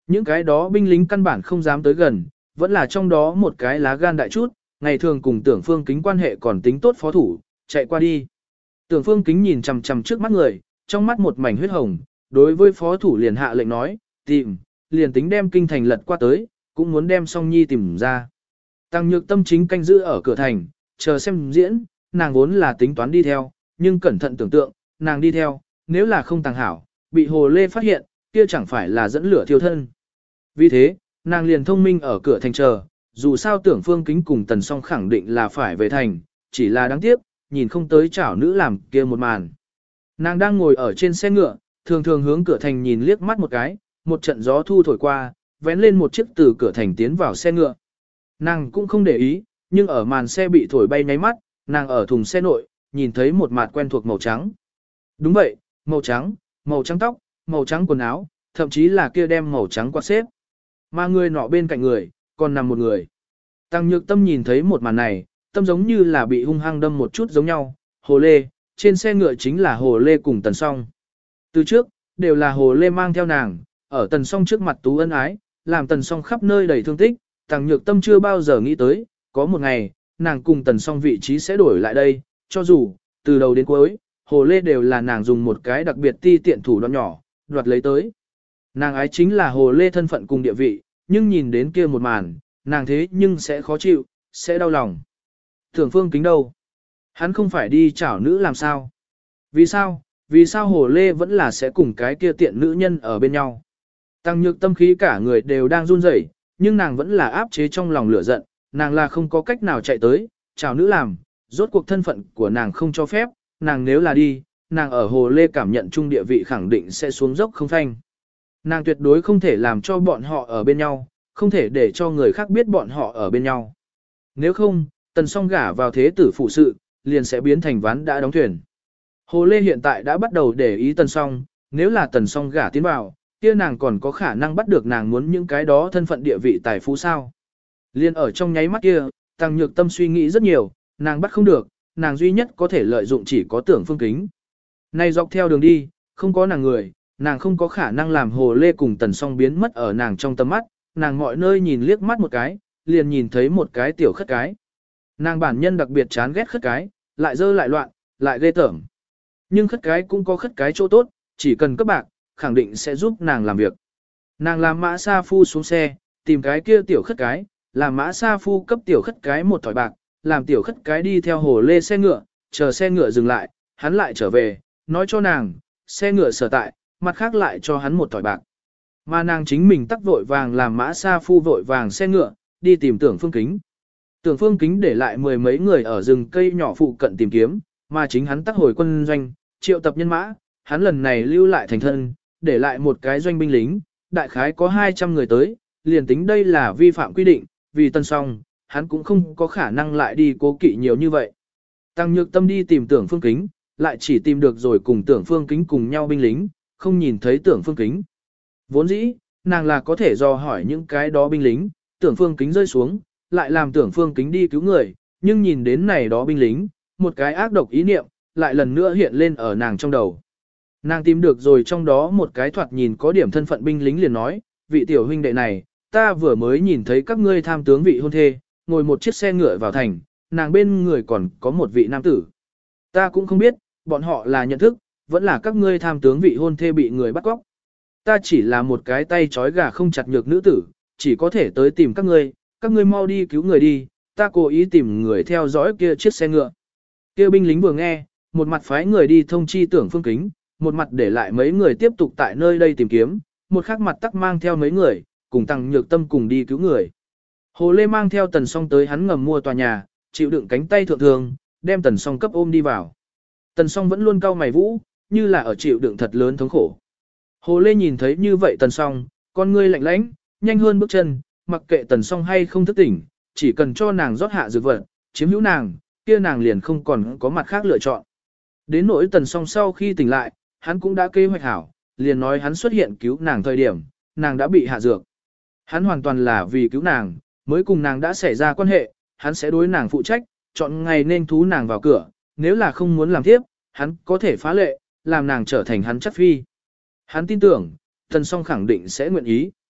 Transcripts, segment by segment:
Những cái đó binh lính căn bản không dám tới gần, vẫn là trong đó một cái lá gan đại chút, ngày thường cùng Tưởng Phương Kính quan hệ còn tính tốt phó thủ, chạy qua đi. Tưởng Phương Kính nhìn chằm chằm trước mắt người, trong mắt một mảnh huyết hồng, đối với phó thủ liền hạ lệnh nói, tìm, liền tính đem kinh thành lật qua tới, cũng muốn đem Song Nhi tìm ra. Tăng Nhược Tâm chính canh giữ ở cửa thành, chờ xem diễn, nàng vốn là tính toán đi theo, nhưng cẩn thận tưởng tượng, nàng đi theo, nếu là không tàng hảo, bị Hồ Lê phát hiện, kia chẳng phải là dẫn lửa thiêu thân. Vì thế, nàng liền thông minh ở cửa thành chờ, dù sao Tưởng Phương Kính cùng Tần Song khẳng định là phải về thành, chỉ là đáng tiếc, nhìn không tới chảo nữ làm kia một màn. Nàng đang ngồi ở trên xe ngựa, thường thường hướng cửa thành nhìn liếc mắt một cái, một trận gió thu thổi qua, vén lên một chiếc từ cửa thành tiến vào xe ngựa. Nàng cũng không để ý, nhưng ở màn xe bị thổi bay nháy mắt, nàng ở thùng xe nội, nhìn thấy một mặt quen thuộc màu trắng. Đúng vậy, màu trắng tóc, màu trắng quần áo, thậm chí là kia đem màu trắng quạt xếp. Mà người nọ bên cạnh người, còn nằm một người. Tăng Nhược Tâm nhìn thấy một màn này, tâm giống như là bị hung hăng đâm một chút giống nhau. Hồ Lê, trên xe ngựa chính là Hồ Lê cùng Tần Song. Từ trước, đều là Hồ Lê mang theo nàng, ở Tần Song trước mặt tú ân ái, làm Tần Song khắp nơi đầy thương tích. Tăng Nhược Tâm chưa bao giờ nghĩ tới, có một ngày, nàng cùng Tần Song vị trí sẽ đổi lại đây, cho dù, từ đầu đến cuối, Hồ Lê đều là nàng dùng một cái đặc biệt ti tiện thủ đoạn nhỏ, đoạt lấy tới. Nàng ái chính là Hồ Lê thân phận cùng địa vị, nhưng nhìn đến kia một màn, nàng thế nhưng sẽ khó chịu, sẽ đau lòng. Tưởng Phương Kính đâu? Hắn không phải đi chảo nữ làm sao? Vì sao? Vì sao Hồ Lê vẫn là sẽ cùng cái kia tiện nữ nhân ở bên nhau? Tăng Nhược Tâm khí cả người đều đang run rẩy, nhưng nàng vẫn là áp chế trong lòng lửa giận, nàng là không có cách nào chạy tới, chảo nữ làm, rốt cuộc thân phận của nàng không cho phép, nàng nếu là đi, nàng ở Hồ Lê cảm nhận chung địa vị khẳng định sẽ xuống dốc không phanh. Nàng tuyệt đối không thể làm cho bọn họ ở bên nhau, không thể để cho người khác biết bọn họ ở bên nhau. Nếu không, Tần Song gả vào thế tử phụ sự, liền sẽ biến thành ván đã đóng thuyền. Hồ Lê hiện tại đã bắt đầu để ý Tần Song, nếu là Tần Song gả tiến vào, kia nàng còn có khả năng bắt được nàng muốn những cái đó thân phận địa vị tài phú sao. Liên ở trong nháy mắt kia, Tăng Nhược Tâm suy nghĩ rất nhiều, nàng bắt không được, nàng duy nhất có thể lợi dụng chỉ có Tưởng Phương Kính. Nay dọc theo đường đi, không có nàng người, nàng không có khả năng làm Hồ Lê cùng Tần Song biến mất ở nàng trong tầm mắt, nàng mọi nơi nhìn liếc mắt một cái, liền nhìn thấy một cái tiểu khất cái. Nàng bản nhân đặc biệt chán ghét khất cái, lại dơ lại loạn, lại ghê tởm. Nhưng khất cái cũng có khất cái chỗ tốt, chỉ cần cấp bạc, khẳng định sẽ giúp nàng làm việc. Nàng làm Mã Sa Phu xuống xe, tìm cái kia tiểu khất cái, làm Mã Sa Phu cấp tiểu khất cái một thỏi bạc, làm tiểu khất cái đi theo Hồ Lê xe ngựa, chờ xe ngựa dừng lại, hắn lại trở về, nói cho nàng, xe ngựa sở tại, mặt khác lại cho hắn một thỏi bạc. Mà nàng chính mình tắc vội vàng làm Mã Sa Phu vội vàng xe ngựa, đi tìm Tưởng Phương Kính. Tưởng Phương Kính để lại mười mấy người ở rừng cây nhỏ phụ cận tìm kiếm, mà chính hắn tắc hồi quân doanh, triệu tập nhân mã, hắn lần này lưu lại thành thân, để lại một cái doanh binh lính, đại khái có 200 người tới, liền tính đây là vi phạm quy định, vì Tần Song, hắn cũng không có khả năng lại đi cố kỵ nhiều như vậy. Tăng Nhược Tâm đi tìm Tưởng Phương Kính, lại chỉ tìm được rồi cùng Tưởng Phương Kính cùng nhau binh lính, không nhìn thấy Tưởng Phương Kính. Vốn dĩ, nàng là có thể dò hỏi những cái đó binh lính, Tưởng Phương Kính rơi xuống, lại làm Tưởng Phương Kính đi cứu người, nhưng nhìn đến này đó binh lính, một cái ác độc ý niệm, lại lần nữa hiện lên ở nàng trong đầu. Nàng tìm được rồi trong đó một cái thoạt nhìn có điểm thân phận binh lính liền nói, vị tiểu huynh đệ này, ta vừa mới nhìn thấy các ngươi tham tướng vị hôn thê, ngồi một chiếc xe ngựa vào thành, nàng bên người còn có một vị nam tử. Ta cũng không biết, bọn họ là nhận thức, vẫn là các ngươi tham tướng vị hôn thê bị người bắt cóc. Ta chỉ là một cái tay trói gà không chặt nhược nữ tử, chỉ có thể tới tìm các ngươi mau đi cứu người đi, ta cố ý tìm người theo dõi kia chiếc xe ngựa. Kia binh lính vừa nghe, một mặt phái người đi thông chi Tưởng Phương Kính, một mặt để lại mấy người tiếp tục tại nơi đây tìm kiếm, một khác mặt tắc mang theo mấy người, cùng Tăng Nhược Tâm cùng đi cứu người. Hồ Lê mang theo Tần Song tới hắn ngầm mua tòa nhà, chịu đựng cánh tay thượng thường, đem Tần Song cấp ôm đi vào. Tần Song vẫn luôn cau mày vũ, như là ở chịu đựng thật lớn thống khổ. Hồ Lê nhìn thấy như vậy Tần Song, con ngươi lạnh lãnh, nhanh hơn bước chân, mặc kệ Tần Song hay không thức tỉnh, chỉ cần cho nàng rót hạ dược vật, chiếm hữu nàng, kia nàng liền không còn có mặt khác lựa chọn. Đến nỗi Tần Song sau khi tỉnh lại, hắn cũng đã kế hoạch hảo, liền nói hắn xuất hiện cứu nàng thời điểm, nàng đã bị hạ dược. Hắn hoàn toàn là vì cứu nàng, mới cùng nàng đã xảy ra quan hệ, hắn sẽ đối nàng phụ trách, chọn ngày nên thú nàng vào cửa, nếu là không muốn làm tiếp, hắn có thể phá lệ, làm nàng trở thành hắn chất phi. Hắn tin tưởng, Tần Song khẳng định sẽ nguyện ý.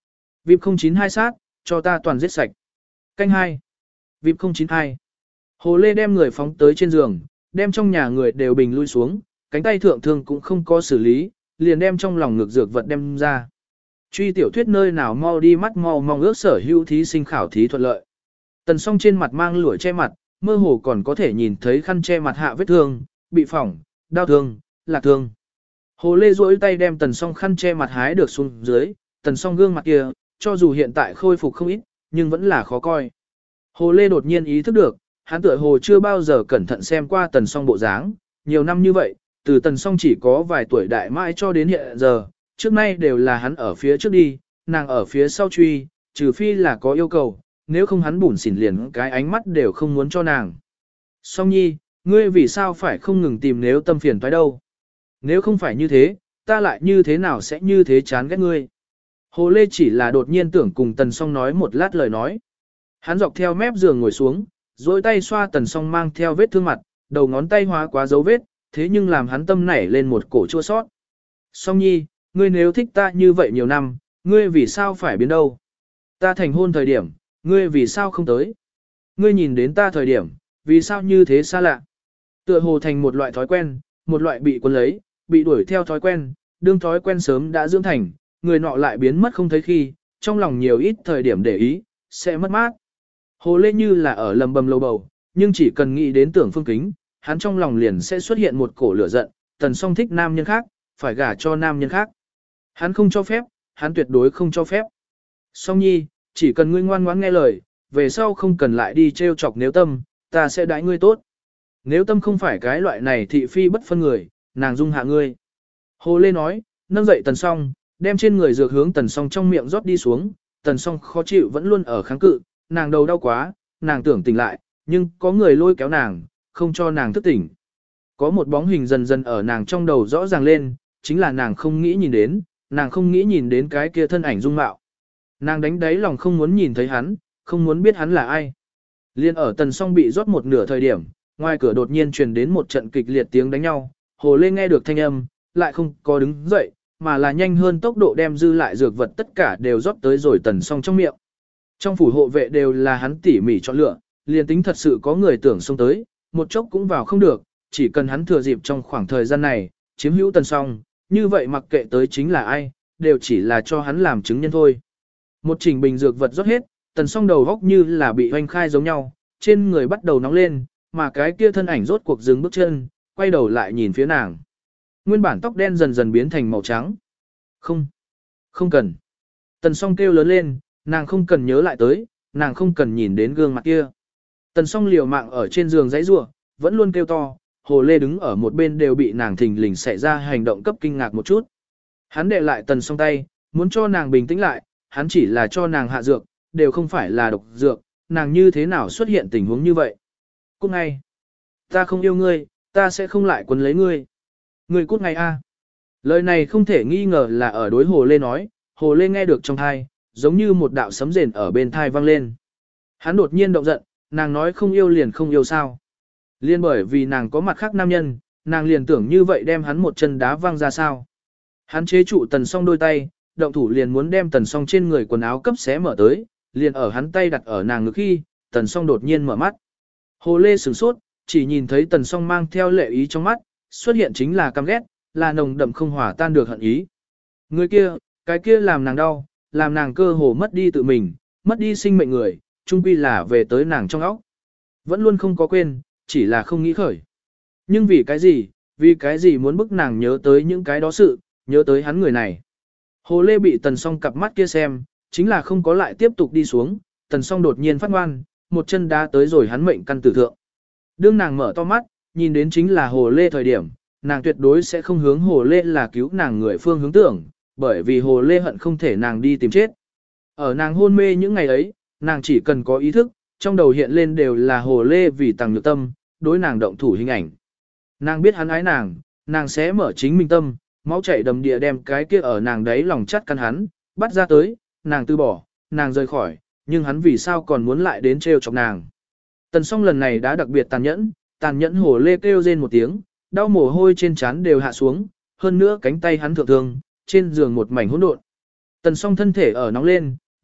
Vịp 092 sát, cho ta toàn giết sạch. Canh 2. Vịp 092. Hồ Lê đem người phóng tới trên giường, đem trong nhà người đều bình lui xuống, cánh tay thượng thương cũng không có xử lý, liền đem trong lòng ngực dược vật đem ra. Truy tiểu thuyết nơi nào mau đi mắt mau mong ước sở hữu thí sinh khảo thí thuận lợi. Tần Song trên mặt mang lụa che mặt, mơ hồ còn có thể nhìn thấy khăn che mặt hạ vết thương, bị phỏng, đau thương, lạc thương. Hồ Lê duỗi tay đem Tần Song khăn che mặt hái được xuống dưới, Tần Song gương mặt kia, cho dù hiện tại khôi phục không ít, nhưng vẫn là khó coi. Hồ Lê đột nhiên ý thức được, hắn tựa hồ chưa bao giờ cẩn thận xem qua Tần Song bộ dáng, nhiều năm như vậy, từ Tần Song chỉ có vài tuổi đại mãi cho đến hiện giờ, trước nay đều là hắn ở phía trước đi, nàng ở phía sau truy, trừ phi là có yêu cầu, nếu không hắn bủn xỉn liền cái ánh mắt đều không muốn cho nàng. Song Nhi, ngươi vì sao phải không ngừng tìm nếu tâm phiền toái đâu? Nếu không phải như thế, ta lại như thế nào sẽ như thế chán ghét ngươi? Hồ Lê chỉ là đột nhiên tưởng cùng Tần Song nói một lát lời nói. Hắn dọc theo mép giường ngồi xuống, duỗi tay xoa Tần Song mang theo vết thương mặt, đầu ngón tay hóa quá dấu vết, thế nhưng làm hắn tâm nảy lên một cổ chua sót. Song Nhi, ngươi nếu thích ta như vậy nhiều năm, ngươi vì sao phải biến đâu? Ta thành hôn thời điểm, ngươi vì sao không tới? Ngươi nhìn đến ta thời điểm, vì sao như thế xa lạ? Tựa hồ thành một loại thói quen, một loại bị cuốn lấy, bị đuổi theo thói quen, đương thói quen sớm đã dưỡng thành, người nọ lại biến mất không thấy khi, trong lòng nhiều ít thời điểm để ý, sẽ mất mát. Hồ Lê như là ở lầm bầm lầu bầu, nhưng chỉ cần nghĩ đến Tưởng Phương Kính, hắn trong lòng liền sẽ xuất hiện một cổ lửa giận, Tần Song thích nam nhân khác, phải gả cho nam nhân khác. Hắn không cho phép, hắn tuyệt đối không cho phép. Song Nhi, chỉ cần ngươi ngoan ngoãn nghe lời, về sau không cần lại đi trêu chọc Nếu Tâm, ta sẽ đãi ngươi tốt. Nếu Tâm không phải cái loại này thị phi bất phân người, nàng dung hạ ngươi. Hồ Lê nói, nâng dậy Tần Song, đem trên người dược hướng Tần Song trong miệng rót đi xuống, Tần Song khó chịu vẫn luôn ở kháng cự, nàng đầu đau quá, nàng tưởng tỉnh lại, nhưng có người lôi kéo nàng, không cho nàng thức tỉnh. Có một bóng hình dần dần ở nàng trong đầu rõ ràng lên, chính là nàng không nghĩ nhìn đến, nàng không nghĩ nhìn đến cái kia thân ảnh dung mạo. Nàng đánh đáy lòng không muốn nhìn thấy hắn, không muốn biết hắn là ai. Liên ở Tần Song bị rót một nửa thời điểm, ngoài cửa đột nhiên truyền đến một trận kịch liệt tiếng đánh nhau, Hồ Lê nghe được thanh âm, lại không có đứng dậy, mà là nhanh hơn tốc độ đem dư lại dược vật tất cả đều rót tới rồi Tần Song trong miệng. Trong phủ hộ vệ đều là hắn tỉ mỉ chọn lựa, liền tính thật sự có người tưởng xông tới, một chốc cũng vào không được, chỉ cần hắn thừa dịp trong khoảng thời gian này, chiếm hữu Tần Song, như vậy mặc kệ tới chính là ai, đều chỉ là cho hắn làm chứng nhân thôi. Một trình bình dược vật rót hết, Tần Song đầu góc như là bị hoanh khai giống nhau, trên người bắt đầu nóng lên, mà cái kia thân ảnh rốt cuộc dừng bước chân, quay đầu lại nhìn phía nàng. Nguyên bản tóc đen dần dần biến thành màu trắng. Không, không cần. Tần Song kêu lớn lên, nàng không cần nhớ lại tới, nàng không cần nhìn đến gương mặt kia. Tần Song liều mạng ở trên giường giãy giụa, vẫn luôn kêu to, Hồ Lê đứng ở một bên đều bị nàng thình lình xảy ra hành động cấp kinh ngạc một chút. Hắn đệ lại Tần Song tay, muốn cho nàng bình tĩnh lại, hắn chỉ là cho nàng hạ dược, đều không phải là độc dược, nàng như thế nào xuất hiện tình huống như vậy. Cút ngay. Ta không yêu ngươi, ta sẽ không lại quấn lấy ngươi. Ngươi cút ngay a. Lời này không thể nghi ngờ là ở đối Hồ Lê nói, Hồ Lê nghe được trong thai, giống như một đạo sấm rền ở bên thai vang lên. Hắn đột nhiên động giận, nàng nói không yêu liền không yêu sao. Liên bởi vì nàng có mặt khác nam nhân, nàng liền tưởng như vậy đem hắn một chân đá văng ra sao. Hắn chế trụ Tần Song đôi tay, động thủ liền muốn đem Tần Song trên người quần áo cấp xé mở tới, liền ở hắn tay đặt ở nàng ngực khi, Tần Song đột nhiên mở mắt. Hồ Lê sửng sốt, chỉ nhìn thấy Tần Song mang theo lệ ý trong mắt, xuất hiện chính là căm ghét, là nồng đậm không hòa tan được hận ý. Người kia, cái kia làm nàng đau, làm nàng cơ hồ mất đi tự mình, mất đi sinh mệnh người, chung quy là về tới nàng trong óc. Vẫn luôn không có quên, chỉ là không nghĩ khởi. Nhưng vì cái gì muốn bức nàng nhớ tới những cái đó sự, nhớ tới hắn người này. Hồ Lê bị Tần Song cặp mắt kia xem, chính là không có lại tiếp tục đi xuống, Tần Song đột nhiên phát ngoan, một chân đá tới rồi hắn mệnh căn tử thượng. Đương nàng mở to mắt, nhìn đến chính là Hồ Lê thời điểm, nàng tuyệt đối sẽ không hướng Hồ Lê là cứu nàng người phương hướng tưởng, bởi vì Hồ Lê hận không thể nàng đi tìm chết. Ở nàng hôn mê những ngày ấy, nàng chỉ cần có ý thức, trong đầu hiện lên đều là Hồ Lê vì Tằng Nhược Tâm, đối nàng động thủ hình ảnh. Nàng biết hắn ái nàng sẽ mở chính mình tâm, máu chảy đầm địa đem cái kia ở nàng đấy lòng chắt căn hắn, bắt ra tới, nàng từ bỏ, nàng rời khỏi, nhưng hắn vì sao còn muốn lại đến trêu chọc nàng. Tần Song lần này đã đặc biệt tàn nhẫn Hồ Lê kêu rên một tiếng, đau mồ hôi trên trán đều hạ xuống, hơn nữa cánh tay hắn thượng thương, trên giường một mảnh hỗn độn. Tần Song thân thể ở nóng lên,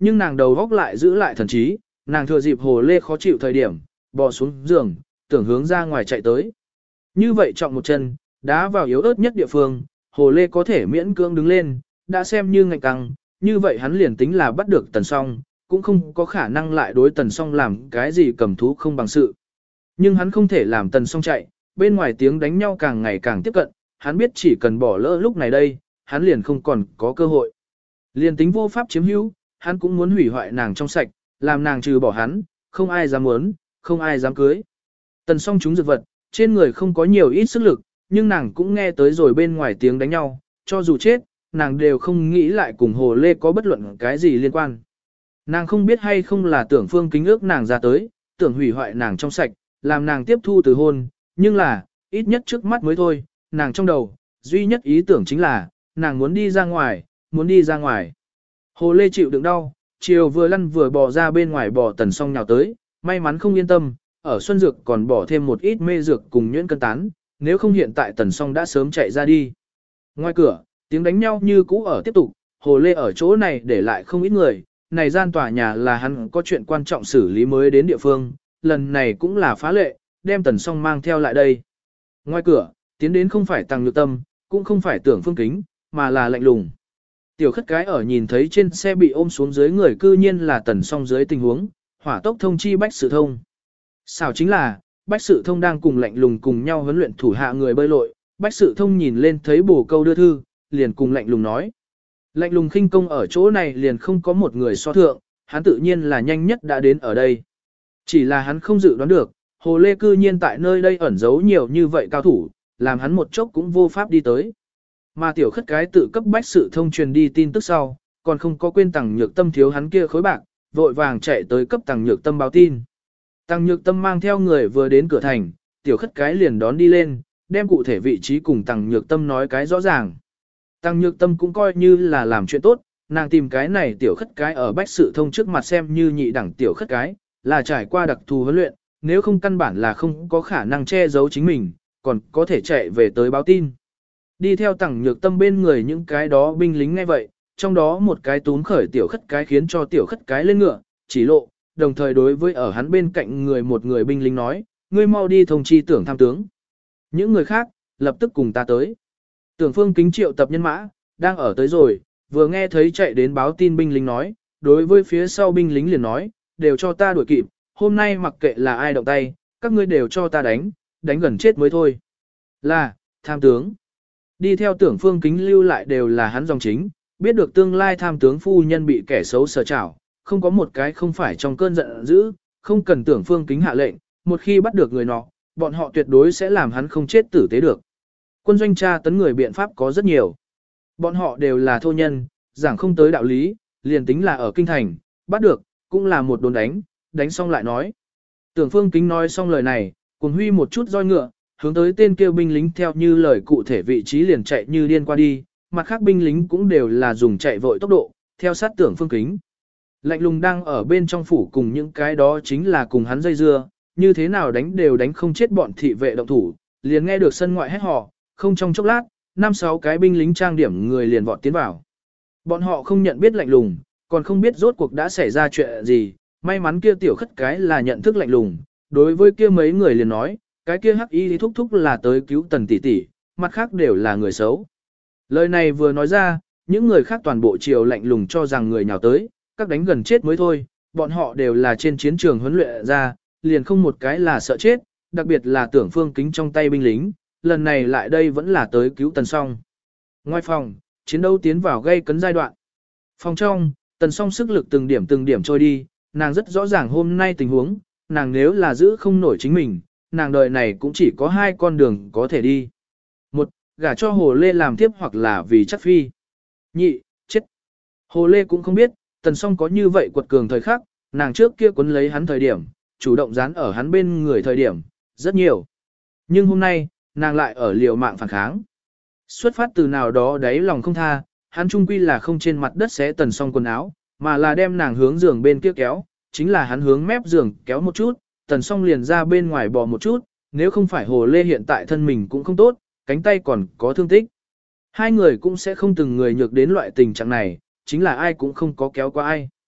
nhưng nàng đầu góc lại giữ lại thần trí, nàng thừa dịp Hồ Lê khó chịu thời điểm, bò xuống giường, tưởng hướng ra ngoài chạy tới. Như vậy trọng một chân, đá vào yếu ớt nhất địa phương, Hồ Lê có thể miễn cưỡng đứng lên, đã xem như ngạnh căng, như vậy hắn liền tính là bắt được Tần Song, cũng không có khả năng lại đối Tần Song làm cái gì cầm thú không bằng sự. Nhưng hắn không thể làm Tần Song chạy, bên ngoài tiếng đánh nhau càng ngày càng tiếp cận, hắn biết chỉ cần bỏ lỡ lúc này đây, hắn liền không còn có cơ hội. Liền tính vô pháp chiếm hữu, hắn cũng muốn hủy hoại nàng trong sạch, làm nàng trừ bỏ hắn, không ai dám muốn, không ai dám cưới. Tần Song chúng dược vật, trên người không có nhiều ít sức lực, nhưng nàng cũng nghe tới rồi bên ngoài tiếng đánh nhau, cho dù chết, nàng đều không nghĩ lại cùng Hồ Lê có bất luận cái gì liên quan. Nàng không biết hay không là tưởng Phương Kính ước nàng ra tới, tưởng hủy hoại nàng trong sạch, làm nàng tiếp thu từ hôn, nhưng là, ít nhất trước mắt mới thôi, nàng trong đầu, duy nhất ý tưởng chính là, nàng muốn đi ra ngoài, muốn đi ra ngoài. Hồ Lê chịu đựng đau, chiều vừa lăn vừa bò ra bên ngoài bò Tần Song nhào tới, may mắn không yên tâm, ở Xuân Dược còn bỏ thêm một ít mê dược cùng nhuyễn cân tán, nếu không hiện tại Tần Song đã sớm chạy ra đi. Ngoài cửa, tiếng đánh nhau như cũ ở tiếp tục, Hồ Lê ở chỗ này để lại không ít người, này gian tòa nhà là hắn có chuyện quan trọng xử lý mới đến địa phương, lần này cũng là phá lệ, đem Tần Song mang theo lại đây. Ngoài cửa, tiến đến không phải Tăng Nhược Tâm, cũng không phải Tưởng Phương Kính, mà là Lạnh Lùng. Tiểu Khất Cái ở nhìn thấy trên xe bị ôm xuống dưới người cư nhiên là Tần Song dưới tình huống, hỏa tốc thông chi Bách Sự Thông. Xảo chính là, Bách Sự Thông đang cùng Lạnh Lùng cùng nhau huấn luyện thủ hạ người bơi lội, Bách Sự Thông nhìn lên thấy bổ câu đưa thư, liền cùng Lạnh Lùng nói. Lạnh Lùng khinh công ở chỗ này liền không có một người so thượng, hắn tự nhiên là nhanh nhất đã đến ở đây. Chỉ là hắn không dự đoán được, Hồ Lê cư nhiên tại nơi đây ẩn giấu nhiều như vậy cao thủ, làm hắn một chốc cũng vô pháp đi tới. Mà Tiểu Khất Cái tự cấp Bách Sự Thông truyền đi tin tức sau, còn không có quên Tằng Nhược Tâm thiếu hắn kia khối bạc, vội vàng chạy tới cấp Tằng Nhược Tâm báo tin. Tằng Nhược Tâm mang theo người vừa đến cửa thành, Tiểu Khất Cái liền đón đi lên, đem cụ thể vị trí cùng Tằng Nhược Tâm nói cái rõ ràng. Tằng Nhược Tâm cũng coi như là làm chuyện tốt, nàng tìm cái này Tiểu Khất Cái ở Bách Sự Thông trước mặt xem như nhị đẳng Tiểu Khất Cái, là trải qua đặc thù huấn luyện, nếu không căn bản là không có khả năng che giấu chính mình, còn có thể chạy về tới báo tin. Đi theo Tằng Nhược Tâm bên người những cái đó binh lính ngay vậy, trong đó một cái tún khởi Tiểu Khất Cái khiến cho Tiểu Khất Cái lên ngựa, chỉ lộ, đồng thời đối với ở hắn bên cạnh người một người binh lính nói, ngươi mau đi thông chi Tưởng tham tướng. Những người khác, lập tức cùng ta tới. Tưởng Phương Kính triệu tập nhân mã, đang ở tới rồi, vừa nghe thấy chạy đến báo tin binh lính nói, đối với phía sau binh lính liền nói, đều cho ta đuổi kịp, hôm nay mặc kệ là ai động tay, các ngươi đều cho ta đánh, đánh gần chết mới thôi. Là, tham tướng. Đi theo Tưởng Phương Kính lưu lại đều là hắn dòng chính, biết được tương lai tham tướng phu nhân bị kẻ xấu sở trảo, không có một cái không phải trong cơn giận dữ, không cần Tưởng Phương Kính hạ lệnh, một khi bắt được người nọ, bọn họ tuyệt đối sẽ làm hắn không chết tử tế được. Quân doanh tra tấn người biện pháp có rất nhiều. Bọn họ đều là thô nhân, giảng không tới đạo lý, liền tính là ở kinh thành, bắt được, cũng là một đồn đánh, đánh xong lại nói. Tưởng Phương Kính nói xong lời này, cùng huy một chút roi ngựa, hướng tới tên kêu binh lính theo như lời cụ thể vị trí liền chạy như điên qua đi, mặt khác binh lính cũng đều là dùng chạy vội tốc độ, theo sát Tưởng Phương Kính. Lạnh Lùng đang ở bên trong phủ cùng những cái đó chính là cùng hắn dây dưa, như thế nào đánh đều đánh không chết bọn thị vệ động thủ, liền nghe được sân ngoại hét hò, không trong chốc lát, 5-6 cái binh lính trang điểm người liền vọt tiến vào. Bọn họ không nhận biết Lạnh Lùng, còn không biết rốt cuộc đã xảy ra chuyện gì, may mắn kia Tiểu Khất Cái là nhận thức Lạnh Lùng, đối với kia mấy người liền nói, cái kia hắc y thúc thúc là tới cứu Tần tỷ tỷ, mặt khác đều là người xấu. Lời này vừa nói ra, những người khác toàn bộ triều Lạnh Lùng cho rằng người nhào tới, các đánh gần chết mới thôi, bọn họ đều là trên chiến trường huấn luyện ra, liền không một cái là sợ chết, đặc biệt là Tưởng Phương Kính trong tay binh lính, lần này lại đây vẫn là tới cứu Tần Song. Ngoài phòng, chiến đấu tiến vào gây cấn giai đoạn. Phòng trong, Tần Song sức lực từng điểm trôi đi, nàng rất rõ ràng hôm nay tình huống, nàng nếu là giữ không nổi chính mình, nàng đời này cũng chỉ có hai con đường có thể đi. Một, gả cho Hồ Lê làm tiếp hoặc là vì chắc phi. Nhị, chết. Hồ Lê cũng không biết, Tần Song có như vậy quật cường thời khắc, nàng trước kia quấn lấy hắn thời điểm, chủ động dán ở hắn bên người thời điểm, rất nhiều. Nhưng hôm nay, nàng lại ở liều mạng phản kháng. Xuất phát từ nào đó đáy lòng không tha, hắn trung quy là không trên mặt đất xé Tần Song quần áo, mà là đem nàng hướng giường bên kia kéo, chính là hắn hướng mép giường kéo một chút, Tần Song liền ra bên ngoài bò một chút, nếu không phải Hồ Lê hiện tại thân mình cũng không tốt, cánh tay còn có thương tích. Hai người cũng sẽ không từng người nhược đến loại tình trạng này, chính là ai cũng không có kéo qua ai.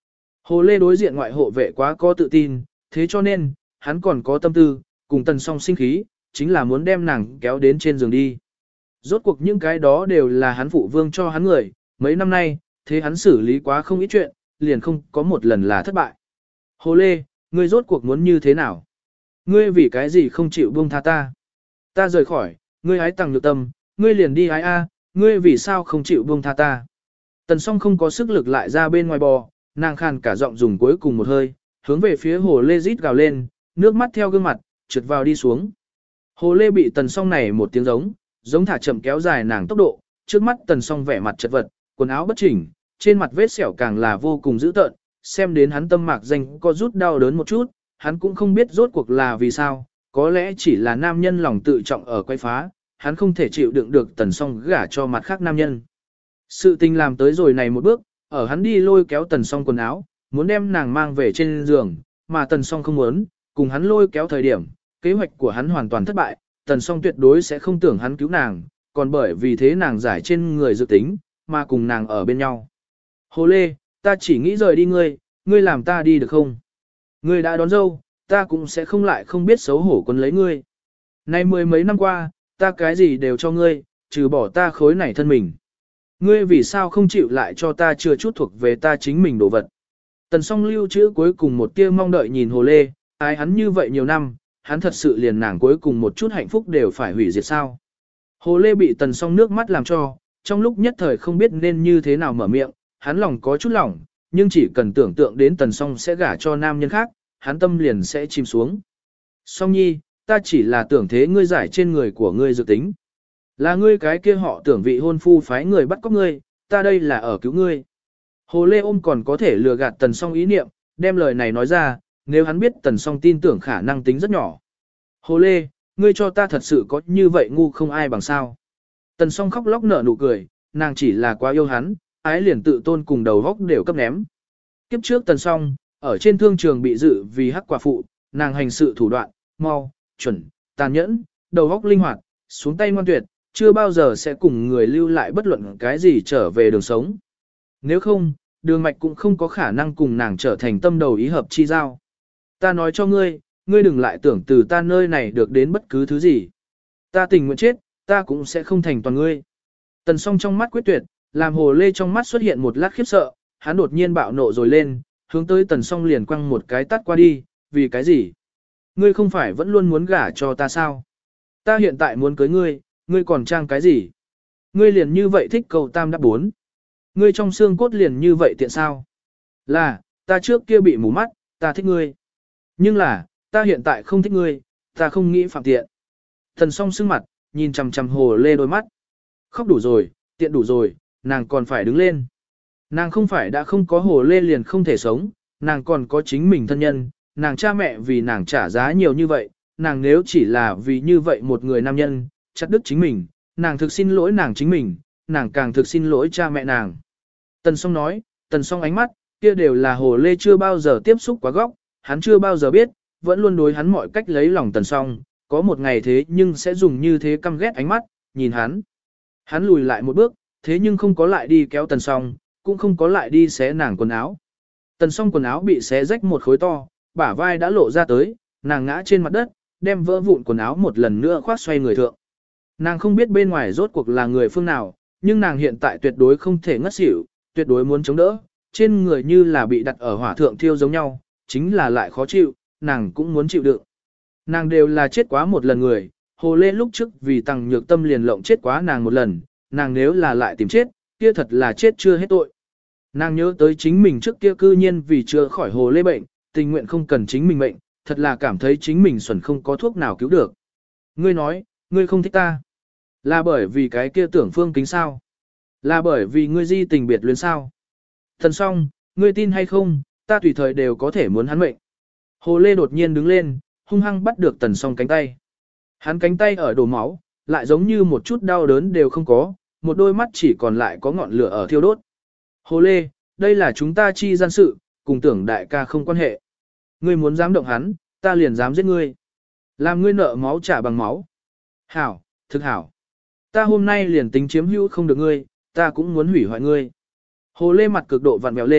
Hồ Lê đối diện ngoại hộ vệ quá có tự tin, thế cho nên, hắn còn có tâm tư, cùng Tần Song sinh khí, chính là muốn đem nàng kéo đến trên giường đi. Rốt cuộc những cái đó đều là hắn phụ vương cho hắn người, mấy năm nay, thế hắn xử lý quá không ít chuyện, liền không có một lần là thất bại. Hồ Lê, ngươi rốt cuộc muốn như thế nào? Ngươi vì cái gì không chịu buông tha ta? Ta rời khỏi, ngươi hái tăng nhược tâm, ngươi liền đi hái a, ngươi vì sao không chịu buông tha ta? Tần Song không có sức lực lại ra bên ngoài bò, nàng khàn cả giọng dùng cuối cùng một hơi, hướng về phía Hồ Lê rít gào lên, nước mắt theo gương mặt, trượt vào đi xuống. Hồ Lê bị Tần Song này một tiếng giống thả chậm kéo dài nàng tốc độ, trước mắt Tần Song vẻ mặt chật vật, quần áo bất chỉnh, trên mặt vết sẹo càng là vô cùng dữ tợn, xem đến hắn tâm mạc danh có rút đau đớn một chút, hắn cũng không biết rốt cuộc là vì sao, có lẽ chỉ là nam nhân lòng tự trọng ở quay phá, hắn không thể chịu đựng được Tần Song gả cho mặt khác nam nhân. Sự tình làm tới rồi này một bước, ở hắn đi lôi kéo Tần Song quần áo, muốn đem nàng mang về trên giường, mà Tần Song không muốn, cùng hắn lôi kéo thời điểm, kế hoạch của hắn hoàn toàn thất bại, Tần Song tuyệt đối sẽ không tưởng hắn cứu nàng, còn bởi vì thế nàng giải trên người dự tính, mà cùng nàng ở bên nhau. Hồ Lê, ta chỉ nghĩ rời đi ngươi làm ta đi được không? Ngươi đã đón dâu, ta cũng sẽ không lại không biết xấu hổ quấn lấy ngươi. Nay mười mấy năm qua, ta cái gì đều cho ngươi, trừ bỏ ta khối này thân mình. Ngươi vì sao không chịu lại cho ta chưa chút thuộc về ta chính mình đồ vật. Tần Song lưu trữ cuối cùng một tia mong đợi nhìn Hồ Lê, ái hắn như vậy nhiều năm, hắn thật sự liền nàng cuối cùng một chút hạnh phúc đều phải hủy diệt sao. Hồ Lê bị Tần Song nước mắt làm cho, trong lúc nhất thời không biết nên như thế nào mở miệng, hắn lòng có chút lỏng, nhưng chỉ cần tưởng tượng đến Tần Song sẽ gả cho nam nhân khác, hắn tâm liền sẽ chìm xuống. Song Nhi, ta chỉ là tưởng thế ngươi giải trên người của ngươi dự tính. Là ngươi cái kia họ tưởng vị hôn phu phái người bắt cóc ngươi, ta đây là ở cứu ngươi. Hồ Lê ôm còn có thể lừa gạt Tần Song ý niệm, đem lời này nói ra, nếu hắn biết Tần Song tin tưởng khả năng tính rất nhỏ. Hồ Lê, ngươi cho ta thật sự có như vậy ngu không ai bằng sao. Tần Song khóc lóc nở nụ cười, nàng chỉ là quá yêu hắn, ái liền tự tôn cùng đầu góc đều cấp ném. Kiếp trước Tần Song, ở trên thương trường bị dự vì hắc quả phụ, nàng hành sự thủ đoạn, mau, chuẩn, tàn nhẫn, đầu góc linh hoạt, xuống tay ngoan tuyệt, chưa bao giờ sẽ cùng người lưu lại bất luận cái gì trở về đường sống. Nếu không, đường mạch cũng không có khả năng cùng nàng trở thành tâm đầu ý hợp chi giao. Ta nói cho ngươi, ngươi đừng lại tưởng từ ta nơi này được đến bất cứ thứ gì. Ta tình nguyện chết, ta cũng sẽ không thành toàn ngươi. Tần Song trong mắt quyết tuyệt, làm Hồ Lê trong mắt xuất hiện một lát khiếp sợ, hắn đột nhiên bạo nộ rồi lên, hướng tới Tần Song liền quăng một cái tát qua đi, vì cái gì? Ngươi không phải vẫn luôn muốn gả cho ta sao? Ta hiện tại muốn cưới ngươi, ngươi còn trang cái gì? Ngươi liền như vậy thích cầu tam đáp bốn. Ngươi trong xương cốt liền như vậy tiện sao? Là, ta trước kia bị mù mắt, ta thích ngươi. Nhưng là, ta hiện tại không thích ngươi, ta không nghĩ phạm tiện. Tần Song sưng mặt, nhìn chằm chằm Hồ Lê đôi mắt. Khóc đủ rồi, tiện đủ rồi, nàng còn phải đứng lên. Nàng không phải đã không có Hồ Lê liền không thể sống, nàng còn có chính mình thân nhân, nàng cha mẹ vì nàng trả giá nhiều như vậy, nàng nếu chỉ là vì như vậy một người nam nhân, chặt đứt chính mình, nàng thực xin lỗi nàng chính mình, nàng càng thực xin lỗi cha mẹ nàng. Tần Song nói, Tần Song ánh mắt, kia đều là Hồ Lê chưa bao giờ tiếp xúc quá góc, hắn chưa bao giờ biết, vẫn luôn đối hắn mọi cách lấy lòng Tần Song, có một ngày thế nhưng sẽ dùng như thế căm ghét ánh mắt, nhìn hắn. Hắn lùi lại một bước, thế nhưng không có lại đi kéo Tần Song, cũng không có lại đi xé nàng quần áo. Tần Song quần áo bị xé rách một khối to, bả vai đã lộ ra tới, nàng ngã trên mặt đất, đem vỡ vụn quần áo một lần nữa khoác xoay người thượng. Nàng không biết bên ngoài rốt cuộc là người phương nào, nhưng nàng hiện tại tuyệt đối không thể ngất xỉu, tuyệt đối muốn chống đỡ, trên người như là bị đặt ở hỏa thượng thiêu giống nhau, chính là lại khó chịu, nàng cũng muốn chịu đựng. Nàng đều là chết quá một lần người, Hồ Lê lúc trước vì Tằng Nhược Tâm liền lộng chết quá nàng một lần, nàng nếu là lại tìm chết, kia thật là chết chưa hết tội. Nàng nhớ tới chính mình trước kia cư nhiên vì chưa khỏi Hồ Lê bệnh, tình nguyện không cần chính mình bệnh, thật là cảm thấy chính mình xuẩn không có thuốc nào cứu được. Ngươi nói, ngươi không thích ta. Là bởi vì cái kia Tưởng Phương Kính sao? Là bởi vì ngươi di tình biệt luyến sao? Thần Song, ngươi tin hay không, ta tùy thời đều có thể muốn hắn mệnh. Hồ Lê đột nhiên đứng lên, hung hăng bắt được Tần Song cánh tay. Hắn cánh tay ở đổ máu, lại giống như một chút đau đớn đều không có, một đôi mắt chỉ còn lại có ngọn lửa ở thiêu đốt. Hồ Lê, đây là chúng ta chi gian sự, cùng Tưởng đại ca không quan hệ. Ngươi muốn dám động hắn, ta liền dám giết ngươi. Làm ngươi nợ máu trả bằng máu. Hảo, thực hảo. Ta hôm nay liền tính chiếm hữu không được ngươi, ta cũng muốn hủy hoại ngươi. Hồ Lê mặt cực độ vặn vẹo lên,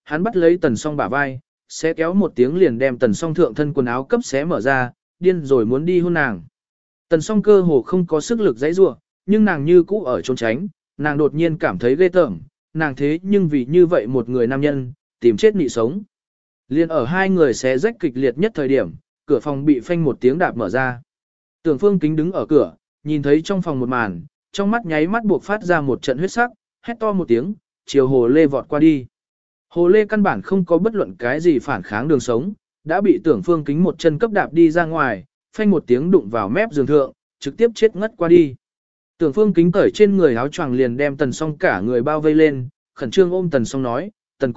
hắn bắt lấy Tần Song bả vai, xé kéo một tiếng liền đem Tần Song thượng thân quần áo cấp xé mở ra, điên rồi muốn đi hôn nàng. Tần Song cơ hồ không có sức lực giãy giụa, nhưng nàng như cũ ở trốn tránh, nàng đột nhiên cảm thấy ghê tởm, nàng thế nhưng vì như vậy một người nam nhân, tìm chết nị sống. Liên ở hai người xé rách kịch liệt nhất thời điểm, cửa phòng bị phanh một tiếng đạp mở ra. Tưởng Phương Kính đứng ở cửa, nhìn thấy trong phòng một màn, trong mắt nháy mắt buộc phát ra một trận huyết sắc, hét to một tiếng, chiều Hồ Lê vọt qua đi. Hồ Lê căn bản không có bất luận cái gì phản kháng đường sống, đã bị Tưởng Phương Kính một chân cấp đạp đi ra ngoài, phanh một tiếng đụng vào mép giường thượng, trực tiếp chết ngất qua đi. Tưởng Phương Kính cởi trên người áo choàng liền đem Tần Song cả người bao vây lên, khẩn trương ôm Tần Song nói, Tần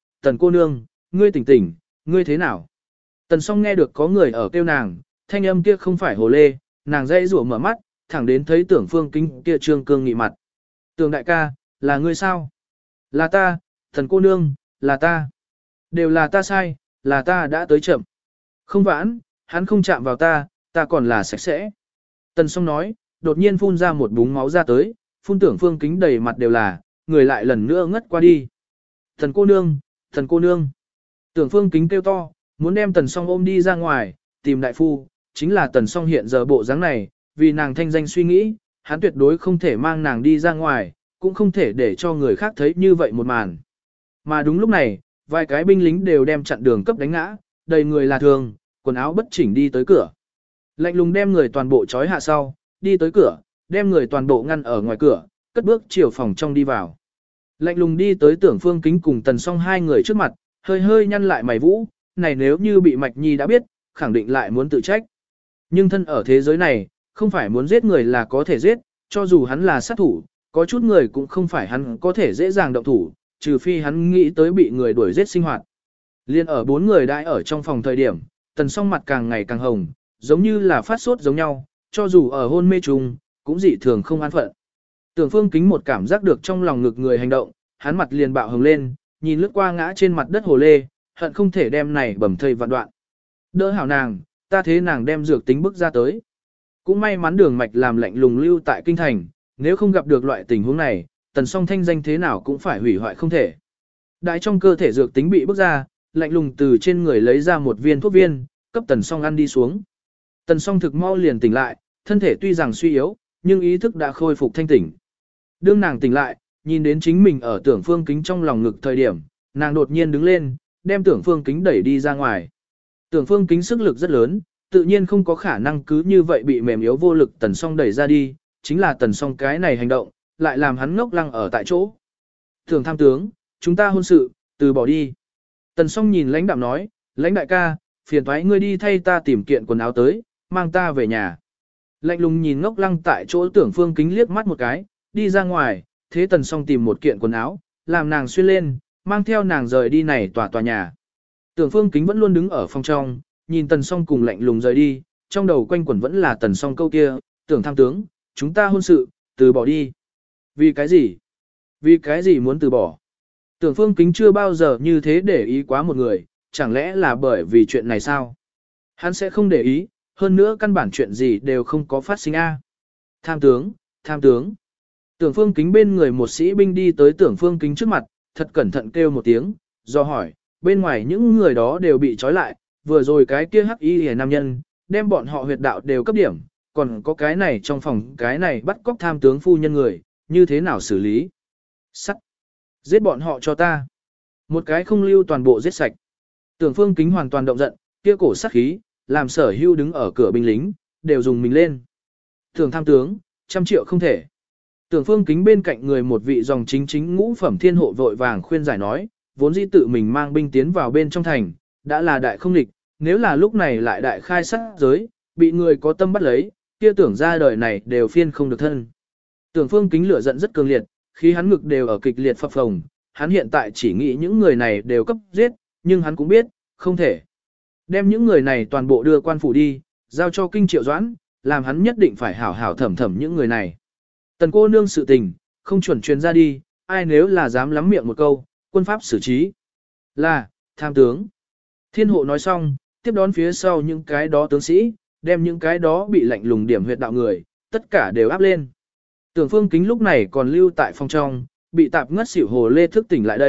cô nương, ngươi tỉnh tỉnh, ngươi thế nào? Tần Song nghe được có người ở kêu nàng, thanh âm kia không phải Hồ Lê, nàng dãy rủa mở mắt, thẳng đến thấy Tưởng Phương Kính kia trương cương nghị mặt. Tưởng đại ca, là ngươi sao? Là ta, Tần cô nương, là ta. Đều là ta sai, là ta đã tới chậm. Không vãn, hắn không chạm vào ta, ta còn là sạch sẽ. Tần Song nói, đột nhiên phun ra một búng máu ra tới, phun Tưởng Phương Kính đầy mặt đều là, người lại lần nữa ngất qua đi. Thần cô nương, thần cô nương. Tưởng Phương Kính kêu to, muốn đem Tần Song ôm đi ra ngoài, tìm đại phu, chính là Tần Song hiện giờ bộ dáng này, vì nàng thanh danh suy nghĩ, hắn tuyệt đối không thể mang nàng đi ra ngoài, cũng không thể để cho người khác thấy như vậy một màn. Mà đúng lúc này, vài cái binh lính đều đem chặn đường cấp đánh ngã, đầy người là thường, quần áo bất chỉnh đi tới cửa. Lạnh lùng đem người toàn bộ trói hạ sau, đi tới cửa, đem người toàn bộ ngăn ở ngoài cửa, cất bước chiều phòng trong đi vào. Lạnh lùng đi tới Tưởng Phương Kính cùng Tần Song hai người trước mặt, hơi hơi nhăn lại mày vũ, này nếu như bị Mạch Nhi đã biết, khẳng định lại muốn tự trách. Nhưng thân ở thế giới này, không phải muốn giết người là có thể giết, cho dù hắn là sát thủ, có chút người cũng không phải hắn có thể dễ dàng động thủ, trừ phi hắn nghĩ tới bị người đuổi giết sinh hoạt. Liên ở bốn người đãi ở trong phòng thời điểm, Tần Song mặt càng ngày càng hồng, giống như là phát sốt giống nhau, cho dù ở hôn mê trùng, cũng dị thường không an phận. Tưởng Phương Kính một cảm giác được trong lòng ngực người hành động, hắn mặt liền bạo hồng lên, nhìn lướt qua ngã trên mặt đất Hồ Lê, hận không thể đem này bầm thây vạn đoạn. Đỡ hảo nàng, ta thế nàng đem dược tính bức ra tới. Cũng may mắn Đường Mạch làm lạnh lùng lưu tại kinh thành, nếu không gặp được loại tình huống này, Tần Song thanh danh thế nào cũng phải hủy hoại không thể. Đại trong cơ thể dược tính bị bức ra, lạnh lùng từ trên người lấy ra một viên thuốc viên, cấp Tần Song ăn đi xuống. Tần Song thực mau liền tỉnh lại, thân thể tuy rằng suy yếu, nhưng ý thức đã khôi phục thanh tỉnh. Đương nàng tỉnh lại, nhìn đến chính mình ở Tưởng Phương Kính trong lòng ngực thời điểm, nàng đột nhiên đứng lên, đem Tưởng Phương Kính đẩy đi ra ngoài. Tưởng Phương Kính sức lực rất lớn, tự nhiên không có khả năng cứ như vậy bị mềm yếu vô lực Tần Song đẩy ra đi, chính là Tần Song cái này hành động, lại làm hắn ngốc lăng ở tại chỗ. Tưởng tham tướng, chúng ta hôn sự, từ bỏ đi. Tần Song nhìn lãnh đạm nói, lãnh đại ca, phiền thoái ngươi đi thay ta tìm kiện quần áo tới, mang ta về nhà. Lạnh lùng nhìn ngốc lăng tại chỗ Tưởng Phương Kính liếc mắt một cái, đi ra ngoài, thế Tần Song tìm một kiện quần áo, làm nàng xuyên lên, mang theo nàng rời đi này tòa nhà. Tưởng Phương Kính vẫn luôn đứng ở phòng trong, nhìn Tần Song cùng lạnh lùng rời đi, trong đầu quanh quẩn vẫn là Tần Song câu kia, Tưởng tham tướng, chúng ta hôn sự, từ bỏ đi. Vì cái gì? Vì cái gì muốn từ bỏ? Tưởng Phương Kính chưa bao giờ như thế để ý quá một người, chẳng lẽ là bởi vì chuyện này sao? Hắn sẽ không để ý, hơn nữa căn bản chuyện gì đều không có phát sinh a. Tham tướng, tham tướng. Tưởng Phương Kính bên người một sĩ binh đi tới Tưởng Phương Kính trước mặt, thật cẩn thận kêu một tiếng, do hỏi, bên ngoài những người đó đều bị trói lại, vừa rồi cái kia hắc y hề nam nhân, đem bọn họ huyệt đạo đều cấp điểm, còn có cái này trong phòng cái này bắt cóc tham tướng phu nhân người, như thế nào xử lý? Sắt! Giết bọn họ cho ta! Một cái không lưu toàn bộ giết sạch. Tưởng Phương Kính hoàn toàn động giận, kia cổ sát khí, làm Sở Hưu đứng ở cửa binh lính, đều dùng mình lên. Tưởng tham tướng, 100 triệu không thể. Tưởng Phương Kính bên cạnh người một vị dòng chính ngũ phẩm thiên hộ vội vàng khuyên giải nói, vốn dĩ tự mình mang binh tiến vào bên trong thành, đã là đại không địch, nếu là lúc này lại đại khai sát giới, bị người có tâm bắt lấy, kia tưởng ra đời này đều phiên không được thân. Tưởng Phương Kính lửa giận rất cường liệt, khi hắn ngực đều ở kịch liệt phập phồng, hắn hiện tại chỉ nghĩ những người này đều cấp giết, nhưng hắn cũng biết, không thể. Đem những người này toàn bộ đưa quan phủ đi, giao cho Kinh Triệu Doãn, làm hắn nhất định phải hảo hảo thẩm thẩm những người này. Tần cô nương sự tình, không chuẩn truyền ra đi, ai nếu là dám lắm miệng một câu, quân pháp xử trí. Là, tham tướng. Thiên hộ nói xong, tiếp đón phía sau những cái đó tướng sĩ, đem những cái đó bị lạnh lùng điểm huyệt đạo người, tất cả đều áp lên. Tưởng Phương Kính lúc này còn lưu tại phòng trong, bị tạp ngất xỉu Hồ Lê thức tỉnh lại đây,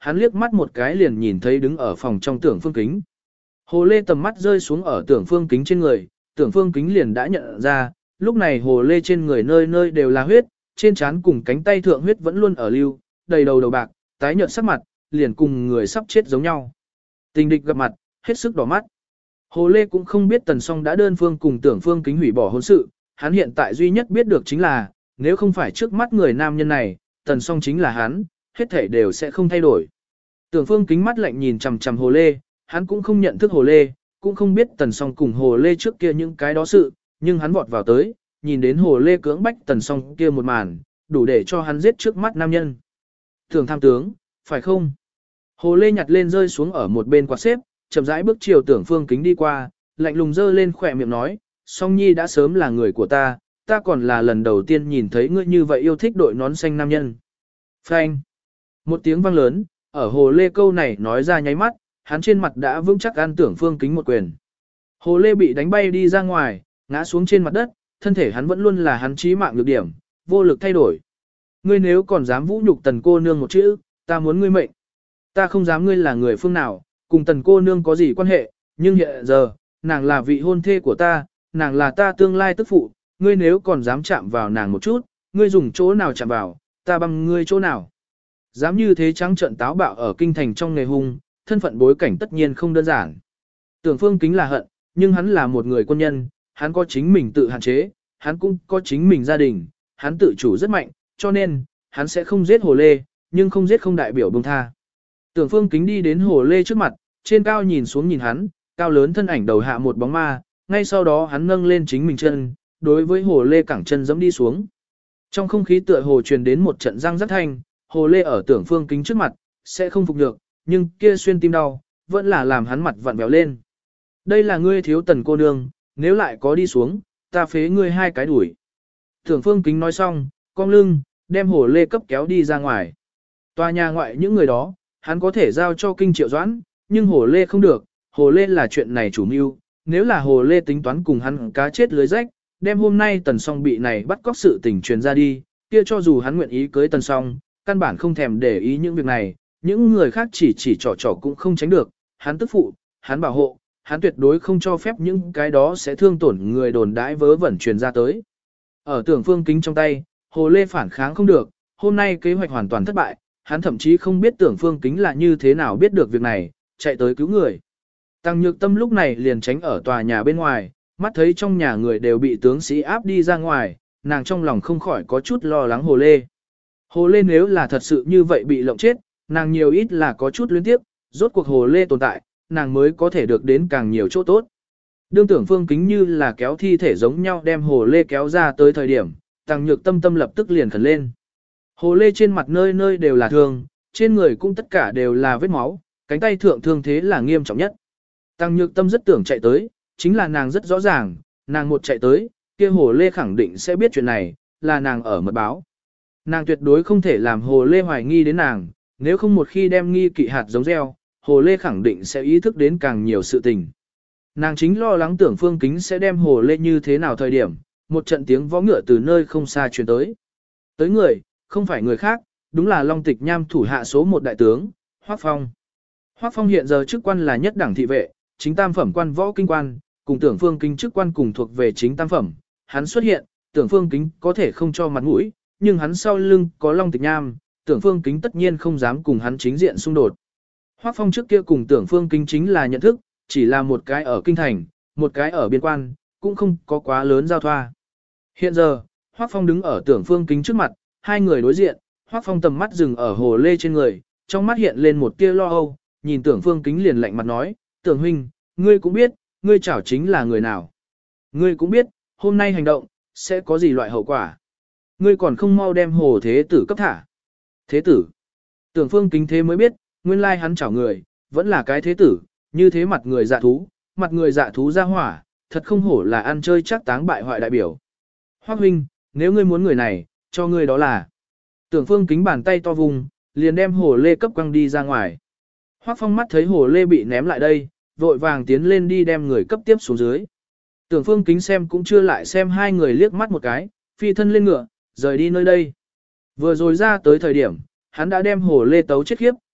hắn liếc mắt một cái liền nhìn thấy đứng ở phòng trong Tưởng Phương Kính. Hồ Lê tầm mắt rơi xuống ở Tưởng Phương Kính trên người, Tưởng Phương Kính liền đã nhận ra, lúc này Hồ Lê trên người nơi nơi đều là huyết, trên trán cùng cánh tay thượng huyết vẫn luôn ở lưu, đầy đầu bạc, tái nhợt sắc mặt, liền cùng người sắp chết giống nhau. Tình địch gặp mặt, hết sức đỏ mắt. Hồ Lê cũng không biết Tần Song đã đơn phương cùng Tưởng Phương Kính hủy bỏ hôn sự, hắn hiện tại duy nhất biết được chính là, nếu không phải trước mắt người nam nhân này, Tần Song chính là hắn, hết thảy đều sẽ không thay đổi. Tưởng Phương Kính mắt lạnh nhìn chằm chằm Hồ Lê, hắn cũng không nhận thức Hồ Lê, cũng không biết Tần Song cùng Hồ Lê trước kia những cái đó sự, nhưng hắn vọt vào tới, nhìn đến Hồ Lê cưỡng bách Tần Song kia một màn, đủ để cho hắn giết trước mắt nam nhân. Tưởng tham tướng, phải không? Hồ Lê nhặt lên rơi xuống ở một bên quạt xếp, chậm rãi bước chiều Tưởng Phương Kính đi qua, lạnh lùng dơ lên khỏe miệng nói, Song Nhi đã sớm là người của ta còn là lần đầu tiên nhìn thấy ngươi như vậy yêu thích đội nón xanh nam nhân. Phanh! Một tiếng vang lớn, ở Hồ Lê câu này nói ra nháy mắt, hắn trên mặt đã vững chắc ăn Tưởng Phương Kính một quyền. Hồ Lê bị đánh bay đi ra ngoài, ngã xuống trên mặt đất, thân thể hắn vẫn luôn là hắn chí mạng nhược điểm, vô lực thay đổi. Ngươi nếu còn dám vũ nhục Tần cô nương một chữ, ta muốn ngươi mệnh. Ta không dám ngươi là người phương nào, cùng Tần cô nương có gì quan hệ, nhưng hiện giờ, nàng là vị hôn thê của ta, nàng là ta tương lai tức phụ, ngươi nếu còn dám chạm vào nàng một chút, ngươi dùng chỗ nào chạm vào, ta bằng ngươi chỗ nào. Dám như thế trắng trợn táo bạo ở kinh thành trong nghề hung, thân phận bối cảnh tất nhiên không đơn giản. Tưởng Phương Kính là hận, nhưng hắn là một người quân nhân, hắn có chính mình tự hạn chế, hắn cũng có chính mình gia đình, hắn tự chủ rất mạnh, cho nên, hắn sẽ không giết Hồ Lê, nhưng không giết không đại biểu buông tha. Tưởng Phương Kính đi đến Hồ Lê trước mặt, trên cao nhìn xuống nhìn hắn, cao lớn thân ảnh đầu hạ một bóng ma, ngay sau đó hắn nâng lên chính mình chân, đối với Hồ Lê cẳng chân giẫm đi xuống. Trong không khí tựa hồ truyền đến một trận răng rắc thanh, Hồ Lê ở Tưởng Phương Kính trước mặt, sẽ không phục được, nhưng kia xuyên tim đau, vẫn là làm hắn mặt vặn vẹo lên. Đây là ngươi thiếu Tần cô nương, nếu lại có đi xuống, ta phế ngươi hai cái đuổi. Tưởng Phương Kính nói xong, cong lưng, đem Hồ Lê cấp kéo đi ra ngoài. Tòa nhà ngoại những người đó, hắn có thể giao cho Kinh Triệu Doãn, nhưng Hồ Lê không được, Hồ Lê là chuyện này chủ mưu, nếu là Hồ Lê tính toán cùng hắn cá chết lưới rách, đem hôm nay Tần Song bị này bắt cóc sự tình truyền ra đi, kia cho dù hắn nguyện ý cưới Tần Song, căn bản không thèm để ý những việc này, những người khác chỉ trò cũng không tránh được, hắn tức phụ, hắn bảo hộ, hắn tuyệt đối không cho phép những cái đó sẽ thương tổn người đồn đãi vớ vẩn truyền ra tới. Ở Tưởng Phương Kính trong tay, Hồ Lê phản kháng không được, hôm nay kế hoạch hoàn toàn thất bại, hắn thậm chí không biết Tưởng Phương Kính là như thế nào biết được việc này, chạy tới cứu người. Tăng Nhược Tâm lúc này liền tránh ở tòa nhà bên ngoài, mắt thấy trong nhà người đều bị tướng sĩ áp đi ra ngoài, nàng trong lòng không khỏi có chút lo lắng Hồ Lê. Hồ Lê nếu là thật sự như vậy bị lộng chết, nàng nhiều ít là có chút luyến tiếc, rốt cuộc Hồ Lê tồn tại, nàng mới có thể được đến càng nhiều chỗ tốt. Đương Tưởng Phương Kính như là kéo thi thể giống nhau đem Hồ Lê kéo ra tới thời điểm, Tăng Nhược Tâm lập tức liền khẩn lên. Hồ Lê trên mặt nơi nơi đều là thương, trên người cũng tất cả đều là vết máu, cánh tay thượng thương thế là nghiêm trọng nhất. Tăng Nhược Tâm rất tưởng chạy tới, chính là nàng rất rõ ràng, nàng một chạy tới, kia Hồ Lê khẳng định sẽ biết chuyện này, là nàng ở mật báo. Nàng tuyệt đối không thể làm Hồ Lê hoài nghi đến nàng, nếu không một khi đem nghi kỵ hạt giống gieo, Hồ Lê khẳng định sẽ ý thức đến càng nhiều sự tình. Nàng chính lo lắng Tưởng Phương Kính sẽ đem Hồ Lê như thế nào thời điểm, một trận tiếng vó ngựa từ nơi không xa truyền tới. Tới người, không phải người khác, đúng là Long Tịch Nham thủ hạ số 1 đại tướng, Hoắc Phong. Hoắc Phong hiện giờ chức quan là nhất đẳng thị vệ, chính tam phẩm quan võ kinh quan, cùng Tưởng Phương Kính chức quan cùng thuộc về chính tam phẩm. Hắn xuất hiện, Tưởng Phương Kính có thể không cho mặt mũi, nhưng hắn sau lưng có Long Tịch Nham, Tưởng Phương Kính tất nhiên không dám cùng hắn chính diện xung đột. Hoắc Phong trước kia cùng Tưởng Phương Kính chính là nhận thức, chỉ là một cái ở kinh thành, một cái ở biên quan, cũng không có quá lớn giao thoa. Hiện giờ, Hoắc Phong đứng ở Tưởng Phương Kính trước mặt, hai người đối diện, Hoắc Phong tầm mắt dừng ở Hồ Lê trên người, trong mắt hiện lên một tia lo âu, nhìn Tưởng Phương Kính liền lạnh mặt nói, Tưởng huynh, ngươi cũng biết, ngươi chảo chính là người nào. Ngươi cũng biết, hôm nay hành động, sẽ có gì loại hậu quả. Ngươi còn không mau đem Hồ Thế Tử cấp thả. Thế Tử. Tưởng Phương Kính thế mới biết, nguyên lai hắn chảo người, vẫn là cái Thế Tử, như thế mặt người dạ thú ra hỏa, thật không hổ là ăn chơi chắc táng bại hoại đại biểu. Hoắc huynh, nếu ngươi muốn người này, cho ngươi đó là. Tưởng Phương Kính bàn tay to vùng, liền đem Hồ Lê cấp quăng đi ra ngoài. Hoắc Phong mắt thấy Hồ Lê bị ném lại đây, vội vàng tiến lên đi đem người cấp tiếp xuống dưới. Tưởng Phương Kính xem cũng chưa lại xem hai người liếc mắt một cái, phi thân lên ngựa, rời đi nơi đây. Vừa rồi ra tới thời điểm, hắn đã đem Hồ Lê tấu chết khiếp,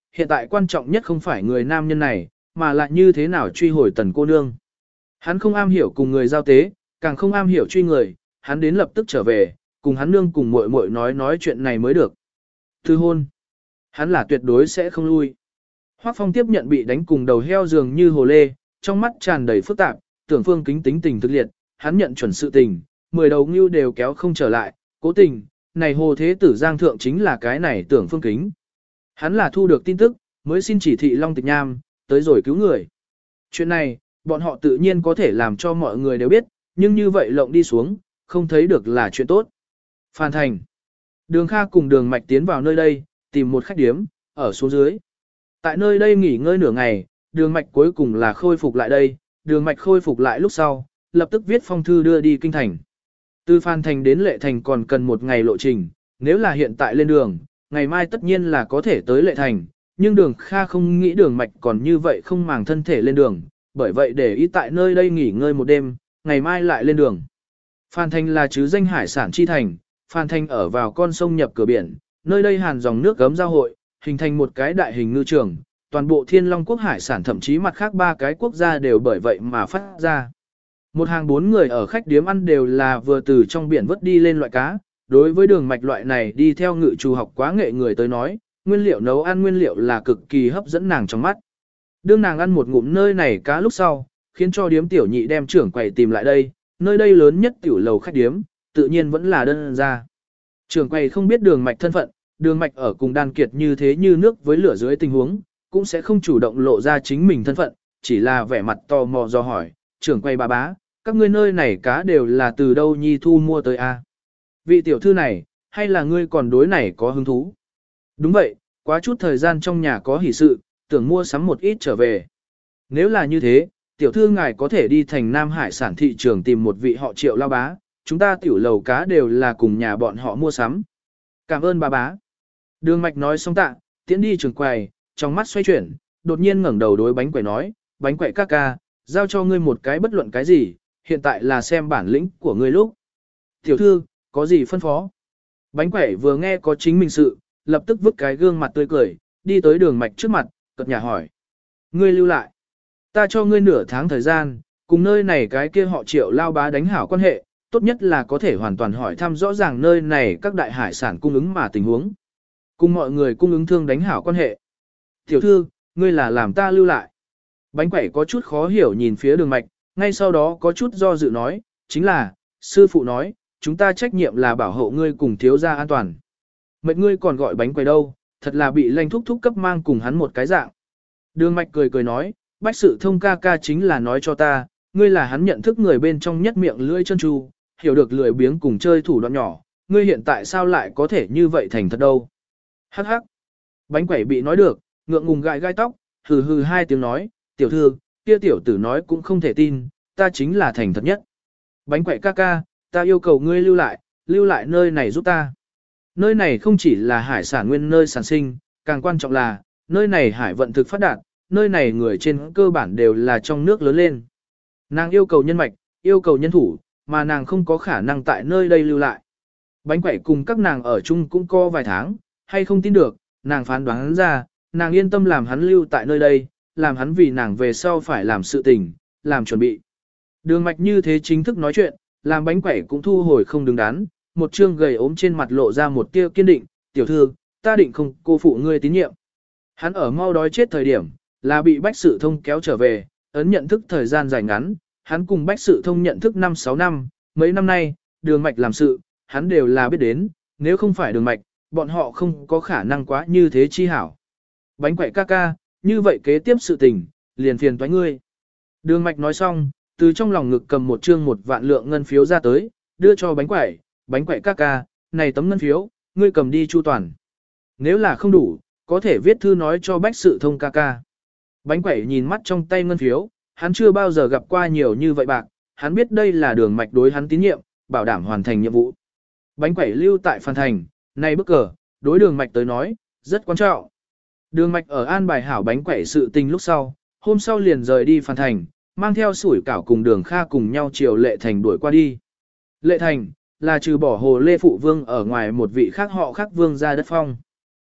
hiện tại quan trọng nhất không phải người nam nhân này, mà là như thế nào truy hồi tần cô nương. Hắn không am hiểu cùng người giao tế, càng không am hiểu truy người, hắn đến lập tức trở về, cùng hắn nương cùng muội muội nói chuyện này mới được. Từ hôn, hắn là tuyệt đối sẽ không lui. Hoắc Phong tiếp nhận bị đánh cùng đầu heo dường như hồ lê, trong mắt tràn đầy phức tạp, Tưởng Phương Kính tính tình thực liệt, hắn nhận chuẩn sự tình, 10 đầu ngưu đều kéo không trở lại, cố tình, này hồ thế tử Giang Thượng chính là cái này Tưởng Phương Kính. Hắn là thu được tin tức, mới xin chỉ thị Long Tịch Nham, tới rồi cứu người. Chuyện này, bọn họ tự nhiên có thể làm cho mọi người đều biết, nhưng như vậy lộng đi xuống, không thấy được là chuyện tốt. Phan Thành. Đường Kha cùng Đường Mạch tiến vào nơi đây, tìm một khách điếm, ở xuống dưới. Tại nơi đây nghỉ ngơi nửa ngày, Đường Mạch cuối cùng là khôi phục lại đây, Đường Mạch khôi phục lại lúc sau, lập tức viết phong thư đưa đi kinh thành. Từ Phan Thành đến Lệ Thành còn cần một ngày lộ trình, nếu là hiện tại lên đường, ngày mai tất nhiên là có thể tới Lệ Thành, nhưng Đường Kha không nghĩ Đường Mạch còn như vậy không màng thân thể lên đường, bởi vậy để ý tại nơi đây nghỉ ngơi một đêm, ngày mai lại lên đường. Phan Thành là chứ danh hải sản chi thành, Phan Thành ở vào con sông nhập cửa biển, nơi đây hàn dòng nước gấm giao hội, hình thành một cái đại hình ngư trường, toàn bộ Thiên Long quốc hải sản thậm chí mặt khác 3 cái quốc gia đều bởi vậy mà phát ra. Một hàng 4 người ở khách điếm ăn đều là vừa từ trong biển vớt đi lên loại cá, đối với Đường Mạch loại này đi theo ngự trù học quá nghệ người tới nói, nguyên liệu nấu ăn nguyên liệu là cực kỳ hấp dẫn nàng trong mắt. Đương nàng ăn một ngụm nơi này cá lúc sau, khiến cho điếm tiểu nhị đem trưởng quầy tìm lại đây, nơi đây lớn nhất tiểu lầu khách điếm, tự nhiên vẫn là đơn ra. Trưởng quầy không biết Đường Mạch thân phận, Đường Mạch ở cùng Đan Kiệt như thế như nước với lửa dưới tình huống, cũng sẽ không chủ động lộ ra chính mình thân phận, chỉ là vẻ mặt tò mò do hỏi, trưởng quầy bà bá, các ngươi nơi này cá đều là từ đâu nhi thu mua tới a? Vị tiểu thư này, hay là ngươi còn đối này có hứng thú? Đúng vậy, quá chút thời gian trong nhà có hỷ sự, tưởng mua sắm một ít trở về. Nếu là như thế, tiểu thư ngài có thể đi thành Nam Hải sản thị trường tìm một vị họ Triệu lao bá, chúng ta tiểu lầu cá đều là cùng nhà bọn họ mua sắm. Cảm ơn bà bá. Đường Mạch nói xong tạ, tiễn đi trưởng quầy, trong mắt xoay chuyển, đột nhiên ngẩng đầu đối bánh quẩy nói, bánh quẩy ca ca, giao cho ngươi một cái bất luận cái gì, hiện tại là xem bản lĩnh của ngươi lúc. Tiểu thư, có gì phân phó? Bánh quẩy vừa nghe có chính mình sự, lập tức vứt cái gương mặt tươi cười, đi tới Đường Mạch trước mặt, cợt nhả hỏi. Ngươi lưu lại. Ta cho ngươi nửa tháng thời gian, cùng nơi này cái kia họ Triệu lao bá đánh hảo quan hệ, tốt nhất là có thể hoàn toàn hỏi thăm rõ ràng nơi này các đại hải sản cung ứng mà tình huống. Cùng mọi người cung ứng thương đánh hảo quan hệ. Tiểu thư, ngươi là làm ta lưu lại. Bánh quẩy có chút khó hiểu nhìn phía Đường Mạch, ngay sau đó có chút do dự nói, chính là, sư phụ nói, chúng ta trách nhiệm là bảo hộ ngươi cùng thiếu gia an toàn. Mệnh ngươi còn gọi bánh quẩy đâu, thật là bị lanh thúc thúc cấp mang cùng hắn một cái dạng. Đường Mạch cười cười nói, bách sự thông ca ca chính là nói cho ta, ngươi là hắn nhận thức người bên trong nhất miệng lưỡi chân tru, hiểu được lười biếng cùng chơi thủ đoạn nhỏ, ngươi hiện tại sao lại có thể như vậy thành thật đâu. Hắc hắc. Bánh quẩy bị nói được, ngượng ngùng gãi gai tóc, hừ hừ 2 tiếng nói, tiểu thư, kia tiểu tử nói cũng không thể tin, ta chính là thành thật nhất. Bánh quẩy ca ca, ta yêu cầu ngươi lưu lại nơi này giúp ta. Nơi này không chỉ là hải sản nguyên nơi sản sinh, càng quan trọng là, nơi này hải vận thực phát đạt, nơi này người trên cơ bản đều là trong nước lớn lên. Nàng yêu cầu nhân mạch, yêu cầu nhân thủ, mà nàng không có khả năng tại nơi đây lưu lại. Bánh quẩy cùng các nàng ở chung cũng có vài tháng, hay không tin được, nàng phán đoán ra, nàng yên tâm làm hắn lưu tại nơi đây, làm hắn vì nàng về sau phải làm sự tình, làm chuẩn bị. Đường Mạch như thế chính thức nói chuyện, làm bánh quẩy cũng thu hồi không đứng đắn, một trương gầy ốm trên mặt lộ ra một tia kiên định, tiểu thư, ta định không cô phụ ngươi tín nhiệm. Hắn ở mau đói chết thời điểm, là bị Bách Sự Thông kéo trở về, ấn nhận thức thời gian dài ngắn, hắn cùng Bách Sự Thông nhận thức 5-6 năm, mấy năm nay, Đường Mạch làm sự, hắn đều là biết đến, nếu không phải Đường Mạch, bọn họ không có khả năng quá như thế chi hảo. Bánh quẩy ca ca, như vậy kế tiếp sự tình, liền phiền toái ngươi. Đường Mạch nói xong, từ trong lòng ngực cầm một trương 1 vạn lượng ngân phiếu ra tới, đưa cho bánh quẩy ca ca, này tấm ngân phiếu, ngươi cầm đi chu toàn. Nếu là không đủ, có thể viết thư nói cho Bách Sự Thông ca ca. Bánh quẩy nhìn mắt trong tay ngân phiếu, hắn chưa bao giờ gặp qua nhiều như vậy bạc, hắn biết đây là Đường Mạch đối hắn tín nhiệm, bảo đảm hoàn thành nhiệm vụ. Bánh quẩy lưu tại Phan Thành, này bức cờ, đối Đường Mạch tới nói, rất quan trọng. Đường Mạch ở an bài hảo bánh quẩy sự tình lúc sau, hôm sau liền rời đi Phan Thành, mang theo sủi cảo cùng Đường Kha cùng nhau chiều Lệ Thành đuổi qua đi. Lệ Thành, là trừ bỏ Hồ Lê Phụ Vương ở ngoài một vị khác họ khác vương ra đất phong.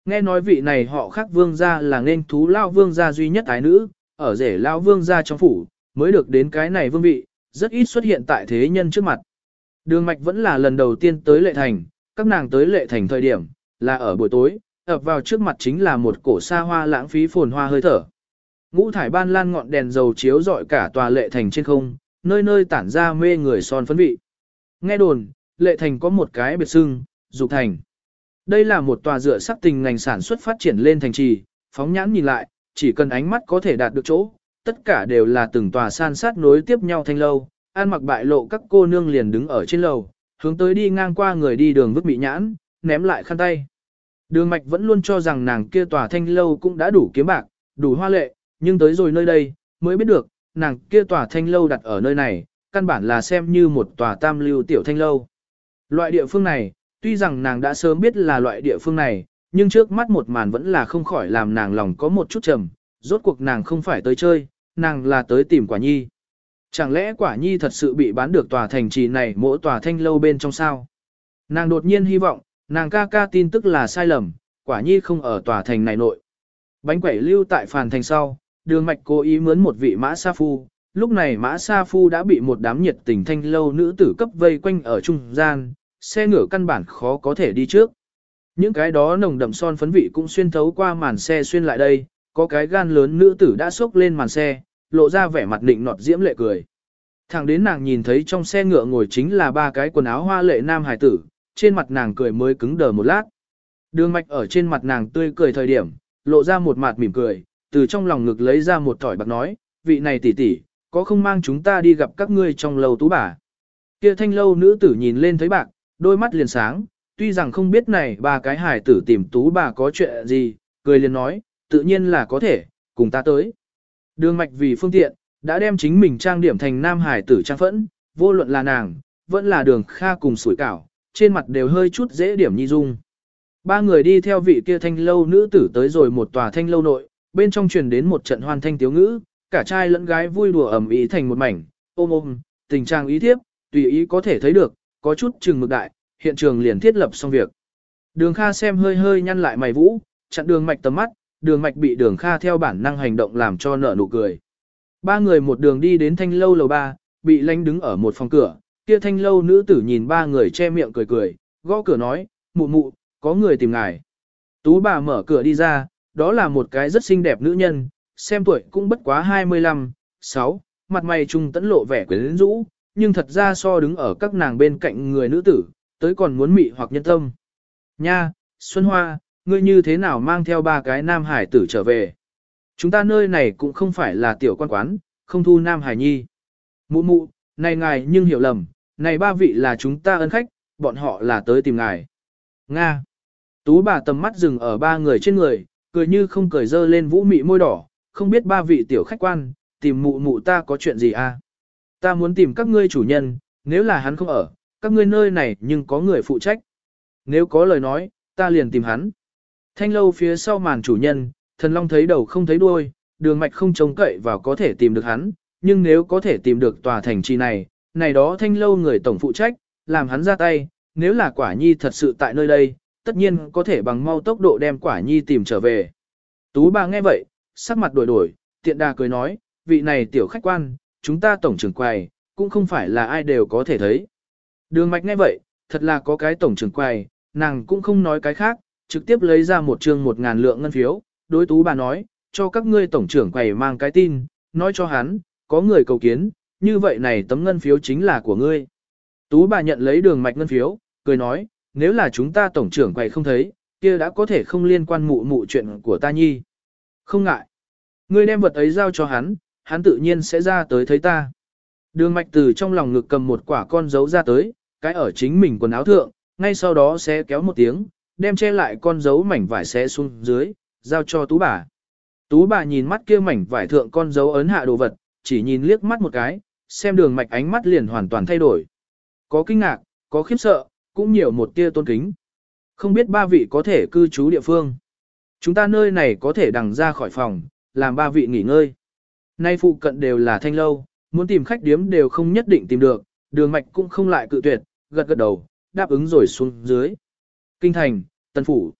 Nghe nói vị này họ khác vương gia là nên thú lao vương gia duy nhất ái nữ, ở rể lao vương gia trong phủ, mới được đến cái này vương vị, rất ít xuất hiện tại thế nhân trước mặt. Đường mạch vẫn là lần đầu tiên tới Lệ Thành, các nàng tới Lệ Thành thời điểm, là ở buổi tối, ập vào trước mặt chính là một cổ xa hoa lãng phí phồn hoa hơi thở. Ngũ thải ban lan ngọn đèn dầu chiếu rọi cả tòa Lệ Thành trên không, nơi nơi tản ra mê người son phấn vị. Nghe đồn, Lệ Thành có một cái biệt xưng, Dục Thành. Đây là một tòa dựa sắc tình ngành sản xuất phát triển lên thành trì, phóng nhãn nhìn lại, chỉ cần ánh mắt có thể đạt được chỗ, tất cả đều là từng tòa san sát nối tiếp nhau thanh lâu, ăn mặc bại lộ các cô nương liền đứng ở trên lầu, hướng tới đi ngang qua người đi đường vứt bị nhãn, ném lại khăn tay. Đường Mạch vẫn luôn cho rằng nàng kia tòa thanh lâu cũng đã đủ kiếm bạc, đủ hoa lệ, nhưng tới rồi nơi đây, mới biết được, nàng kia tòa thanh lâu đặt ở nơi này, căn bản là xem như một tòa tam lưu tiểu thanh lâu. Loại địa phương này, tuy rằng nàng đã sớm biết là loại địa phương này, nhưng trước mắt một màn vẫn là không khỏi làm nàng lòng có một chút trầm, rốt cuộc nàng không phải tới chơi, nàng là tới tìm Quả Nhi. Chẳng lẽ Quả Nhi thật sự bị bán được tòa thành trì này mỗi tòa thanh lâu bên trong sao? Nàng đột nhiên hy vọng, nàng ca ca tin tức là sai lầm, Quả Nhi không ở tòa thành này nội. Bánh quẩy lưu tại Phàn Thành sau, Đường Mạch cố ý mướn một vị mã sa phu, lúc này mã sa phu đã bị một đám nhiệt tình thanh lâu nữ tử cấp vây quanh ở trung gian, xe ngựa căn bản khó có thể đi trước. Những cái đó nồng đậm son phấn vị cũng xuyên thấu qua màn xe xuyên lại đây, có cái gan lớn nữ tử đã xốc lên màn xe, lộ ra vẻ mặt định nọt diễm lệ cười. Thẳng đến nàng nhìn thấy trong xe ngựa ngồi chính là ba cái quần áo hoa lệ nam hải tử, trên mặt nàng cười mới cứng đờ một lát. Đường Mạch ở trên mặt nàng tươi cười thời điểm, lộ ra một mặt mỉm cười, từ trong lòng ngực lấy ra một thỏi bạc nói, vị này tỷ tỷ, có không mang chúng ta đi gặp các ngươi trong lầu tú bà. Kia thanh lâu nữ tử nhìn lên thấy bạc, đôi mắt liền sáng, tuy rằng không biết này ba cái hải tử tìm tú bà có chuyện gì, cười liền nói, tự nhiên là có thể, cùng ta tới. Đường Mạch vì phương tiện, đã đem chính mình trang điểm thành nam hải tử trang phẫn, vô luận là nàng, vẫn là Đường Kha cùng sủi cảo, trên mặt đều hơi chút dễ điểm nhi dung. Ba người đi theo vị kia thanh lâu nữ tử tới rồi một tòa thanh lâu nội, bên trong truyền đến một trận hoan thanh tiếu ngữ, cả trai lẫn gái vui đùa ầm ĩ thành một mảnh, ôm ôm, tình trạng ý thiếp, tùy ý có thể thấy được, có chút chừng mực đại, hiện trường liền thiết lập xong việc. Đường Kha xem hơi hơi nhăn lại mày vũ, chặn Đường Mạch tầm mắt, Đường Mạch bị Đường Kha theo bản năng hành động làm cho nở nụ cười. Ba người một đường đi đến thanh lâu lầu 3, bị lánh đứng ở một phòng cửa, kia thanh lâu nữ tử nhìn ba người che miệng cười cười, gõ cửa nói, mụ mụ, có người tìm ngài. Tú bà mở cửa đi ra, đó là một cái rất xinh đẹp nữ nhân, xem tuổi cũng bất quá 25, 6, mặt mày trung tẫn lộ vẻ quyến rũ, nhưng thật ra so đứng ở các nàng bên cạnh người nữ tử, tới còn muốn mị hoặc nhân tâm. Nha, Xuân Hoa, ngươi như thế nào mang theo ba cái nam hải tử trở về? Chúng ta nơi này cũng không phải là tiểu quan quán, không thu nam hải nhi. Mụ mụ, này ngài nhưng hiểu lầm, này ba vị là chúng ta ân khách, bọn họ là tới tìm ngài. Nga. Tú bà tầm mắt dừng ở ba người trên người, cười như không cười dơ lên vũ mị môi đỏ, không biết ba vị tiểu khách quan, tìm mụ mụ ta có chuyện gì à? Ta muốn tìm các ngươi chủ nhân, nếu là hắn không ở, các ngươi nơi này nhưng có người phụ trách. Nếu có lời nói, ta liền tìm hắn. Thanh lâu phía sau màn chủ nhân, Thần Long thấy đầu không thấy đuôi, Đường Mạch không trông cậy vào có thể tìm được hắn, nhưng nếu có thể tìm được tòa thành trì này, này đó thanh lâu người tổng phụ trách, làm hắn ra tay, nếu là Quả Nhi thật sự tại nơi đây, tất nhiên có thể bằng mau tốc độ đem Quả Nhi tìm trở về. Tú bà nghe vậy, sắc mặt đổi đổi, tiện đà cười nói, vị này tiểu khách quan, chúng ta tổng trưởng quầy, cũng không phải là ai đều có thể thấy. Đường Mạch nghe vậy, thật là có cái tổng trưởng quầy, nàng cũng không nói cái khác, trực tiếp lấy ra một trương 1.000 lượng ngân phiếu, đối Tú bà nói, cho các ngươi tổng trưởng quầy mang cái tin, nói cho hắn, có người cầu kiến, như vậy này tấm ngân phiếu chính là của ngươi. Tú bà nhận lấy Đường Mạch ngân phiếu, cười nói, nếu là chúng ta tổng trưởng quầy không thấy, kia đã có thể không liên quan mụ mụ chuyện của ta nhi. Không ngại. Ngươi đem vật ấy giao cho hắn, hắn tự nhiên sẽ ra tới thấy ta. Đường Mạch từ trong lòng ngực cầm một quả con dấu ra tới, cái ở chính mình quần áo thượng, ngay sau đó sẽ kéo một tiếng, đem che lại con dấu mảnh vải xé xuống dưới, giao cho Tú bà. Tú bà nhìn mắt kia mảnh vải thượng con dấu ấn hạ đồ vật, chỉ nhìn liếc mắt một cái, xem Đường Mạch ánh mắt liền hoàn toàn thay đổi. Có kinh ngạc, có khiếp sợ, cũng nhiều một tia tôn kính. Không biết ba vị có thể cư trú địa phương. Chúng ta nơi này có thể đằng ra khỏi phòng, làm ba vị nghỉ ngơi. Nay phụ cận đều là thanh lâu, muốn tìm khách điếm đều không nhất định tìm được, Đường Mạch cũng không lại cự tuyệt, gật gật đầu, đáp ứng rồi xuống dưới. Kinh thành, Tân Phủ.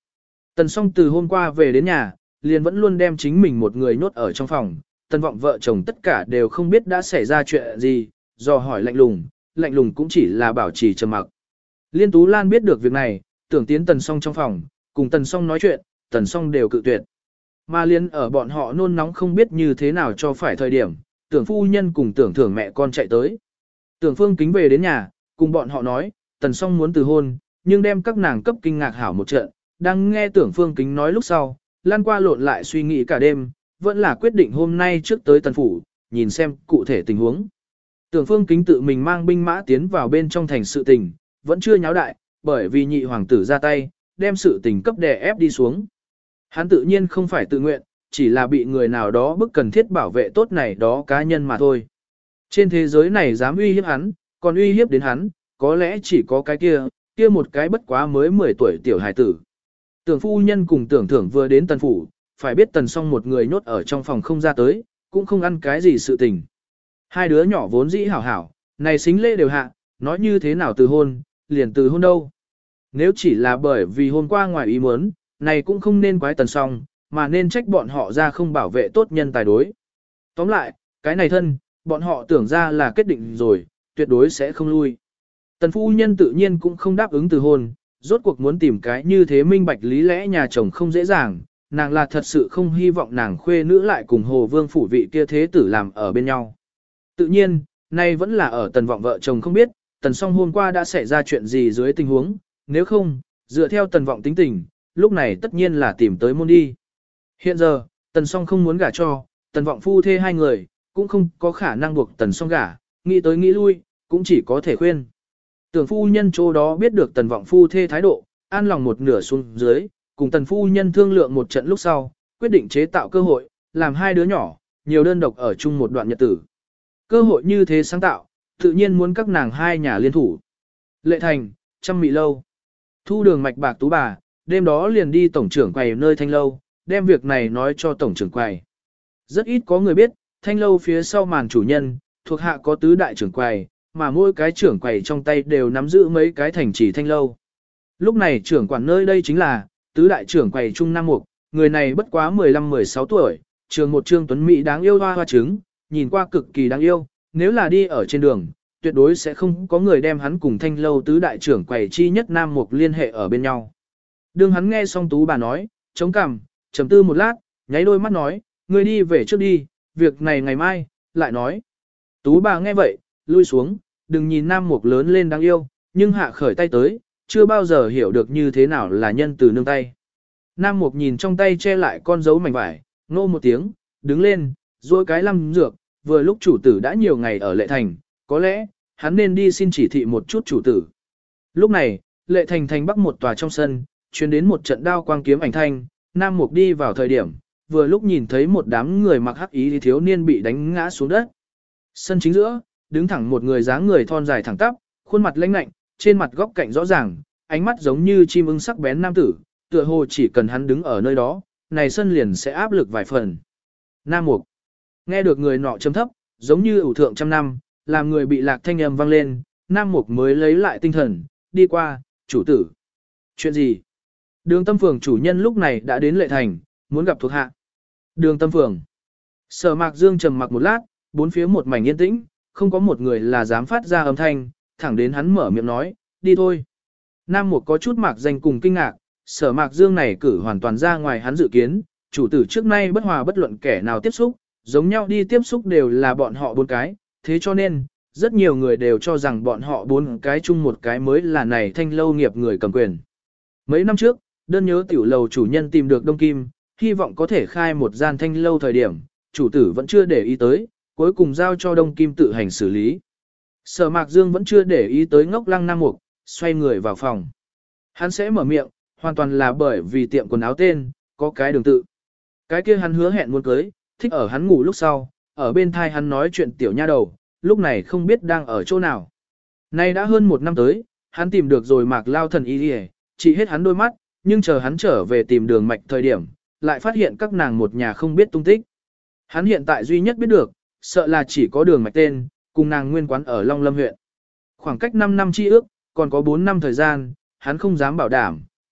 Tần Song từ hôm qua về đến nhà, liền vẫn luôn đem chính mình một người nhốt ở trong phòng, Tần Vọng vợ chồng tất cả đều không biết đã xảy ra chuyện gì, do hỏi lạnh lùng cũng chỉ là bảo trì trầm mặc. Liên Tú Lan biết được việc này, tưởng tiến Tần Song trong phòng, cùng Tần Song nói chuyện, Tần Song đều cự tuyệt. Mà liên ở bọn họ nôn nóng không biết như thế nào cho phải thời điểm, tưởng phu nhân cùng tưởng thưởng mẹ con chạy tới. Tưởng Phương Kính về đến nhà, cùng bọn họ nói, Tần Song muốn từ hôn, nhưng đem các nàng cấp kinh ngạc hảo một trận, đang nghe tưởng Phương Kính nói lúc sau, lan qua lộn lại suy nghĩ cả đêm, vẫn là quyết định hôm nay trước tới Tần Phủ, nhìn xem cụ thể tình huống. Tưởng Phương Kính tự mình mang binh mã tiến vào bên trong thành sự tình, vẫn chưa nháo đại, bởi vì nhị hoàng tử ra tay, đem sự tình cấp đè ép đi xuống. Hắn tự nhiên không phải tự nguyện, chỉ là bị người nào đó bức cần thiết bảo vệ tốt này đó cá nhân mà thôi. Trên thế giới này dám uy hiếp hắn, còn uy hiếp đến hắn, có lẽ chỉ có cái kia một cái bất quá mới 10 tuổi tiểu hài tử. Tưởng phu nhân cùng tưởng thưởng vừa đến Tần Phủ, phải biết Tần Song một người nhốt ở trong phòng không ra tới, cũng không ăn cái gì sự tình. Hai đứa nhỏ vốn dĩ hảo hảo, này xính lễ đều hạ, nói như thế nào từ hôn, liền từ hôn đâu. Nếu chỉ là bởi vì hôm qua ngoài ý muốn, này cũng không nên quái Tần Song, mà nên trách bọn họ ra không bảo vệ tốt nhân tài đối. Tóm lại, cái này thân, bọn họ tưởng ra là kết định rồi, tuyệt đối sẽ không lui. Tần phu nhân tự nhiên cũng không đáp ứng từ hôn, rốt cuộc muốn tìm cái như thế minh bạch lý lẽ nhà chồng không dễ dàng, nàng là thật sự không hy vọng nàng khuê nữ lại cùng Hồ Vương phủ vị kia thế tử làm ở bên nhau. Tự nhiên, nay vẫn là ở Tần Vọng vợ chồng không biết, Tần Song hôm qua đã xảy ra chuyện gì dưới tình huống, nếu không, dựa theo Tần Vọng tính tình, lúc này tất nhiên là tìm tới môn đi. Hiện giờ, Tần Song không muốn gả cho, Tần Vọng phu thê hai người, cũng không có khả năng buộc Tần Song gả, nghĩ tới nghĩ lui, cũng chỉ có thể khuyên. Tưởng phu nhân chỗ đó biết được Tần Vọng phu thê thái độ, an lòng một nửa xuống dưới, cùng Tần phu nhân thương lượng một trận lúc sau, quyết định chế tạo cơ hội, làm hai đứa nhỏ, nhiều đơn độc ở chung một đoạn nhật tử. Cơ hội như thế sáng tạo, tự nhiên muốn các nàng hai nhà liên thủ. Lệ Thành, Trăm Mị Lâu. Thu Đường mạch bạc tú bà, đêm đó liền đi tổng trưởng quầy nơi Thanh Lâu, đem việc này nói cho tổng trưởng quầy. Rất ít có người biết, Thanh Lâu phía sau màn chủ nhân, thuộc hạ có tứ đại trưởng quầy, mà mỗi cái trưởng quầy trong tay đều nắm giữ mấy cái thành trì Thanh Lâu. Lúc này trưởng quản nơi đây chính là tứ đại trưởng quầy Trung Nam Mục, người này bất quá 15-16 tuổi, trường một trương tuấn mỹ đáng yêu hoa hoa trứng, nhìn qua cực kỳ đáng yêu, nếu là đi ở trên đường, tuyệt đối sẽ không có người đem hắn cùng Thanh Lâu tứ đại trưởng quầy chi nhất Nam Mục liên hệ ở bên nhau. Đương hắn nghe xong tú bà nói, chống cằm, trầm tư một lát, nháy đôi mắt nói, ngươi đi về trước đi, việc này ngày mai, lại nói. Tú bà nghe vậy, lui xuống, đừng nhìn Nam Mục lớn lên đáng yêu, nhưng hạ khởi tay tới, chưa bao giờ hiểu được như thế nào là nhân từ nương tay. Nam Mục nhìn trong tay che lại con dấu mảnh vải, nô một tiếng, đứng lên, duỗi cái lăm dược, vừa lúc chủ tử đã nhiều ngày ở Lệ Thành, có lẽ, hắn nên đi xin chỉ thị một chút chủ tử. Lúc này, Lệ Thành thành bắc một tòa trong sân, truyền đến một trận đao quang kiếm ảnh thanh, Nam Mục đi vào thời điểm, vừa lúc nhìn thấy một đám người mặc hắc ý thiếu niên bị đánh ngã xuống đất. Sân chính giữa, đứng thẳng một người dáng người thon dài thẳng tắp, khuôn mặt lãnh lạnh, trên mặt góc cạnh rõ ràng, ánh mắt giống như chim ưng sắc bén nam tử, tựa hồ chỉ cần hắn đứng ở nơi đó, này sân liền sẽ áp lực vài phần. Nam Mục. Nghe được người nọ chấm thấp, giống như ủ thượng trăm năm, làm người bị lạc thanh âm vang lên, Nam Mục mới lấy lại tinh thần, đi qua, chủ tử. Chuyện gì? Đường Tâm Phường chủ nhân lúc này đã đến Lệ Thành, muốn gặp thuộc hạ. Đường Tâm Phường. Sở Mạc Dương trầm mặc một lát, bốn phía một mảnh yên tĩnh, không có một người là dám phát ra âm thanh, thẳng đến hắn mở miệng nói, đi thôi. Nam Mục có chút mạc danh cùng kinh ngạc, Sở Mạc Dương này cử hoàn toàn ra ngoài hắn dự kiến, chủ tử trước nay bất hòa bất luận kẻ nào tiếp xúc, giống nhau đi tiếp xúc đều là bọn họ bốn cái, thế cho nên, rất nhiều người đều cho rằng bọn họ bốn cái chung một cái mới là này Thanh Lâu nghiệp người cầm quyền. Mấy năm trước, đơn nhớ tiểu lầu chủ nhân tìm được Đông Kim, hy vọng có thể khai một gian Thanh Lâu thời điểm, chủ tử vẫn chưa để ý tới, cuối cùng giao cho Đông Kim tự hành xử lý. Sở Mạc Dương vẫn chưa để ý tới ngốc lăng Nam Mục, xoay người vào phòng. Hắn sẽ mở miệng, hoàn toàn là bởi vì tiệm quần áo tên, có cái đường tự. Cái kia hắn hứa hẹn muốn cưới, thích ở hắn ngủ lúc sau, ở bên thai hắn nói chuyện tiểu nha đầu, lúc này không biết đang ở chỗ nào. Nay đã hơn một năm tới, hắn tìm được rồi Mạc Lao thần y đi, chỉ hết hắn đôi mắt, nhưng chờ hắn trở về tìm đường mạch thời điểm, lại phát hiện các nàng một nhà không biết tung tích. Hắn hiện tại duy nhất biết được, sợ là chỉ có đường mạch tên, cùng nàng nguyên quán ở Long Lâm huyện. Khoảng cách 5 năm chi ước, còn có 4 năm thời gian, hắn không dám bảo đảm,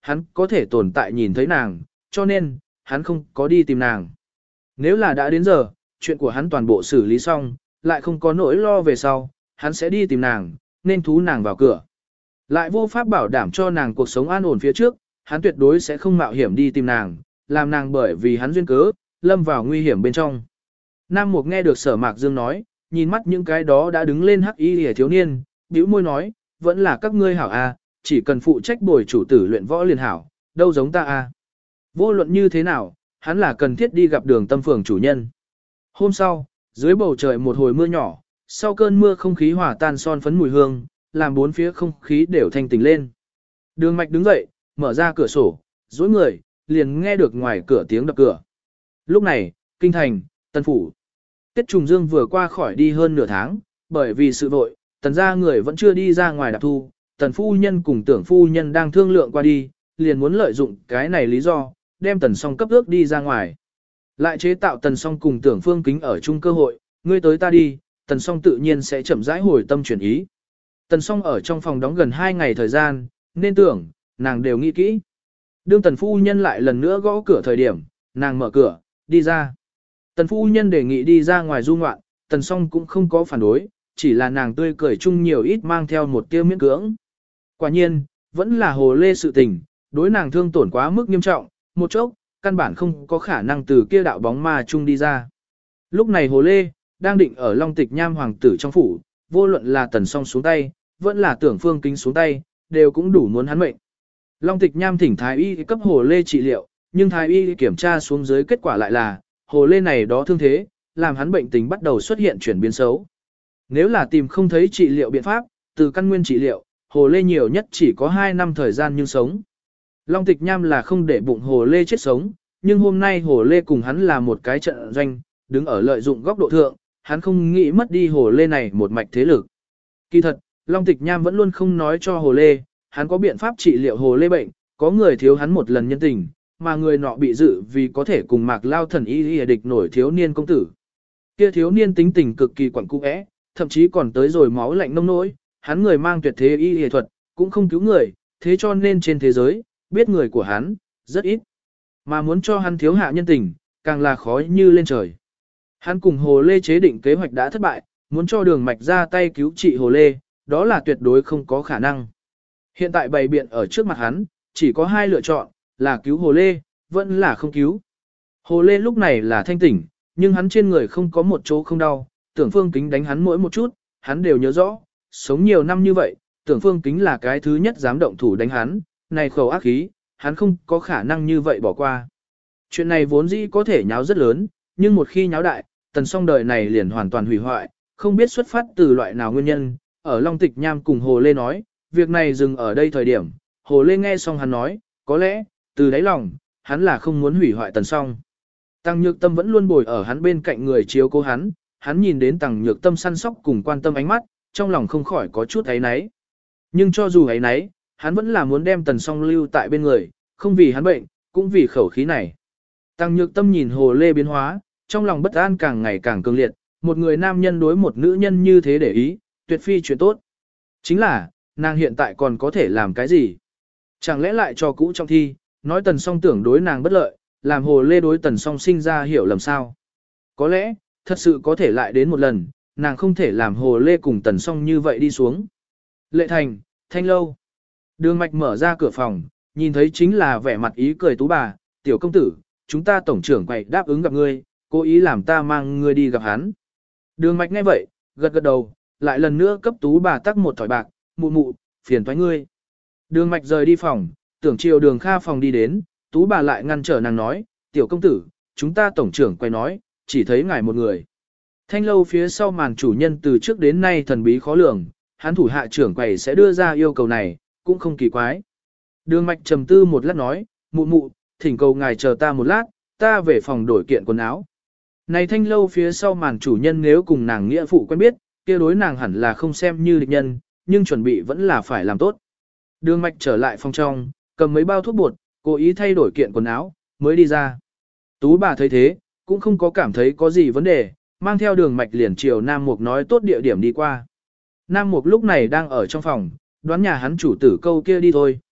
hắn có thể tồn tại nhìn thấy nàng, cho nên, hắn không có đi tìm nàng. Nếu là đã đến giờ, chuyện của hắn toàn bộ xử lý xong, lại không có nỗi lo về sau, hắn sẽ đi tìm nàng, nên thú nàng vào cửa. Lại vô pháp bảo đảm cho nàng cuộc sống an ổn phía trước, hắn tuyệt đối sẽ không mạo hiểm đi tìm nàng, làm nàng bởi vì hắn duyên cớ, lâm vào nguy hiểm bên trong. Nam Mục nghe được Sở Mạc Dương nói, nhìn mắt những cái đó đã đứng lên hắc y hề thiếu niên, bĩu môi nói, vẫn là các ngươi hảo a, chỉ cần phụ trách bồi chủ tử luyện võ liền hảo, đâu giống ta a. Vô luận như thế nào, hắn là cần thiết đi gặp Đường Tâm Phường chủ nhân. Hôm sau, dưới bầu trời một hồi mưa nhỏ, sau cơn mưa không khí hòa tan son phấn mùi hương, làm bốn phía không khí đều thanh tỉnh lên. Đường Mạch đứng dậy, mở ra cửa sổ, duỗi người, liền nghe được ngoài cửa tiếng đập cửa. Lúc này, kinh thành, Tân phủ. Tiết Trùng Dương vừa qua khỏi đi hơn nửa tháng, bởi vì sự vội, Tần gia người vẫn chưa đi ra ngoài đạp thu, Tần phu nhân cùng Tưởng phu nhân đang thương lượng qua đi, liền muốn lợi dụng cái này lý do, đem Tần Song cấp ước đi ra ngoài. Lại chế tạo Tần Song cùng Tưởng Phương Kính ở chung cơ hội, ngươi tới ta đi, Tần Song tự nhiên sẽ chậm rãi hồi tâm chuyển ý. Tần Song ở trong phòng đóng gần 2 ngày thời gian, nên tưởng, nàng đều nghĩ kỹ. Đương Tần phu nhân lại lần nữa gõ cửa thời điểm, nàng mở cửa, đi ra. Tần phu nhân đề nghị đi ra ngoài du ngoạn, Tần Song cũng không có phản đối, chỉ là nàng tươi cười chung nhiều ít mang theo một tia miễn cưỡng. Quả nhiên, vẫn là hồ lê sự tình, đối nàng thương tổn quá mức nghiêm trọng, một chốc, căn bản không có khả năng từ kia đạo bóng ma chung đi ra. Lúc này hồ lê, đang định ở Long Tịch Nham hoàng tử trong phủ, vô luận là Tần Song xuống tay, vẫn là Tưởng Phương Kính xuống tay, đều cũng đủ muốn hắn mệnh. Long Tịch Nham thỉnh Thái Y cấp hồ lê trị liệu, nhưng Thái Y kiểm tra xuống dưới kết quả lại là, hồ lê này đó thương thế, làm hắn bệnh tình bắt đầu xuất hiện chuyển biến xấu. Nếu là tìm không thấy trị liệu biện pháp, từ căn nguyên trị liệu, hồ lê nhiều nhất chỉ có 2 năm thời gian nhưng sống. Long Tịch Nham là không để bụng hồ lê chết sống, nhưng hôm nay hồ lê cùng hắn là một cái trận doanh, đứng ở lợi dụng góc độ thượng, hắn không nghĩ mất đi hồ lê này một mạch thế lực. Kỳ thật, Long Tịch Nham vẫn luôn không nói cho hồ lê, hắn có biện pháp trị liệu hồ lê bệnh, có người thiếu hắn một lần nhân tình, mà người nọ bị dự vì có thể cùng Mạc Lao thần y địch nổi thiếu niên công tử. Kia thiếu niên tính tình cực kỳ quẩn cung ẽ, thậm chí còn tới rồi máu lạnh nông nỗi, hắn người mang tuyệt thế y thuật, cũng không cứu người, thế cho nên trên thế giới, biết người của hắn, rất ít. Mà muốn cho hắn thiếu hạ nhân tình, càng là khó như lên trời. Hắn cùng Hồ Lê chế định kế hoạch đã thất bại, muốn cho Đường Mạch ra tay cứu trị Hồ Lê, đó là tuyệt đối không có khả năng. Hiện tại bày biện ở trước mặt hắn, chỉ có 2 lựa chọn, là cứu Hồ Lê, vẫn là không cứu. Hồ Lê lúc này là thanh tỉnh, nhưng hắn trên người không có một chỗ không đau, Tưởng Phương Kính đánh hắn mỗi một chút, hắn đều nhớ rõ, sống nhiều năm như vậy, Tưởng Phương Kính là cái thứ nhất dám động thủ đánh hắn, này khẩu ác khí, hắn không có khả năng như vậy bỏ qua. Chuyện này vốn dĩ có thể nháo rất lớn, nhưng một khi nháo đại, Tần Song đời này liền hoàn toàn hủy hoại, không biết xuất phát từ loại nào nguyên nhân, ở Long Tịch Nham cùng Hồ Lê nói, việc này dừng ở đây thời điểm, Hồ Lê nghe xong hắn nói, có lẽ, từ đáy lòng, hắn là không muốn hủy hoại Tần Song. Tăng Nhược Tâm vẫn luôn bồi ở hắn bên cạnh người chiếu cố hắn nhìn đến Tăng Nhược Tâm săn sóc cùng quan tâm ánh mắt, trong lòng không khỏi có chút áy náy. Nhưng cho dù áy náy, hắn vẫn là muốn đem Tần Song lưu tại bên người, không vì hắn bệnh, cũng vì khẩu khí này. Tăng Nhược Tâm nhìn Hồ Lê biến hóa, trong lòng bất an càng ngày càng cường liệt, một người nam nhân đối một nữ nhân như thế để ý, tuyệt phi chuyện tốt. Chính là, nàng hiện tại còn có thể làm cái gì? Chẳng lẽ lại cho cũ trong thi, nói Tần Song tưởng đối nàng bất lợi, làm Hồ Lê đối Tần Song sinh ra hiểu lầm sao? Có lẽ, thật sự có thể lại đến một lần, nàng không thể làm Hồ Lê cùng Tần Song như vậy đi xuống. Lệ Thành, Thanh Lâu. Đường Mạch mở ra cửa phòng, nhìn thấy chính là vẻ mặt ý cười tú bà, tiểu công tử, chúng ta tổng trưởng quầy đáp ứng gặp ngươi, cố ý làm ta mang ngươi đi gặp hắn. Đường Mạch nghe vậy, gật gật đầu, lại lần nữa cấp tú bà tắc một thỏi bạc, mụ mụ, phiền toái ngươi. Đường Mạch rời đi phòng, tưởng chiều Đường Kha phòng đi đến, tú bà lại ngăn trở nàng nói, tiểu công tử, chúng ta tổng trưởng quầy nói, chỉ thấy ngài một người. Thanh Lâu phía sau màn chủ nhân từ trước đến nay thần bí khó lường, hắn thủ hạ trưởng quầy sẽ đưa ra yêu cầu này, cũng không kỳ quái. Đường Mạch trầm tư một lát nói, mụ mụ, thỉnh cầu ngài chờ ta một lát, ta về phòng đổi kiện quần áo. Này Thanh Lâu phía sau màn chủ nhân nếu cùng nàng nghĩa phụ quen biết, kia đối nàng hẳn là không xem như địch nhân, nhưng chuẩn bị vẫn là phải làm tốt. Đường Mạch trở lại phòng trong, cầm mấy bao thuốc bột, cố ý thay đổi kiện quần áo, mới đi ra. Tú bà thấy thế, cũng không có cảm thấy có gì vấn đề, mang theo Đường Mạch liền chiều Nam Mục nói tốt địa điểm đi qua. Nam Mục lúc này đang ở trong phòng, đoán nhà hắn chủ tử câu kia đi thôi,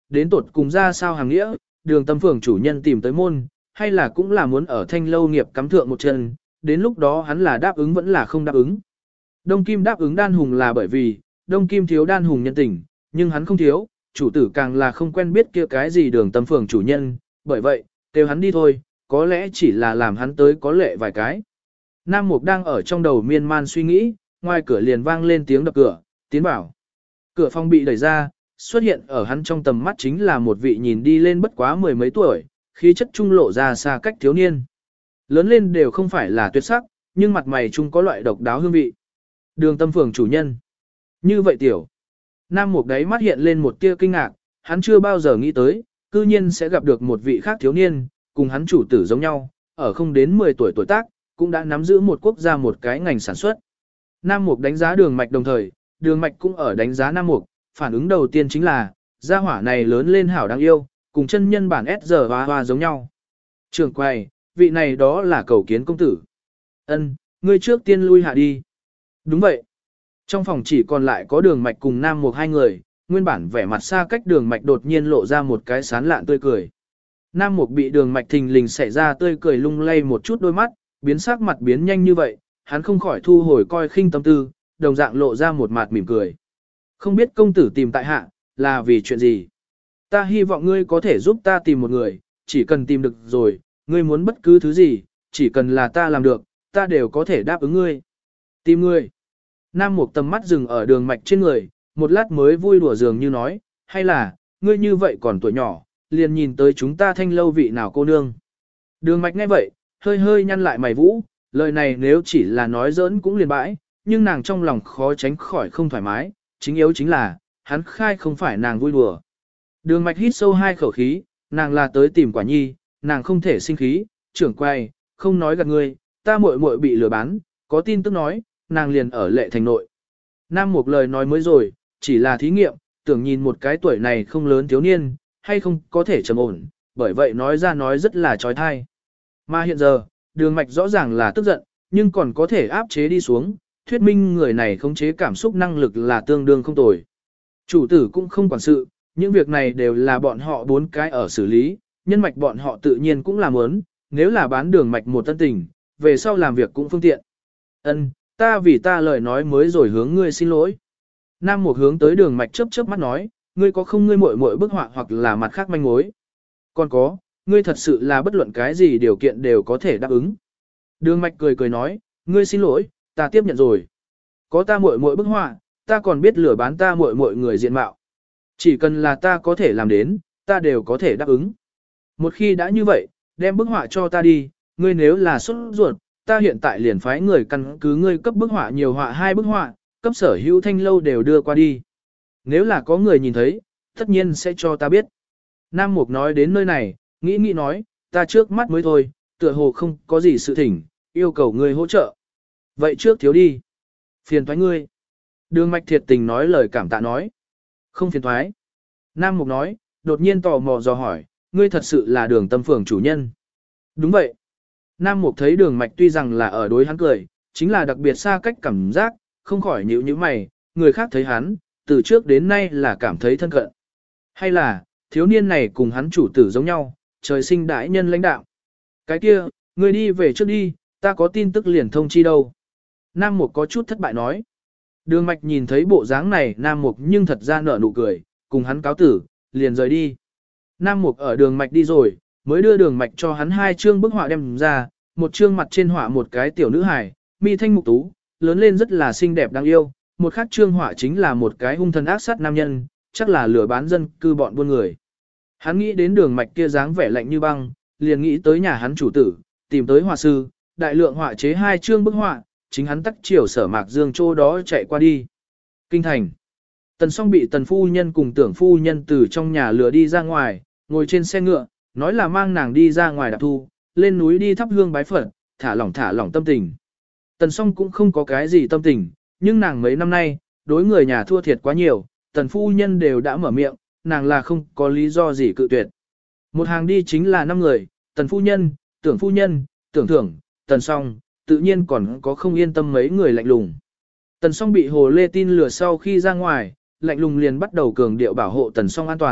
đến tột cùng ra sao hàng nghĩa, đường tâm phường chủ nhân tìm tới môn, hay là cũng là muốn ở thanh lâu nghiệp cắm thượng một chân, đến lúc đó hắn là đáp ứng vẫn là không đáp ứng. Đông Kim đáp ứng Đan Hùng là bởi vì, Đông Kim thiếu Đan Hùng nhân tình, nhưng hắn không thiếu, chủ tử càng là không quen biết kia cái gì đường tâm phường chủ nhân, bởi vậy, kêu hắn đi thôi, có lẽ chỉ là làm hắn tới có lệ vài cái. Nam Mục đang ở trong đầu miên man suy nghĩ, ngoài cửa liền vang lên tiếng đập cửa, tiến bảo. Cửa phòng bị đẩy ra, xuất hiện ở hắn trong tầm mắt chính là một vị nhìn đi lên bất quá mười mấy tuổi, khí chất trung lộ ra xa cách thiếu niên. Lớn lên đều không phải là tuyệt sắc, nhưng mặt mày trung có loại độc đáo hương vị. Đường tâm phường chủ nhân. Như vậy tiểu. Nam Mục đáy mắt hiện lên một tia kinh ngạc, hắn chưa bao giờ nghĩ tới, cư nhiên sẽ gặp được một vị khác thiếu niên, cùng hắn chủ tử giống nhau, ở không đến 10 tuổi tuổi tác, cũng đã nắm giữ một quốc gia một cái ngành sản xuất. Nam Mục đánh giá Đường Mạch đồng thời, Đường Mạch cũng ở đánh giá Nam Mục, phản ứng đầu tiên chính là, gia hỏa này lớn lên hảo đáng yêu, cùng chân nhân bản S giờ hoa giống nhau. Trường quay, vị này đó là cầu kiến công tử. Ân, ngươi trước tiên lui hạ đi. Đúng vậy. Trong phòng chỉ còn lại có Đường Mạch cùng Nam Mục hai người, nguyên bản vẻ mặt xa cách Đường Mạch đột nhiên lộ ra một cái sán lạn tươi cười. Nam Mục bị Đường Mạch thình lình xảy ra tươi cười lung lay một chút đôi mắt, biến sắc mặt biến nhanh như vậy, hắn không khỏi thu hồi coi khinh tâm tư, đồng dạng lộ ra một mặt mỉm cười. Không biết công tử tìm tại hạ, là vì chuyện gì? Ta hy vọng ngươi có thể giúp ta tìm một người, chỉ cần tìm được rồi, ngươi muốn bất cứ thứ gì, chỉ cần là ta làm được, ta đều có thể đáp ứng ngươi. Tìm ngươi. Nam Mục tầm mắt dừng ở Đường Mạch trên người, một lát mới vui đùa dường như nói, hay là, ngươi như vậy còn tuổi nhỏ, liền nhìn tới chúng ta thanh lâu vị nào cô nương. Đường Mạch nghe vậy, hơi hơi nhăn lại mày vũ, lời này nếu chỉ là nói giỡn cũng liền bãi, nhưng nàng trong lòng khó tránh khỏi không thoải mái, chính yếu chính là, hắn khai không phải nàng vui đùa. Đường Mạch hít sâu hai khẩu khí, nàng là tới tìm Quả Nhi, nàng không thể sinh khí, trưởng quay, không nói gạt ngươi, ta muội muội bị lừa bán, có tin tức nói, nàng liền ở Lệ Thành nội. Nam Mục lời nói mới rồi, chỉ là thí nghiệm, tưởng nhìn một cái tuổi này không lớn thiếu niên, hay không có thể trầm ổn, bởi vậy nói ra nói rất là trói thai. Mà hiện giờ, Đường Mạch rõ ràng là tức giận, nhưng còn có thể áp chế đi xuống, thuyết minh người này khống chế cảm xúc năng lực là tương đương không tồi. Chủ tử cũng không quản sự, những việc này đều là bọn họ bốn cái ở xử lý, nhân mạch bọn họ tự nhiên cũng làm muốn, nếu là bán Đường Mạch một tân tình, về sau làm việc cũng phương tiện. Ân, ta vì ta lời nói mới rồi hướng ngươi xin lỗi. Nam Mục hướng tới Đường Mạch chớp chớp mắt nói, ngươi có không ngươi muội muội bức họa hoặc là mặt khác manh mối. Còn có, ngươi thật sự là bất luận cái gì điều kiện đều có thể đáp ứng. Đường Mạch cười cười nói, ngươi xin lỗi, ta tiếp nhận rồi. Có ta muội muội bức họa, ta còn biết lừa bán ta muội muội người diện mạo. Chỉ cần là ta có thể làm đến, ta đều có thể đáp ứng. Một khi đã như vậy, đem bức họa cho ta đi, ngươi nếu là xuất ruột, ta hiện tại liền phái người căn cứ ngươi cấp bức họa nhiều họa 2 bức họa, cấp sở hữu thanh lâu đều đưa qua đi. Nếu là có người nhìn thấy, tất nhiên sẽ cho ta biết. Nam Mục nói đến nơi này, nghĩ nói, ta trước mắt mới thôi, tựa hồ không có gì sự thỉnh, yêu cầu ngươi hỗ trợ. Vậy trước thiếu đi. Phiền thoái ngươi. Đường Mạch thiệt tình nói lời cảm tạ nói. Không phiền thoái. Nam Mục nói, đột nhiên tò mò dò hỏi, ngươi thật sự là Đường tâm phường chủ nhân. Đúng vậy. Nam Mục thấy Đường Mạch tuy rằng là ở đối hắn cười, chính là đặc biệt xa cách cảm giác, không khỏi nhíu nhíu mày, người khác thấy hắn, từ trước đến nay là cảm thấy thân cận. Hay là, thiếu niên này cùng hắn chủ tử giống nhau, trời sinh đại nhân lãnh đạo. Cái kia, ngươi đi về trước đi, ta có tin tức liền thông chi đâu. Nam Mục có chút thất bại nói. Đường Mạch nhìn thấy bộ dáng này Nam Mục nhưng thật ra nở nụ cười, cùng hắn cáo tử, liền rời đi. Nam Mục ở Đường Mạch đi rồi, mới đưa Đường Mạch cho hắn 2 chương bức họa đem ra, một chương mặt trên họa một cái tiểu nữ hài, mi thanh mục tú, lớn lên rất là xinh đẹp đáng yêu, một khác chương họa chính là một cái hung thần ác sát nam nhân, chắc là lừa bán dân cư bọn buôn người. Hắn nghĩ đến Đường Mạch kia dáng vẻ lạnh như băng, liền nghĩ tới nhà hắn chủ tử, tìm tới họa sư, đại lượng họa chế 2 chương bức họa, chính hắn tắc chiều Sở Mạc Dương chỗ đó chạy qua đi. Kinh thành. Tần Song bị Tần phu nhân cùng Tưởng phu nhân từ trong nhà lừa đi ra ngoài, ngồi trên xe ngựa, nói là mang nàng đi ra ngoài đạp thu, lên núi đi thắp hương bái Phật, thả lỏng tâm tình. Tần Song cũng không có cái gì tâm tình, nhưng nàng mấy năm nay, đối người nhà thua thiệt quá nhiều, Tần phu nhân đều đã mở miệng, nàng là không có lý do gì cự tuyệt. Một hàng đi chính là 5 người, Tần phu nhân, Tưởng phu nhân, Tưởng thưởng, Tần Song, tự nhiên còn có không yên tâm mấy người lạnh lùng. Tần Song bị Hồ Lê Tin lừa sau khi ra ngoài, lạnh lùng liền bắt đầu cường điệu bảo hộ Tần Song an toàn,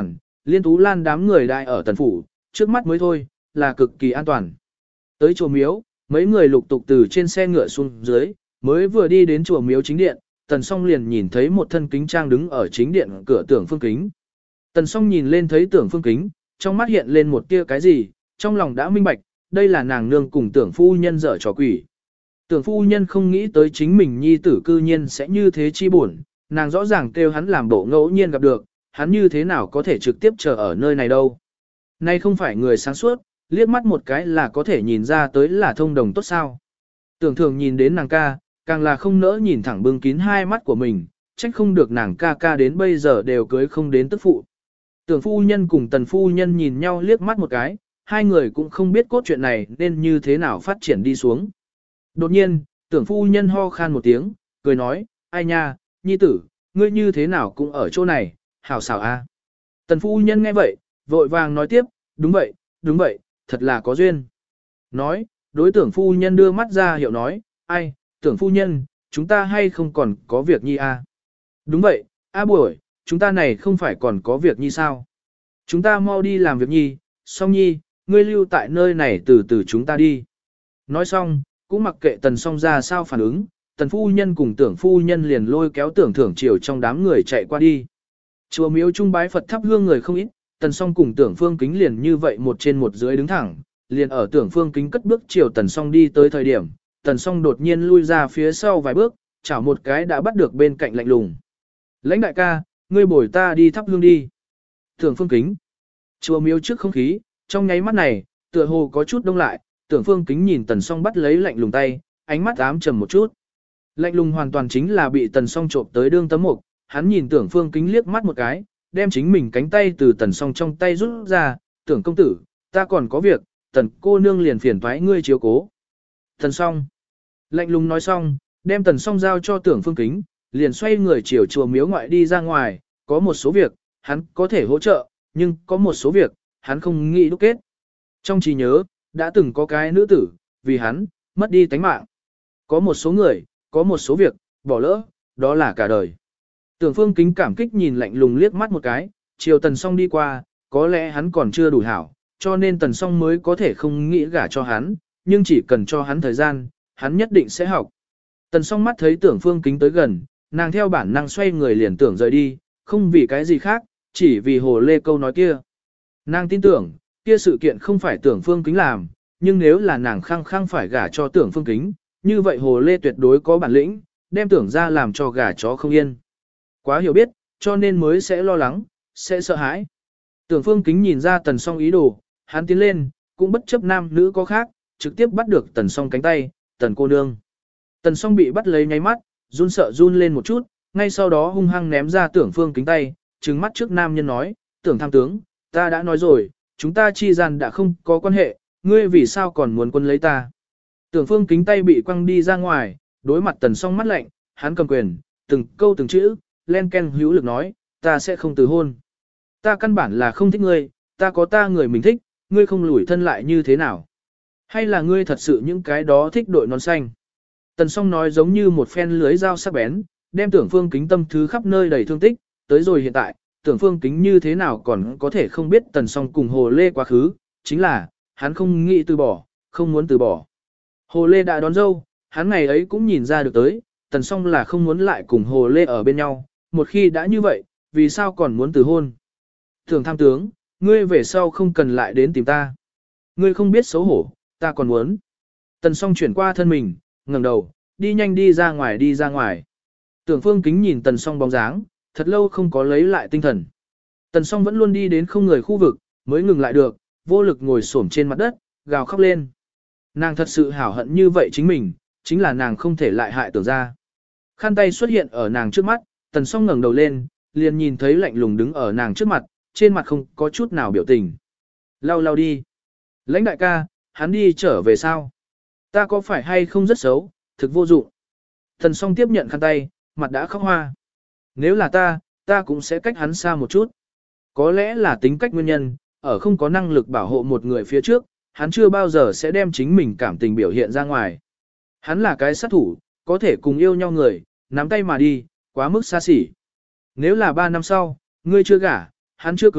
Liên Tú Lan đám người đại ở tần phủ, trước mắt mới thôi, là cực kỳ an toàn. Tới chùa miếu, mấy người lục tục từ trên xe ngựa xuống dưới, mới vừa đi đến chùa miếu chính điện, Tần Song liền nhìn thấy một thân kính trang đứng ở chính điện cửa Tưởng Phương Kính. Tần Song nhìn lên thấy Tưởng Phương Kính, trong mắt hiện lên một tia cái gì, trong lòng đã minh bạch, đây là nàng nương cùng Tưởng phu nhân dở trò quỷ. Tưởng phu nhân không nghĩ tới chính mình nhi tử cư nhiên sẽ như thế chi buồn, nàng rõ ràng kêu hắn làm bộ ngẫu nhiên gặp được, hắn như thế nào có thể trực tiếp chờ ở nơi này đâu. Nay không phải người sáng suốt, liếc mắt một cái là có thể nhìn ra tới là thông đồng tốt sao. Tưởng thường nhìn đến nàng ca, càng là không nỡ nhìn thẳng bưng kín hai mắt của mình, trách không được nàng ca ca đến bây giờ đều cưới không đến tức phụ. Tưởng phu nhân cùng tần phu nhân nhìn nhau liếc mắt một cái, hai người cũng không biết cốt chuyện này nên như thế nào phát triển đi xuống. Đột nhiên, tưởng phu nhân ho khan một tiếng, cười nói, ai nha, nhi tử, ngươi như thế nào cũng ở chỗ này, hảo xảo a. Tần phu nhân nghe vậy, vội vàng nói tiếp, đúng vậy, thật là có duyên. Nói, đối tưởng phu nhân đưa mắt ra hiệu nói, ai, tưởng phu nhân, chúng ta hay không còn có việc nhi a? Đúng vậy, a buổi, chúng ta này không phải còn có việc nhi sao? Chúng ta mau đi làm việc nhi, xong nhi, ngươi lưu tại nơi này từ từ chúng ta đi. Nói xong, cũng mặc kệ tần song ra sao phản ứng, tần phu nhân cùng tưởng phu nhân liền lôi kéo tưởng thưởng chiều trong đám người chạy qua đi. Chùa miếu trung bái Phật thắp hương người không ít, tần song cùng tưởng phương kính liền như vậy một trên một dưới đứng thẳng, liền ở tưởng phương kính cất bước chiều tần song đi tới thời điểm, tần song đột nhiên lui ra phía sau vài bước, chảo một cái đã bắt được bên cạnh lạnh lùng. Lãnh đại ca, ngươi bồi ta đi thắp hương đi. Tưởng phương kính. Chùa miếu trước không khí, trong nháy mắt này, tựa hồ có chút đông lại, tưởng phương kính nhìn tần song bắt lấy lạnh lùng tay, ánh mắt ám trầm một chút. Lạnh lùng hoàn toàn chính là bị tần song trộm tới đương tấm mục, hắn nhìn tưởng phương kính liếc mắt một cái, đem chính mình cánh tay từ tần song trong tay rút ra, tưởng công tử, ta còn có việc, tần cô nương liền phiền thoái ngươi chiếu cố. Tần song. Lạnh lùng nói xong, đem tần song giao cho tưởng phương kính, liền xoay người chiều chùa miếu ngoại đi ra ngoài, có một số việc, hắn có thể hỗ trợ, nhưng có một số việc, hắn không nghĩ đúc kết. Trong trí nhớ, đã từng có cái nữ tử, vì hắn, mất đi tánh mạng. Có một số người, có một số việc, bỏ lỡ, đó là cả đời. Tưởng phương kính cảm kích nhìn lạnh lùng liếc mắt một cái, chiều tần song đi qua, có lẽ hắn còn chưa đủ hảo, cho nên tần song mới có thể không nghĩ gả cho hắn, nhưng chỉ cần cho hắn thời gian, hắn nhất định sẽ học. Tần song mắt thấy tưởng phương kính tới gần, nàng theo bản năng xoay người liền tưởng rời đi, không vì cái gì khác, chỉ vì hồ lê câu nói kia. Nàng tin tưởng, kia sự kiện không phải tưởng phương kính làm, nhưng nếu là nàng khăng khăng phải gả cho tưởng phương kính, như vậy hồ lê tuyệt đối có bản lĩnh, đem tưởng ra làm cho gà chó không yên. Quá hiểu biết, cho nên mới sẽ lo lắng, sẽ sợ hãi. Tưởng phương kính nhìn ra tần song ý đồ, hắn tiến lên, cũng bất chấp nam nữ có khác, trực tiếp bắt được tần song cánh tay, tần cô nương. Tần song bị bắt lấy nháy mắt, run sợ run lên một chút, ngay sau đó hung hăng ném ra tưởng phương kính tay, trừng mắt trước nam nhân nói, tưởng tham tướng, ta đã nói rồi, chúng ta chi gian đã không có quan hệ, ngươi vì sao còn muốn quân lấy ta. Tưởng phương kính tay bị quăng đi ra ngoài, đối mặt tần song mắt lạnh, hắn cầm quyền, từng câu từng chữ, len ken hữu lực nói, ta sẽ không từ hôn. Ta căn bản là không thích ngươi, ta có ta người mình thích, ngươi không lủi thân lại như thế nào. Hay là ngươi thật sự những cái đó thích đội nón xanh. Tần song nói giống như một phen lưới dao sắc bén, đem tưởng phương kính tâm thứ khắp nơi đầy thương tích, tới rồi hiện tại, tưởng phương kính như thế nào còn có thể không biết tần song cùng hồ lê quá khứ, chính là, hắn không nghĩ từ bỏ, không muốn từ bỏ. Hồ lê đã đón dâu, hắn ngày ấy cũng nhìn ra được tới, tần song là không muốn lại cùng hồ lê ở bên nhau, một khi đã như vậy, vì sao còn muốn từ hôn. Tưởng tham tướng, ngươi về sau không cần lại đến tìm ta. Ngươi không biết xấu hổ, ta còn muốn. Tần song chuyển qua thân mình, ngẩng đầu, đi nhanh đi ra ngoài đi ra ngoài. Tưởng phương kính nhìn tần song bóng dáng, thật lâu không có lấy lại tinh thần. Tần song vẫn luôn đi đến không người khu vực, mới ngừng lại được, vô lực ngồi xổm trên mặt đất, gào khóc lên. Nàng thật sự hảo hận như vậy chính mình, chính là nàng không thể lại hại tưởng ra. Khăn tay xuất hiện ở nàng trước mắt, tần song ngẩng đầu lên, liền nhìn thấy lạnh lùng đứng ở nàng trước mặt, trên mặt không có chút nào biểu tình. Lau lau đi. Lãnh đại ca, hắn đi trở về sao? Ta có phải hay không rất xấu, thực vô dụng. Tần song tiếp nhận khăn tay, mặt đã khóc hoa. Nếu là ta cũng sẽ cách hắn xa một chút. Có lẽ là tính cách nguyên nhân, ở không có năng lực bảo hộ một người phía trước, hắn chưa bao giờ sẽ đem chính mình cảm tình biểu hiện ra ngoài. Hắn là cái sát thủ, có thể cùng yêu nhau người, nắm tay mà đi, quá mức xa xỉ. Nếu là 3 năm sau, ngươi chưa gả, hắn chưa cưới,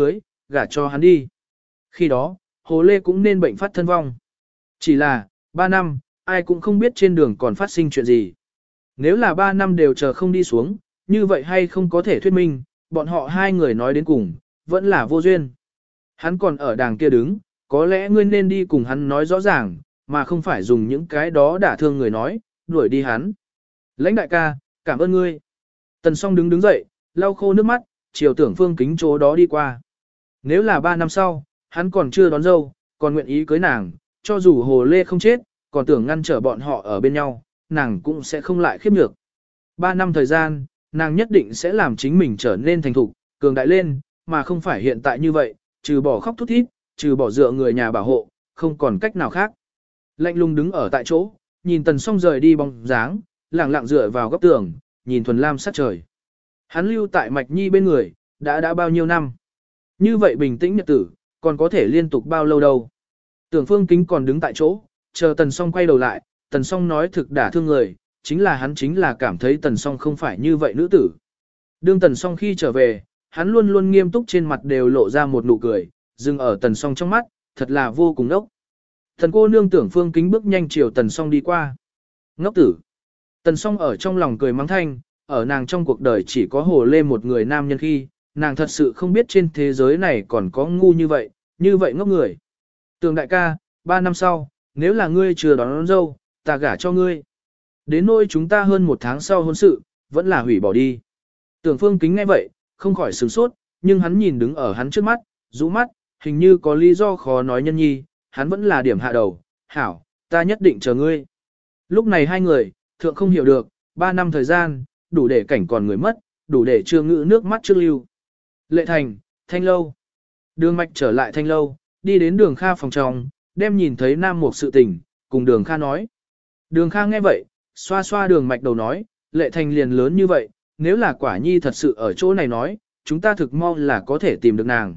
gả cho hắn đi. Khi đó, Hồ Lê cũng nên bệnh phát thân vong. Chỉ là, 3 năm, ai cũng không biết trên đường còn phát sinh chuyện gì. Nếu là 3 năm đều chờ không đi xuống, như vậy hay không có thể thuyết minh, bọn họ hai người nói đến cùng, vẫn là vô duyên. Hắn còn ở đàng kia đứng, có lẽ ngươi nên đi cùng hắn nói rõ ràng, mà không phải dùng những cái đó đả thương người nói, đuổi đi hắn. Lãnh đại ca, cảm ơn ngươi. Tần Song đứng dậy, lau khô nước mắt, chiều Tưởng Phương Kính chỗ đó đi qua. Nếu là 3 năm sau, hắn còn chưa đón dâu, còn nguyện ý cưới nàng, cho dù Hồ Lê không chết, còn tưởng ngăn trở bọn họ ở bên nhau, nàng cũng sẽ không lại khiếp nhược. 3 năm thời gian, nàng nhất định sẽ làm chính mình trở nên thành thục, cường đại lên, mà không phải hiện tại như vậy, trừ bỏ khóc thút thít, trừ bỏ dựa người nhà bảo hộ, không còn cách nào khác. Lạnh lùng đứng ở tại chỗ, nhìn Tần Song rời đi bóng dáng, lặng lặng dựa vào góc tường, nhìn thuần lam sát trời. Hắn lưu tại Mạch Nhi bên người, đã bao nhiêu năm. Như vậy bình tĩnh nhật tử, còn có thể liên tục bao lâu đâu. Tưởng Phương Kính còn đứng tại chỗ, chờ Tần Song quay đầu lại, Tần Song nói thực đả thương người, chính là cảm thấy Tần Song không phải như vậy nữ tử. Đương Tần Song khi trở về, hắn luôn luôn nghiêm túc trên mặt đều lộ ra một nụ cười, dừng ở Tần Song trong mắt, thật là vô cùng ngốc. Thần cô nương Tưởng Phương Kính bước nhanh chiều Tần Song đi qua. Ngốc tử. Tần Song ở trong lòng cười mắng thanh, ở nàng trong cuộc đời chỉ có Hồ Lê một người nam nhân khi, nàng thật sự không biết trên thế giới này còn có ngu như vậy ngốc người. Tưởng đại ca, 3 năm sau, nếu là ngươi chưa đón dâu, ta gả cho ngươi. Đến nỗi chúng ta hơn 1 tháng sau hôn sự, vẫn là hủy bỏ đi. Tưởng Phương Kính nghe vậy, không khỏi sửng sốt, nhưng hắn nhìn đứng ở hắn trước mắt, rũ mắt, hình như có lý do khó nói nhân nhi, hắn vẫn là điểm hạ đầu, hảo, ta nhất định chờ ngươi. Lúc này hai người, thượng không hiểu được, 3 năm thời gian, đủ để cảnh còn người mất, đủ để chưa ngữ nước mắt trước lưu. Lệ Thành, Thanh Lâu. Đường Mạch trở lại Thanh Lâu, đi đến Đường Kha phòng trong, đem nhìn thấy Nam Mục sự tình, cùng Đường Kha nói. Đường Kha nghe vậy, xoa xoa Đường Mạch đầu nói, Lệ Thành liền lớn như vậy, nếu là quả nhi thật sự ở chỗ này nói, chúng ta thực mong là có thể tìm được nàng.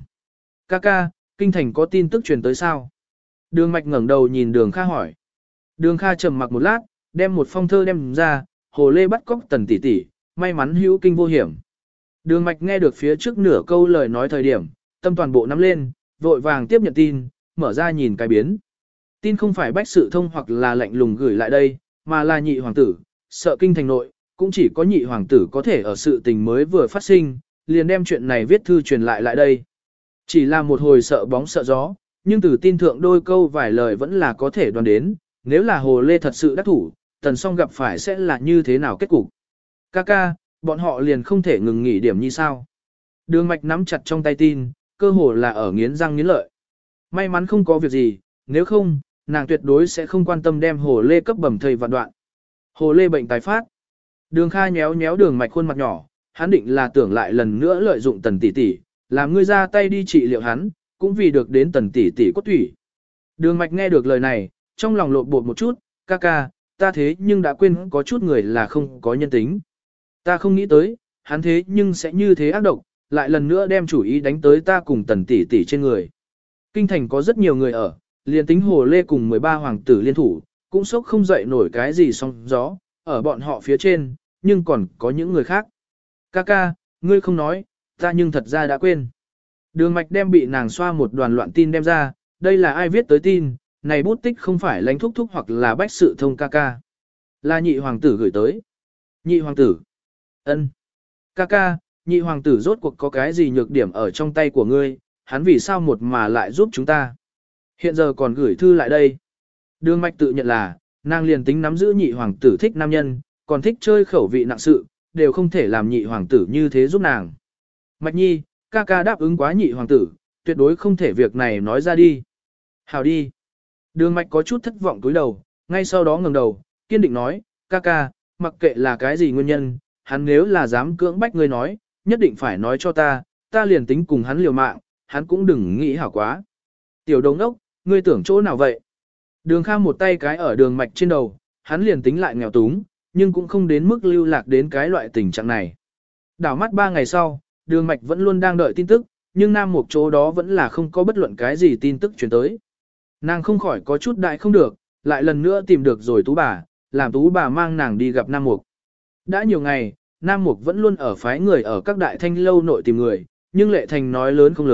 Ca, Kinh Thành có tin tức truyền tới sao? Đường Mạch ngẩng đầu nhìn Đường Kha hỏi. Đường Kha trầm mặc một lát, đem một phong thơ đem ra, Hồ Lê bắt cóc Tần tỷ tỷ, may mắn hữu kinh vô hiểm. Đường Mạch nghe được phía trước nửa câu lời nói thời điểm, tâm toàn bộ nắm lên, vội vàng tiếp nhận tin, mở ra nhìn cái biến. Tin không phải Bách Sự Thông hoặc là lạnh lùng gửi lại đây, mà là nhị hoàng tử, sợ Kinh Thành nội, cũng chỉ có nhị hoàng tử có thể ở sự tình mới vừa phát sinh, liền đem chuyện này viết thư truyền lại đây. Chỉ là một hồi sợ bóng sợ gió, nhưng từ tin thượng đôi câu vài lời vẫn là có thể đoán đến, nếu là Hồ Lê thật sự đắc thủ, Tần Song gặp phải sẽ là như thế nào kết cục. Ca, bọn họ liền không thể ngừng nghỉ điểm như sao. Đường Mạch nắm chặt trong tay tin, cơ hồ là ở nghiến răng nghiến lợi. May mắn không có việc gì, nếu không, nàng tuyệt đối sẽ không quan tâm đem Hồ Lê cấp bẩm thây vạn đoạn. Hồ Lê bệnh tái phát. Đường Kha nhéo nhéo Đường Mạch khuôn mặt nhỏ, hắn định là tưởng lại lần nữa lợi dụng Tần tỷ tỷ, làm ngươi ra tay đi trị liệu hắn, cũng vì được đến Tần tỷ tỷ cốt thủy. Đường Mạch nghe được lời này, trong lòng lộn bột một chút, ca, ta thế nhưng đã quên có chút người là không có nhân tính. Ta không nghĩ tới, hắn thế nhưng sẽ như thế ác độc, lại lần nữa đem chủ ý đánh tới ta cùng Tần tỷ tỷ trên người. Kinh thành có rất nhiều người ở, liền tính Hồ Lê cùng 13 hoàng tử liên thủ, cũng sốc không dậy nổi cái gì sóng gió, ở bọn họ phía trên, nhưng còn có những người khác. Ca, ngươi không nói, ta nhưng thật ra đã quên. Đường Mạch đem bị nàng xoa một đoàn loạn tin đem ra, đây là ai viết tới tin, này bút tích không phải Lãnh Thúc Thúc hoặc là Bách Sự Thông ca. Là nhị hoàng tử gửi tới. Nhị hoàng tử. Ân. Ca, nhị hoàng tử rốt cuộc có cái gì nhược điểm ở trong tay của ngươi, hắn vì sao một mà lại giúp chúng ta. Hiện giờ còn gửi thư lại đây. Đường Mạch tự nhận là, nàng liền tính nắm giữ nhị hoàng tử thích nam nhân, còn thích chơi khẩu vị nặng sự, đều không thể làm nhị hoàng tử như thế giúp nàng. Mạch Nhi, ca đáp ứng quá nhị hoàng tử, tuyệt đối không thể việc này nói ra đi. Hào đi. Đường Mạch có chút thất vọng cúi đầu, ngay sau đó ngẩng đầu, kiên định nói, ca, mặc kệ là cái gì nguyên nhân, hắn nếu là dám cưỡng bách ngươi nói, nhất định phải nói cho ta liền tính cùng hắn liều mạng, hắn cũng đừng nghĩ hảo quá. Tiểu đồng đốc, ngươi tưởng chỗ nào vậy? Đường Kha một tay cái ở Đường Mạch trên đầu, hắn liền tính lại nghèo túng, nhưng cũng không đến mức lưu lạc đến cái loại tình trạng này. Đảo mắt 3 ngày sau, Đường Mạch vẫn luôn đang đợi tin tức, nhưng Nam Mục chỗ đó vẫn là không có bất luận cái gì tin tức truyền tới. Nàng không khỏi có chút đại không được, lại lần nữa tìm được rồi Tú bà, làm Tú bà mang nàng đi gặp Nam Mục. Đã nhiều ngày, Nam Mục vẫn luôn ở phái người ở các đại thanh lâu nội tìm người, nhưng Lệ Thành nói lớn không lớn,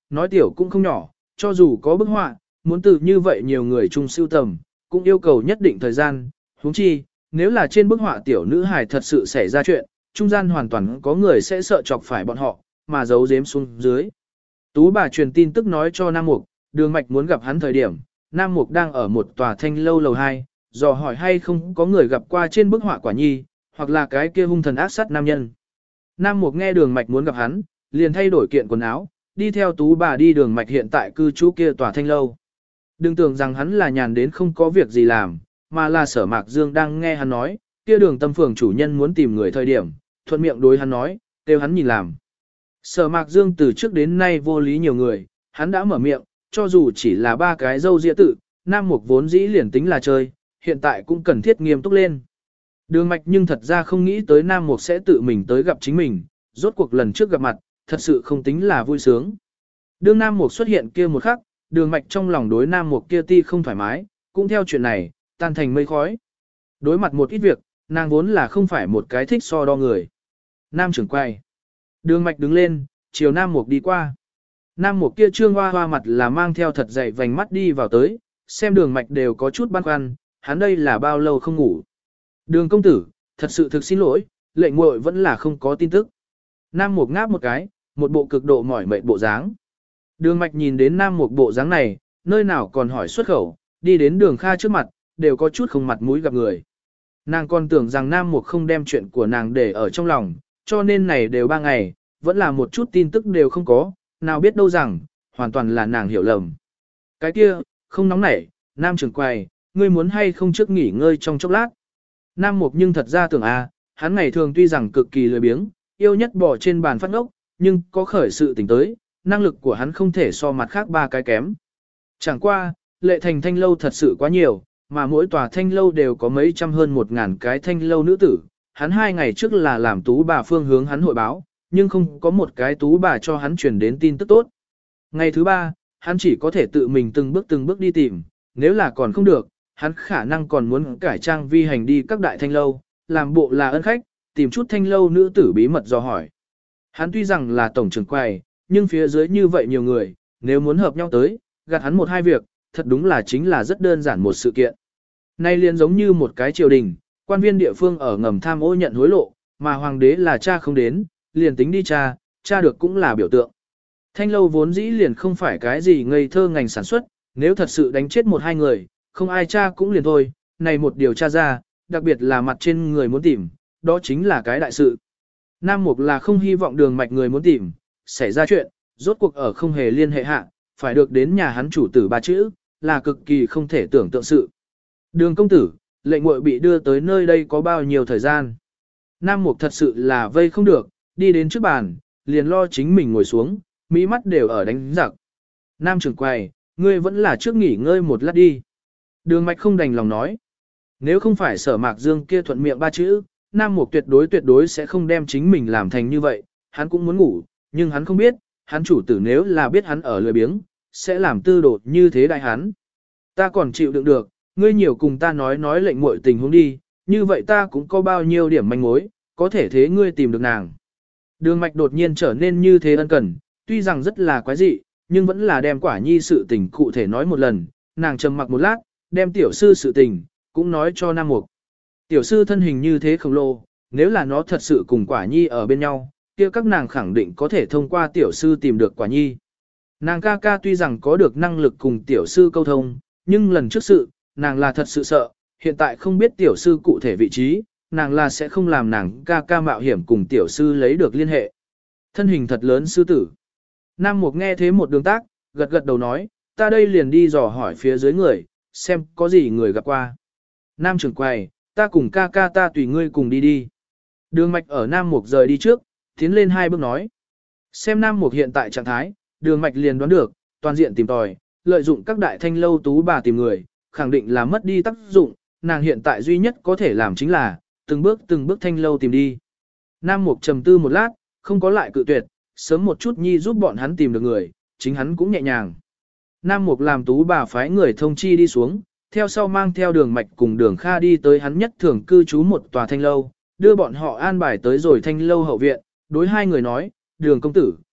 nói tiểu cũng không nhỏ, cho dù có bức họa, muốn từ như vậy nhiều người chung sưu tầm, cũng yêu cầu nhất định thời gian, huống chi, nếu là trên bức họa tiểu nữ hài thật sự xảy ra chuyện, trung gian hoàn toàn có người sẽ sợ chọc phải bọn họ, mà giấu giếm xuống dưới. Tú bà truyền tin tức nói cho Nam Mục, Đường Mạch muốn gặp hắn thời điểm, Nam Mục đang ở một tòa thanh lâu lầu 2, dò hỏi hay không có người gặp qua trên bức họa Quả Nhi, hoặc là cái kia hung thần ác sát nam nhân. Nam Mục nghe Đường Mạch muốn gặp hắn, liền thay đổi kiện quần áo, đi theo Tú bà đi Đường Mạch hiện tại cư trú kia tòa thanh lâu. Đừng tưởng rằng hắn là nhàn đến không có việc gì làm, mà là Sở Mạc Dương đang nghe hắn nói, kia Đường Tâm Phường chủ nhân muốn tìm người thời điểm, thuận miệng đối hắn nói, kêu hắn nhìn làm. Sở Mạc Dương từ trước đến nay vô lý nhiều người, hắn đã mở miệng, cho dù chỉ là 3 cái dâu dịa tự, Nam Mục vốn dĩ liền tính là chơi, hiện tại cũng cần thiết nghiêm túc lên. Đường Mạch nhưng thật ra không nghĩ tới Nam Mục sẽ tự mình tới gặp chính mình, rốt cuộc lần trước gặp mặt, thật sự không tính là vui sướng. Đương Nam Mục xuất hiện kia một khắc, Đường Mạch trong lòng đối Nam Mục kia ti không thoải mái, cũng theo chuyện này, tan thành mây khói. Đối mặt một ít việc, nàng vốn là không phải một cái thích so đo người. Nam trưởng quay. Đường Mạch đứng lên, chiều Nam Mục đi qua. Nam Mục kia trương hoa hoa mặt là mang theo thật dày vành mắt đi vào tới, xem Đường Mạch đều có chút băn khoăn, hắn đây là bao lâu không ngủ. Đường công tử, thật sự thực xin lỗi, lệnh muội vẫn là không có tin tức. Nam Mục ngáp một cái, một bộ cực độ mỏi mệt bộ dáng. Đường Mạch nhìn đến Nam Mục bộ dáng này, nơi nào còn hỏi xuất khẩu, đi đến Đường Kha trước mặt, đều có chút không mặt mũi gặp người. Nàng còn tưởng rằng Nam Mục không đem chuyện của nàng để ở trong lòng, cho nên này đều 3 ngày, vẫn là một chút tin tức đều không có, nào biết đâu rằng, hoàn toàn là nàng hiểu lầm. Cái kia, không nóng nảy, Nam trưởng quầy, ngươi muốn hay không trước nghỉ ngơi trong chốc lát. Nam Mục nhưng thật ra tưởng hắn ngày thường tuy rằng cực kỳ lười biếng, yêu nhất bỏ trên bàn phát ngốc, nhưng có khởi sự tỉnh tới, năng lực của hắn không thể so mặt khác 3 cái kém. Chẳng qua, Lệ Thành thanh lâu thật sự quá nhiều, mà mỗi tòa thanh lâu đều có mấy trăm hơn 1.000 cái thanh lâu nữ tử. Hắn 2 ngày trước là làm tú bà phương hướng hắn hội báo, nhưng không có một cái tú bà cho hắn truyền đến tin tức tốt. Ngày thứ 3, hắn chỉ có thể tự mình từng bước đi tìm, nếu là còn không được, hắn khả năng còn muốn cải trang vi hành đi các đại thanh lâu, làm bộ là ân khách, tìm chút thanh lâu nữ tử bí mật dò hỏi. Hắn tuy rằng là tổng trưởng quầy, nhưng phía dưới như vậy nhiều người, nếu muốn hợp nhau tới, gạt hắn 1-2 việc, thật đúng là chính là rất đơn giản một sự kiện. Nay liền giống như một cái triều đình, quan viên địa phương ở ngầm tham ô nhận hối lộ, mà hoàng đế là cha không đến, liền tính đi cha được cũng là biểu tượng. Thanh lâu vốn dĩ liền không phải cái gì ngây thơ ngành sản xuất, nếu thật sự đánh chết 1-2 người, không ai cha cũng liền thôi, này một điều tra ra, đặc biệt là mặt trên người muốn tìm, đó chính là cái đại sự. Nam Mục là không hy vọng Đường Mạch người muốn tìm, xảy ra chuyện, rốt cuộc ở không hề liên hệ hạ, phải được đến nhà hắn chủ tử 3 chữ, là cực kỳ không thể tưởng tượng sự. Đường công tử, lệnh muội bị đưa tới nơi đây có bao nhiêu thời gian. Nam Mục thật sự là vây không được, đi đến trước bàn, liền lo chính mình ngồi xuống, mỹ mắt đều ở đánh giặc. Nam trưởng quầy, ngươi vẫn là trước nghỉ ngơi một lát đi. Đường Mạch không đành lòng nói. Nếu không phải Sở Mạc Dương kia thuận miệng 3 chữ, Nam Mục tuyệt đối sẽ không đem chính mình làm thành như vậy, hắn cũng muốn ngủ, nhưng hắn không biết, hắn chủ tử nếu là biết hắn ở lười biếng, sẽ làm tư đột như thế đại hắn. Ta còn chịu đựng được, ngươi nhiều cùng ta nói lệnh muội tình huống đi, như vậy ta cũng có bao nhiêu điểm manh mối, có thể thế ngươi tìm được nàng. Đường Mạch đột nhiên trở nên như thế ân cần, tuy rằng rất là quái dị, nhưng vẫn là đem Quả Nhi sự tình cụ thể nói một lần, nàng trầm mặc một lát, đem tiểu sư sự tình, cũng nói cho Nam Mục. Tiểu sư thân hình như thế khổng lồ, nếu là nó thật sự cùng Quả Nhi ở bên nhau, kia các nàng khẳng định có thể thông qua tiểu sư tìm được Quả Nhi. Nàng ca ca tuy rằng có được năng lực cùng tiểu sư câu thông, nhưng lần trước sự, nàng là thật sự sợ, hiện tại không biết tiểu sư cụ thể vị trí, nàng là sẽ không làm nàng ca ca mạo hiểm cùng tiểu sư lấy được liên hệ. Thân hình thật lớn sư tử. Nam Mục nghe thế một đường tác, gật đầu nói, ta đây liền đi dò hỏi phía dưới người, xem có gì người gặp qua. Nam trưởng quầy, ta cùng ca ca ta tùy ngươi cùng đi đi. Đường Mạch ở Nam Mục rời đi trước, tiến lên 2 bước nói. Xem Nam Mục hiện tại trạng thái, Đường Mạch liền đoán được, toàn diện tìm tòi, lợi dụng các đại thanh lâu tú bà tìm người, khẳng định là mất đi tác dụng, nàng hiện tại duy nhất có thể làm chính là, từng bước thanh lâu tìm đi. Nam Mục trầm tư một lát, không có lại cự tuyệt, sớm một chút nhi giúp bọn hắn tìm được người, chính hắn cũng nhẹ nhàng. Nam Mục làm tú bà phái người thông chi đi xuống, theo sau mang theo Đường Mạch cùng Đường Kha đi tới hắn nhất thường cư trú một tòa thanh lâu, đưa bọn họ an bài tới rồi thanh lâu hậu viện, đối 2 người nói, Đường công tử,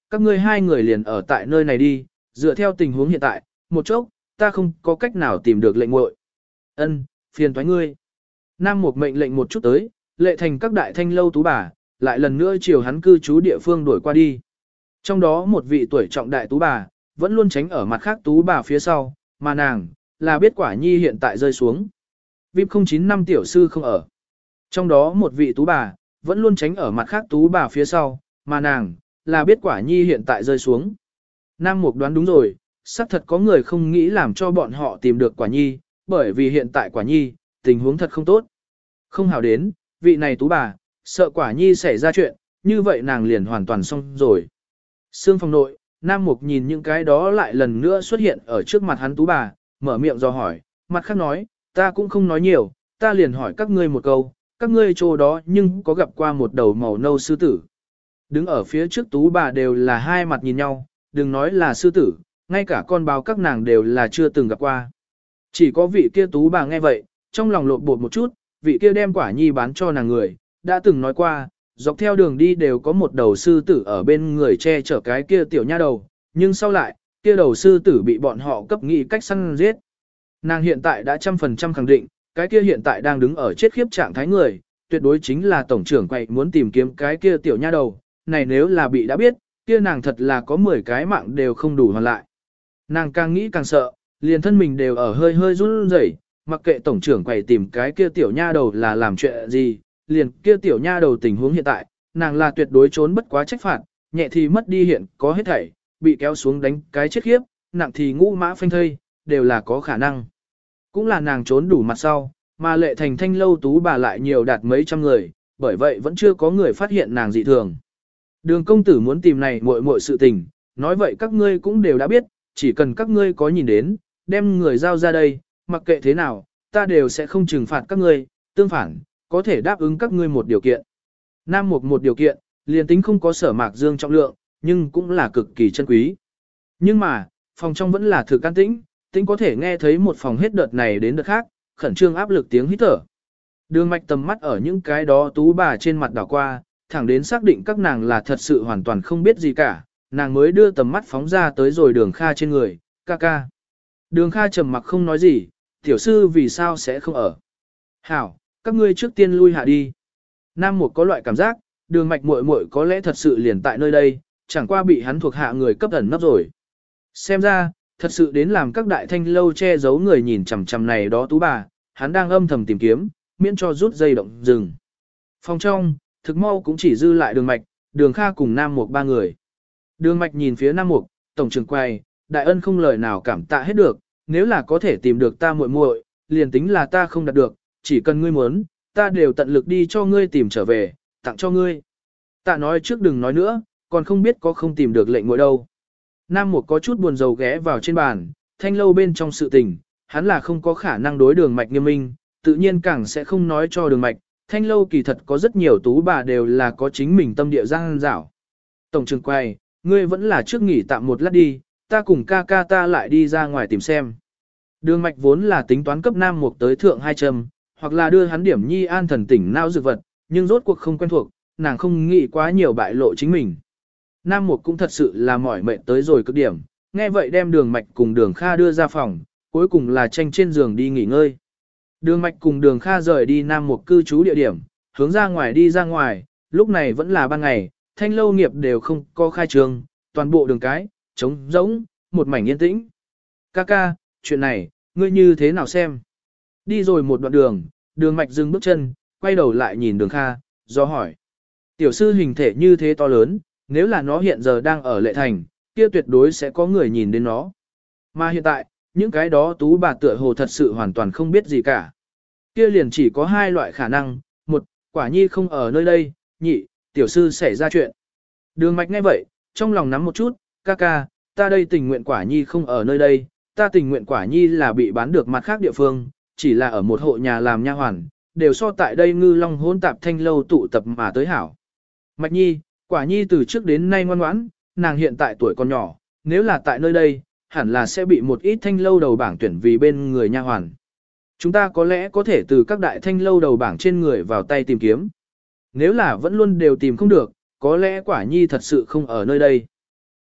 các ngươi hai người liền ở tại nơi này đi, dựa theo tình huống hiện tại, một chốc, ta không có cách nào tìm được lệnh muội. Ân, phiền toái ngươi. Nam Mục mệnh lệnh một chút tới, Lệ Thành các đại thanh lâu tú bà, lại lần nữa chiều hắn cư trú địa phương đuổi qua đi. Trong đó một vị tuổi trọng đại tú bà, vẫn luôn tránh ở mặt khác tú bà phía sau, mà nàng, là biết Quả Nhi hiện tại rơi xuống. VIP 095 tiểu sư không ở. Trong đó một vị tú bà, vẫn luôn tránh ở mặt khác tú bà phía sau, mà nàng, là biết Quả Nhi hiện tại rơi xuống. Nam Mục đoán đúng rồi, xác thật có người không nghĩ làm cho bọn họ tìm được Quả Nhi, bởi vì hiện tại Quả Nhi, tình huống thật không tốt. Không hảo đến, vị này tú bà, sợ Quả Nhi xảy ra chuyện, như vậy nàng liền hoàn toàn xong rồi. Sương phòng nội, Nam Mục nhìn những cái đó lại lần nữa xuất hiện ở trước mặt hắn tú bà, mở miệng do hỏi, mặt khác nói, ta cũng không nói nhiều, ta liền hỏi các ngươi một câu, các ngươi chỗ đó nhưng có gặp qua một đầu màu nâu sư tử. Đứng ở phía trước tú bà đều là hai mặt nhìn nhau, đừng nói là sư tử, ngay cả con báo các nàng đều là chưa từng gặp qua. Chỉ có vị kia tú bà nghe vậy, trong lòng lộn bột một chút, vị kia đem Quả Nhi bán cho nàng người, đã từng nói qua, dọc theo đường đi đều có một đầu sư tử ở bên người che chở cái kia tiểu nha đầu, nhưng sau lại, kia đầu sư tử bị bọn họ cấp nghị cách săn giết. Nàng hiện tại đã 100% khẳng định, cái kia hiện tại đang đứng ở chết khiếp trạng thái người, tuyệt đối chính là tổng trưởng quậy muốn tìm kiếm cái kia tiểu nha đầu, này nếu là bị đã biết, kia nàng thật là có 10 cái mạng đều không đủ hoàn lại. Nàng càng nghĩ càng sợ, liền thân mình đều ở hơi hơi run rẩy, mặc kệ tổng trưởng quậy tìm cái kia tiểu nha đầu là làm chuyện gì, liền kia tiểu nha đầu tình huống hiện tại, nàng là tuyệt đối trốn bất quá trách phạt, nhẹ thì mất đi hiện có hết thảy, bị kéo xuống đánh cái chết khiếp, nặng thì ngũ mã phanh thây, đều là có khả năng. Cũng là nàng trốn đủ mặt sau, mà Lệ Thành thanh lâu tú bà lại nhiều đạt mấy trăm người, bởi vậy vẫn chưa có người phát hiện nàng dị thường. Đường công tử muốn tìm này muội muội sự tình, nói vậy các ngươi cũng đều đã biết, chỉ cần các ngươi có nhìn đến, đem người giao ra đây, mặc kệ thế nào, ta đều sẽ không trừng phạt các ngươi, tương phản, có thể đáp ứng các ngươi một điều kiện. Nam Mục một điều kiện, liền tính không có Sở Mạc Dương trọng lượng, nhưng cũng là cực kỳ chân quý. Nhưng mà, phòng trong vẫn là thực an tĩnh, tính có thể nghe thấy một phòng hết đợt này đến đợt khác, khẩn trương áp lực tiếng hít thở. Đường Mạch tầm mắt ở những cái đó tú bà trên mặt đảo qua, thẳng đến xác định các nàng là thật sự hoàn toàn không biết gì cả, nàng mới đưa tầm mắt phóng ra tới rồi Đường Kha trên người, ca ca. Đường Kha trầm mặc không nói gì, tiểu sư vì sao sẽ không ở. Hảo, các ngươi trước tiên lui hạ đi. Nam Mục có loại cảm giác, Đường Mạch muội muội có lẽ thật sự liền tại nơi đây, chẳng qua bị hắn thuộc hạ người cấp ẩn nấp rồi. Xem ra, thật sự đến làm các đại thanh lâu che giấu người nhìn chằm chằm này đó tú bà, hắn đang âm thầm tìm kiếm, miễn cho rút dây động rừng. Phòng trong, thực mau cũng chỉ dư lại Đường Mạch, Đường Kha cùng Nam Mục ba người. Đường Mạch nhìn phía Nam Mục, tổng trưởng quay, đại ân không lời nào cảm tạ hết được, nếu là có thể tìm được ta muội muội, liền tính là ta không đạt được, chỉ cần ngươi muốn, ta đều tận lực đi cho ngươi tìm trở về, tặng cho ngươi. Tạ nói trước đừng nói nữa, còn không biết có không tìm được lệnh muội đâu. Nam Mục có chút buồn rầu ghé vào trên bàn, thanh lâu bên trong sự tình, hắn là không có khả năng đối Đường Mạch nghiêm minh, tự nhiên càng sẽ không nói cho Đường Mạch, thanh lâu kỳ thật có rất nhiều tú bà đều là có chính mình tâm địa giang dảo. Tổng trưởng quay, ngươi vẫn là trước nghỉ tạm một lát đi, ta cùng ca ca ta lại đi ra ngoài tìm xem. Đường Mạch vốn là tính toán cấp Nam Mục tới thượng 2 châm, hoặc là đưa hắn điểm nhi an thần tỉnh não dược vật, nhưng rốt cuộc không quen thuộc, nàng không nghĩ quá nhiều bại lộ chính mình. Nam Mục cũng thật sự là mỏi mệt tới rồi cực điểm, nghe vậy đem Đường Mạch cùng Đường Kha đưa ra phòng, cuối cùng là tranh trên giường đi nghỉ ngơi. Đường Mạch cùng Đường Kha rời đi Nam Mục cư trú địa điểm, hướng ra ngoài đi ra ngoài, lúc này vẫn là ban ngày, thanh lâu nghiệp đều không có khai trương, toàn bộ đường cái, trống rỗng, một mảnh yên tĩnh. Ca ca, chuyện này, ngươi như thế nào xem? Đi rồi một đoạn đường, Đường Mạch dừng bước chân, quay đầu lại nhìn Đường Kha, do hỏi. Tiểu sư hình thể như thế to lớn, nếu là nó hiện giờ đang ở Lệ Thành, kia tuyệt đối sẽ có người nhìn đến nó. Mà hiện tại, những cái đó tú bà tựa hồ thật sự hoàn toàn không biết gì cả. Kia liền chỉ có hai loại khả năng, một, Quả Nhi không ở nơi đây, nhị, tiểu sư xảy ra chuyện. Đường Mạch nghe vậy, trong lòng nắm một chút, ca ca, ta đây tình nguyện Quả Nhi không ở nơi đây, ta tình nguyện Quả Nhi là bị bán được mặt khác địa phương, chỉ là ở một hộ nhà làm nha hoàn, đều so tại đây ngư long hỗn tạp thanh lâu tụ tập mà tới hảo. Mạch Nhi, Quả Nhi từ trước đến nay ngoan ngoãn, nàng hiện tại tuổi còn nhỏ, nếu là tại nơi đây, hẳn là sẽ bị một ít thanh lâu đầu bảng tuyển vì bên người nha hoàn. Chúng ta có lẽ có thể từ các đại thanh lâu đầu bảng trên người vào tay tìm kiếm. Nếu là vẫn luôn đều tìm không được, có lẽ Quả Nhi thật sự không ở nơi đây.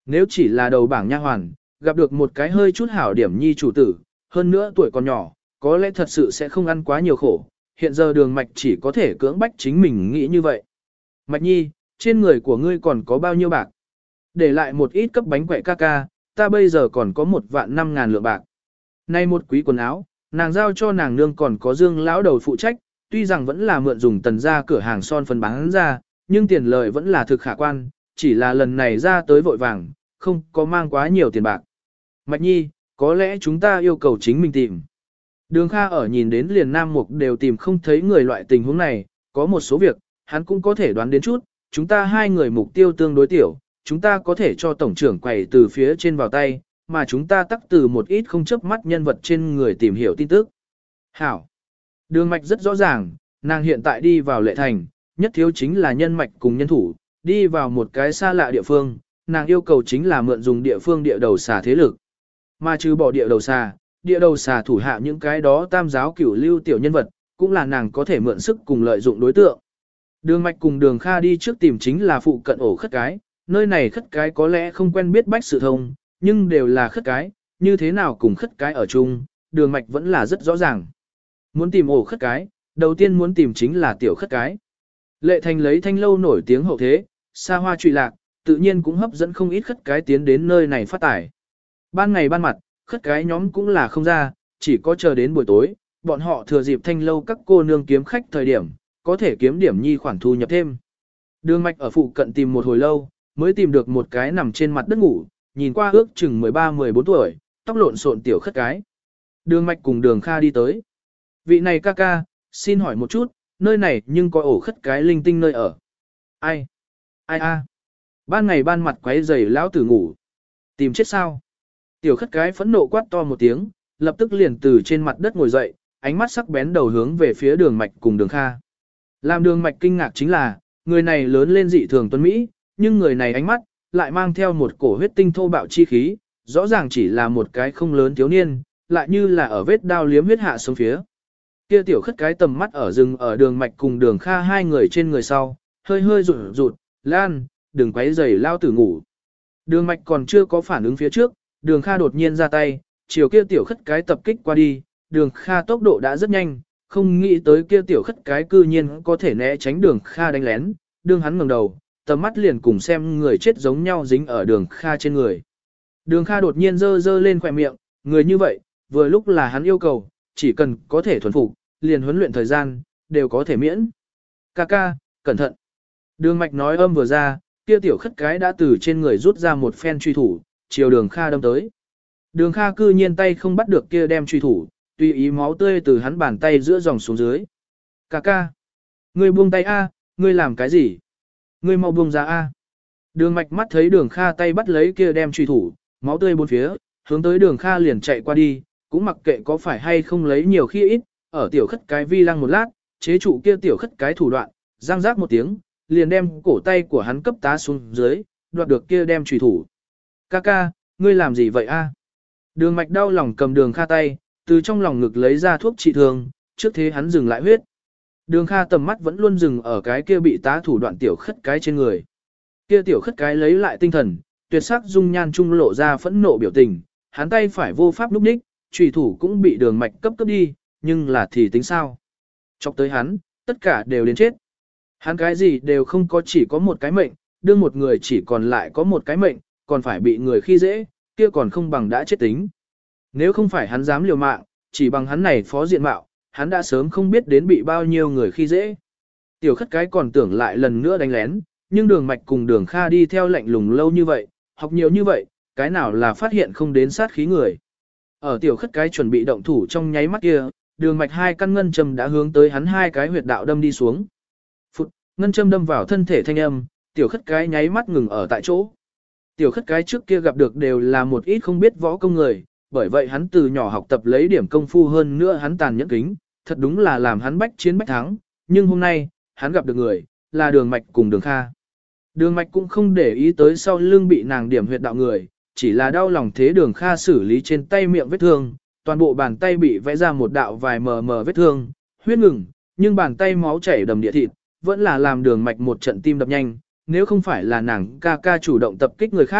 nếu chỉ là đầu bảng nha hoàn, gặp được một cái hơi chút hảo điểm nhi chủ tử, hơn nữa tuổi còn nhỏ, có lẽ thật sự sẽ không ăn quá nhiều khổ, hiện giờ Đường Mạch chỉ có thể cưỡng bách chính mình nghĩ như vậy. Mạch nhi, trên người của ngươi còn có bao nhiêu bạc? Để lại một ít cấp bánh quậy ca ca, ta bây giờ còn có 1.500.000 lượng bạc. Nay một quý quần áo, nàng giao cho nàng nương còn có Dương lão đầu phụ trách, tuy rằng vẫn là mượn dùng Tần gia cửa hàng son phấn bán ra, nhưng tiền lợi vẫn là thực khả quan, chỉ là lần này ra tới vội vàng, không có mang quá nhiều tiền bạc. Mạch nhi, có lẽ chúng ta yêu cầu chính mình tìm. Đường Kha ở nhìn đến liền Nam Mục đều tìm không thấy người loại tình huống này, có một số việc, hắn cũng có thể đoán đến chút, chúng ta hai người mục tiêu tương đối tiểu, chúng ta có thể cho tổng trưởng quầy từ phía trên vào tay, mà chúng ta tắc từ một ít không chấp mắt nhân vật trên người tìm hiểu tin tức. Hảo. Đường mạch rất rõ ràng, nàng hiện tại đi vào Lệ Thành, nhất thiếu chính là nhân mạch cùng nhân thủ, đi vào một cái xa lạ địa phương, nàng yêu cầu chính là mượn dùng địa phương địa đầu xà thế lực. Mà trừ bỏ địa đầu xà thủ hạ những cái đó tam giáo cửu lưu tiểu nhân vật, cũng là nàng có thể mượn sức cùng lợi dụng đối tượng. Đường mạch cùng Đường Kha đi trước tìm chính là phụ cận ổ khất cái, nơi này khất cái có lẽ không quen biết bách sự thông, nhưng đều là khất cái, như thế nào cùng khất cái ở chung, Đường mạch vẫn là rất rõ ràng. Muốn tìm ổ khất cái, đầu tiên muốn tìm chính là tiểu khất cái. Lệ Thành lấy thanh lâu nổi tiếng hậu thế, xa hoa trụy lạc, tự nhiên cũng hấp dẫn không ít khất cái tiến đến nơi này phát tải. Ban ngày ban mặt, khất cái nhóm cũng là không ra, chỉ có chờ đến buổi tối, bọn họ thừa dịp thanh lâu các cô nương kiếm khách thời điểm, có thể kiếm điểm nhi khoản thu nhập thêm. Đường mạch ở phụ cận tìm một hồi lâu, mới tìm được một cái nằm trên mặt đất ngủ, nhìn qua ước chừng 13-14 tuổi, tóc lộn xộn tiểu khất cái. Đường mạch cùng Đường Kha đi tới. Vị này ca ca, xin hỏi một chút, nơi này nhưng có ổ khất cái linh tinh nơi ở. Ai? Ai a? Ban ngày ban mặt quấy rầy lão tử ngủ. Tìm chết sao? Tiểu khất cái phẫn nộ quát to một tiếng, lập tức liền từ trên mặt đất ngồi dậy, ánh mắt sắc bén đầu hướng về phía Đường mạch cùng Đường Kha. Làm Đường mạch kinh ngạc chính là, người này lớn lên dị thường tuấn Mỹ, nhưng người này ánh mắt, lại mang theo một cổ huyết tinh thô bạo chi khí, rõ ràng chỉ là một cái không lớn thiếu niên, lại như là ở vết đao liếm huyết hạ xuống phía. Kia tiểu khất cái tầm mắt ở rừng ở Đường mạch cùng Đường Kha hai người trên người sau, hơi hơi rụt rụt, Lan, đừng quấy rầy lao tử ngủ. Đường mạch còn chưa có phản ứng phía trước, Đường Kha đột nhiên ra tay, chiều kia tiểu khất cái tập kích qua đi, Đường Kha tốc độ đã rất nhanh, không nghĩ tới kia tiểu khất cái cư nhiên có thể né tránh Đường Kha đánh lén, đương hắn ngẩng đầu, tầm mắt liền cùng xem người chết giống nhau dính ở Đường Kha trên người. Đường Kha đột nhiên giơ lên khóe miệng, người như vậy, vừa lúc là hắn yêu cầu, chỉ cần có thể thuần phục, liền huấn luyện thời gian, đều có thể miễn. Ca ca, cẩn thận. Đường mạch nói âm vừa ra, kia tiểu khất cái đã từ trên người rút ra một phen truy thủ, chiều Đường Kha đâm tới. Đường Kha cư nhiên tay không bắt được kia đem truy thủ, tùy ý máu tươi từ hắn bàn tay giữa dòng xuống dưới. Ca ca, ngươi buông tay a, ngươi làm cái gì? Ngươi mau buông ra a. Đường mạch mắt thấy Đường Kha tay bắt lấy kia đem truy thủ, máu tươi bốn phía, hướng tới Đường Kha liền chạy qua đi, cũng mặc kệ có phải hay không lấy nhiều khi ít, ở tiểu khất cái vi lăng một lát, chế trụ kia tiểu khất cái thủ đoạn, răng rác một tiếng, liền đem cổ tay của hắn cấp tá xuống dưới, đoạt được kia đem truy thủ. Ca ca, ngươi làm gì vậy a? Đường mạch đau lòng cầm Đường Kha tay, từ trong lòng ngực lấy ra thuốc trị thương, trước thế hắn dừng lại huyết. Đường Kha tầm mắt vẫn luôn dừng ở cái kia bị tá thủ đoạn tiểu khất cái trên người. Kia tiểu khất cái lấy lại tinh thần, tuyệt sắc dung nhan trung lộ ra phẫn nộ biểu tình, hắn tay phải vô pháp lúc ních, chủy thủ cũng bị Đường mạch cấp đi, nhưng là thì tính sao? Chọc tới hắn, tất cả đều đến chết. Hắn cái gì đều không có, chỉ có một cái mệnh, đương một người chỉ còn lại có một cái mệnh, còn phải bị người khi dễ, kia còn không bằng đã chết tính. Nếu không phải hắn dám liều mạng, chỉ bằng hắn này phó diện mạo, hắn đã sớm không biết đến bị bao nhiêu người khi dễ. Tiểu khất cái còn tưởng lại lần nữa đánh lén, nhưng Đường mạch cùng Đường Kha đi theo lạnh lùng lâu như vậy, học nhiều như vậy, cái nào là phát hiện không đến sát khí người. Ở tiểu khất cái chuẩn bị động thủ trong nháy mắt kia, Đường mạch hai căn ngân châm đã hướng tới hắn hai cái huyệt đạo đâm đi xuống. Phụt, ngân châm đâm vào thân thể thanh âm, tiểu khất cái nháy mắt ngừng ở tại chỗ. Tiểu khất cái trước kia gặp được đều là một ít không biết võ công người, bởi vậy hắn từ nhỏ học tập lấy điểm công phu hơn nữa hắn tàn nhẫn kính, thật đúng là làm hắn bách chiến bách thắng, nhưng hôm nay, hắn gặp được người, là Đường mạch cùng Đường Kha. Đường mạch cũng không để ý tới sau lưng bị nàng điểm huyệt đạo người, chỉ là đau lòng thế Đường Kha xử lý trên tay miệng vết thương, toàn bộ bàn tay bị vẽ ra một đạo vài mờ vết thương, huyết ngừng, nhưng bàn tay máu chảy đầm địa thịt, vẫn là làm Đường mạch một trận tim đập nhanh, nếu không phải là nàng ca ca chủ động tập kích người khác,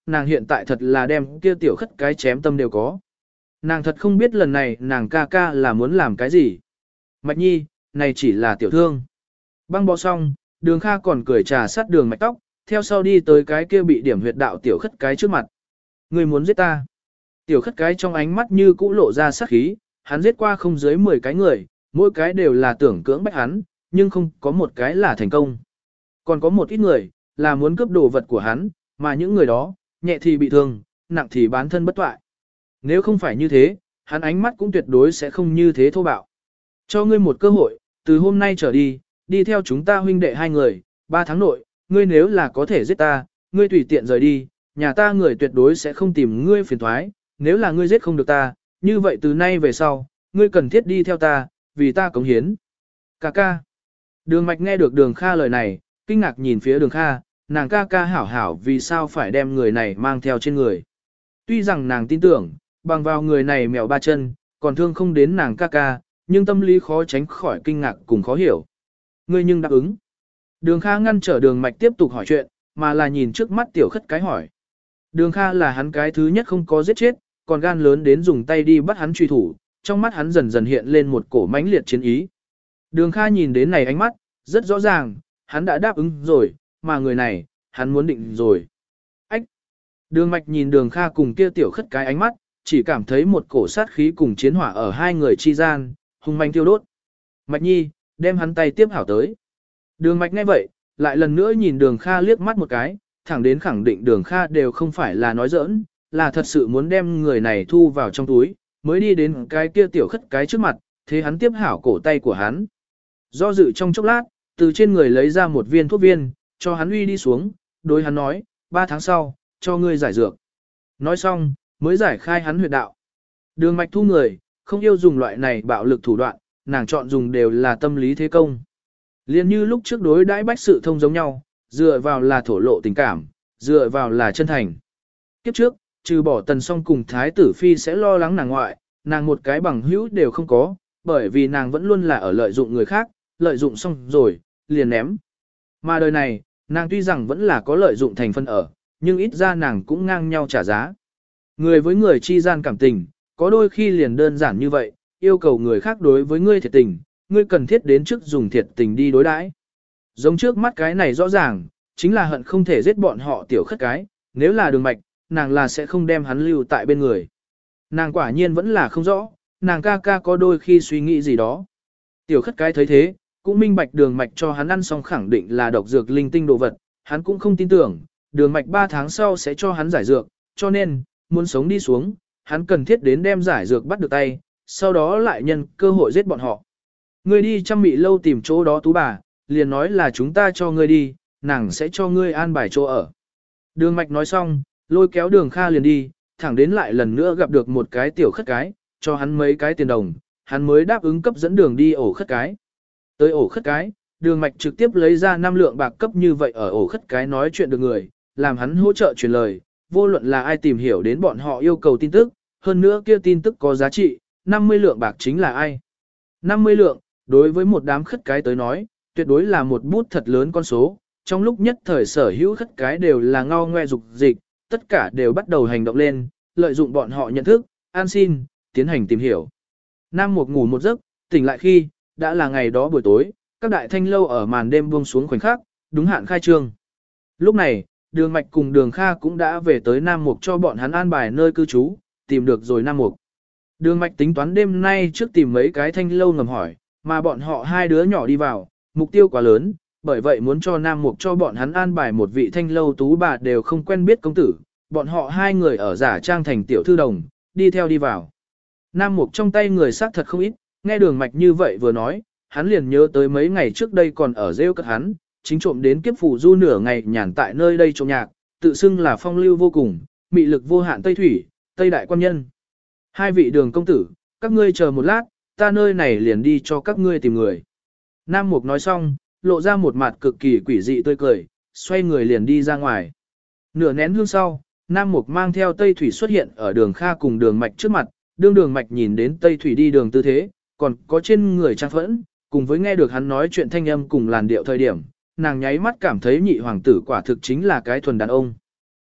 nàng hiện tại thật là đem kia tiểu khất cái chém tâm đều có. Nàng thật không biết lần này nàng ca ca là muốn làm cái gì. Mạch Nhi, này chỉ là tiểu thương. Băng bó xong, Đường Kha còn cười trà sát Đường Mạch tóc, theo sau đi tới cái kia bị điểm huyệt đạo tiểu khất cái trước mặt. Ngươi muốn giết ta? Tiểu khất cái trong ánh mắt như cũ lộ ra sát khí, hắn giết qua không dưới 10 cái người, mỗi cái đều là tưởng cưỡng bách hắn, nhưng không có một cái là thành công. Còn có một ít người, là muốn cướp đồ vật của hắn, mà những người đó, nhẹ thì bị thương, nặng thì bán thân bất toại. Nếu không phải như thế, hắn ánh mắt cũng tuyệt đối sẽ không như thế thô bạo. Cho ngươi một cơ hội, từ hôm nay trở đi, đi theo chúng ta huynh đệ 2 người, 3 tháng nội, ngươi nếu là có thể giết ta, ngươi tùy tiện rời đi, nhà ta người tuyệt đối sẽ không tìm ngươi phiền thoái, nếu là ngươi giết không được ta, như vậy từ nay về sau, ngươi cần thiết đi theo ta, vì ta cống hiến. Ca ca. Đường Mạch nghe được Đường Kha lời này, kinh ngạc nhìn phía Đường Kha, nàng ca ca hảo hảo vì sao phải đem người này mang theo trên người. Tuy rằng nàng tin tưởng, bằng vào người này mèo ba chân, còn thương không đến nàng ca ca, nhưng tâm lý khó tránh khỏi kinh ngạc cùng khó hiểu. Ngươi nhưng đáp ứng. Đường Kha ngăn trở Đường Mạch tiếp tục hỏi chuyện, mà là nhìn trước mắt tiểu khất cái hỏi. Đường Kha là hắn cái thứ nhất không có giết chết, còn gan lớn đến dùng tay đi bắt hắn truy thủ, trong mắt hắn dần dần hiện lên một cổ mãnh liệt chiến ý. Đường Kha nhìn đến này ánh mắt, rất rõ ràng, hắn đã đáp ứng rồi, mà người này, hắn muốn định rồi. Ách! Đường Mạch nhìn Đường Kha cùng kia tiểu khất cái ánh mắt, chỉ cảm thấy một cổ sát khí cùng chiến hỏa ở hai người chi gian, hung manh thiêu đốt. Mạch Nhi, đem hắn tay tiếp hảo tới. Đường Mạch nghe vậy, lại lần nữa nhìn Đường Kha liếc mắt một cái, thẳng đến khẳng định Đường Kha đều không phải là nói giỡn, là thật sự muốn đem người này thu vào trong túi, mới đi đến cái kia tiểu khất cái trước mặt, thế hắn tiếp hảo cổ tay của hắn. Do dự trong chốc lát, từ trên người lấy ra một viên thuốc viên, cho hắn uy đi xuống, đối hắn nói, 3 tháng sau, cho ngươi giải dược. Nói xong, mới giải khai hắn huyệt đạo. Đường Mạch thu người, không yêu dùng loại này bạo lực thủ đoạn, nàng chọn dùng đều là tâm lý thế công. Liên như lúc trước đối đãi bách sự thông giống nhau, dựa vào là thổ lộ tình cảm, dựa vào là chân thành. Kiếp trước, trừ bỏ Tần Song cùng Thái tử Phi sẽ lo lắng nàng ngoại, nàng một cái bằng hữu đều không có, bởi vì nàng vẫn luôn là ở lợi dụng người khác, lợi dụng xong rồi, liền ném. Mà đời này, nàng tuy rằng vẫn là có lợi dụng thành phân ở, nhưng ít ra nàng cũng ngang nhau trả giá. Người với người chi gian cảm tình, có đôi khi liền đơn giản như vậy, yêu cầu người khác đối với ngươi thiệt tình, ngươi cần thiết đến trước dùng thiệt tình đi đối đãi. Giống trước mắt cái này rõ ràng, chính là hận không thể giết bọn họ tiểu khất cái, nếu là Đường Mạch, nàng là sẽ không đem hắn lưu tại bên người. Nàng quả nhiên vẫn là không rõ, nàng ca ca có đôi khi suy nghĩ gì đó. Tiểu khất cái thấy thế, cũng minh bạch Đường Mạch cho hắn ăn xong khẳng định là độc dược linh tinh đồ vật, hắn cũng không tin tưởng, Đường Mạch 3 tháng sau sẽ cho hắn giải dược, cho nên, muốn sống đi xuống, hắn cần thiết đến đem giải dược bắt được tay, sau đó lại nhân cơ hội giết bọn họ. Ngươi đi trăm mị lâu tìm chỗ đó tú bà, liền nói là chúng ta cho ngươi đi, nàng sẽ cho ngươi an bài chỗ ở. Đường Mạch nói xong, lôi kéo Đường Kha liền đi, thẳng đến lại lần nữa gặp được một cái tiểu khất cái, cho hắn mấy cái tiền đồng, hắn mới đáp ứng cấp dẫn đường đi ổ khất cái. Tới ổ khất cái, Đường Mạch trực tiếp lấy ra 5 lượng bạc cấp như vậy ở ổ khất cái nói chuyện được người, làm hắn hỗ trợ truyền lời, vô luận là ai tìm hiểu đến bọn họ yêu cầu tin tức, hơn nữa kia tin tức có giá trị, 50 lượng bạc chính là ai. 50 lượng, đối với một đám khất cái tới nói, tuyệt đối là một bút thật lớn con số, trong lúc nhất thời sở hữu khất cái đều là ngao ngoe dục dịch, tất cả đều bắt đầu hành động lên, lợi dụng bọn họ nhận thức, an xin, tiến hành tìm hiểu. Nam Mục ngủ một giấc, tỉnh lại khi, đã là ngày đó buổi tối, các đại thanh lâu ở màn đêm buông xuống khoảnh khắc, đúng hạn khai trương. Lúc này, Đường Mạch cùng Đường Kha cũng đã về tới Nam Mục cho bọn hắn an bài nơi cư trú, tìm được rồi Nam Mục. Đường Mạch tính toán đêm nay trước tìm mấy cái thanh lâu ngầm hỏi, mà bọn họ hai đứa nhỏ đi vào, mục tiêu quá lớn, bởi vậy muốn cho Nam Mục cho bọn hắn an bài một vị thanh lâu tú bà đều không quen biết công tử, bọn họ hai người ở giả trang thành tiểu thư đồng, đi theo đi vào. Nam Mục trong tay người xác thật không ít, nghe Đường Mạch như vậy vừa nói, hắn liền nhớ tới mấy ngày trước đây còn ở rêu cất hắn, chính trộm đến kiếp phủ du nửa ngày nhàn tại nơi đây trộm nhạc, tự xưng là phong lưu vô cùng, mị lực vô hạn Tây Thủy, Tây Đại Quan Nhân. Hai vị Đường công tử, các ngươi chờ một lát, ta nơi này liền đi cho các ngươi tìm người. Nam Mục nói xong, lộ ra một mặt cực kỳ quỷ dị tươi cười, xoay người liền đi ra ngoài. Nửa nén hương sau, Nam Mục mang theo Tây Thủy xuất hiện ở Đường Kha cùng Đường Mạch trước mặt, Đường Mạch nhìn đến Tây Thủy đi đường tư thế, còn có trên người trang phẫn, cùng với nghe được hắn nói chuyện thanh âm cùng làn điệu thời điểm, nàng nháy mắt cảm thấy nhị hoàng tử quả thực chính là cái thuần đàn ông.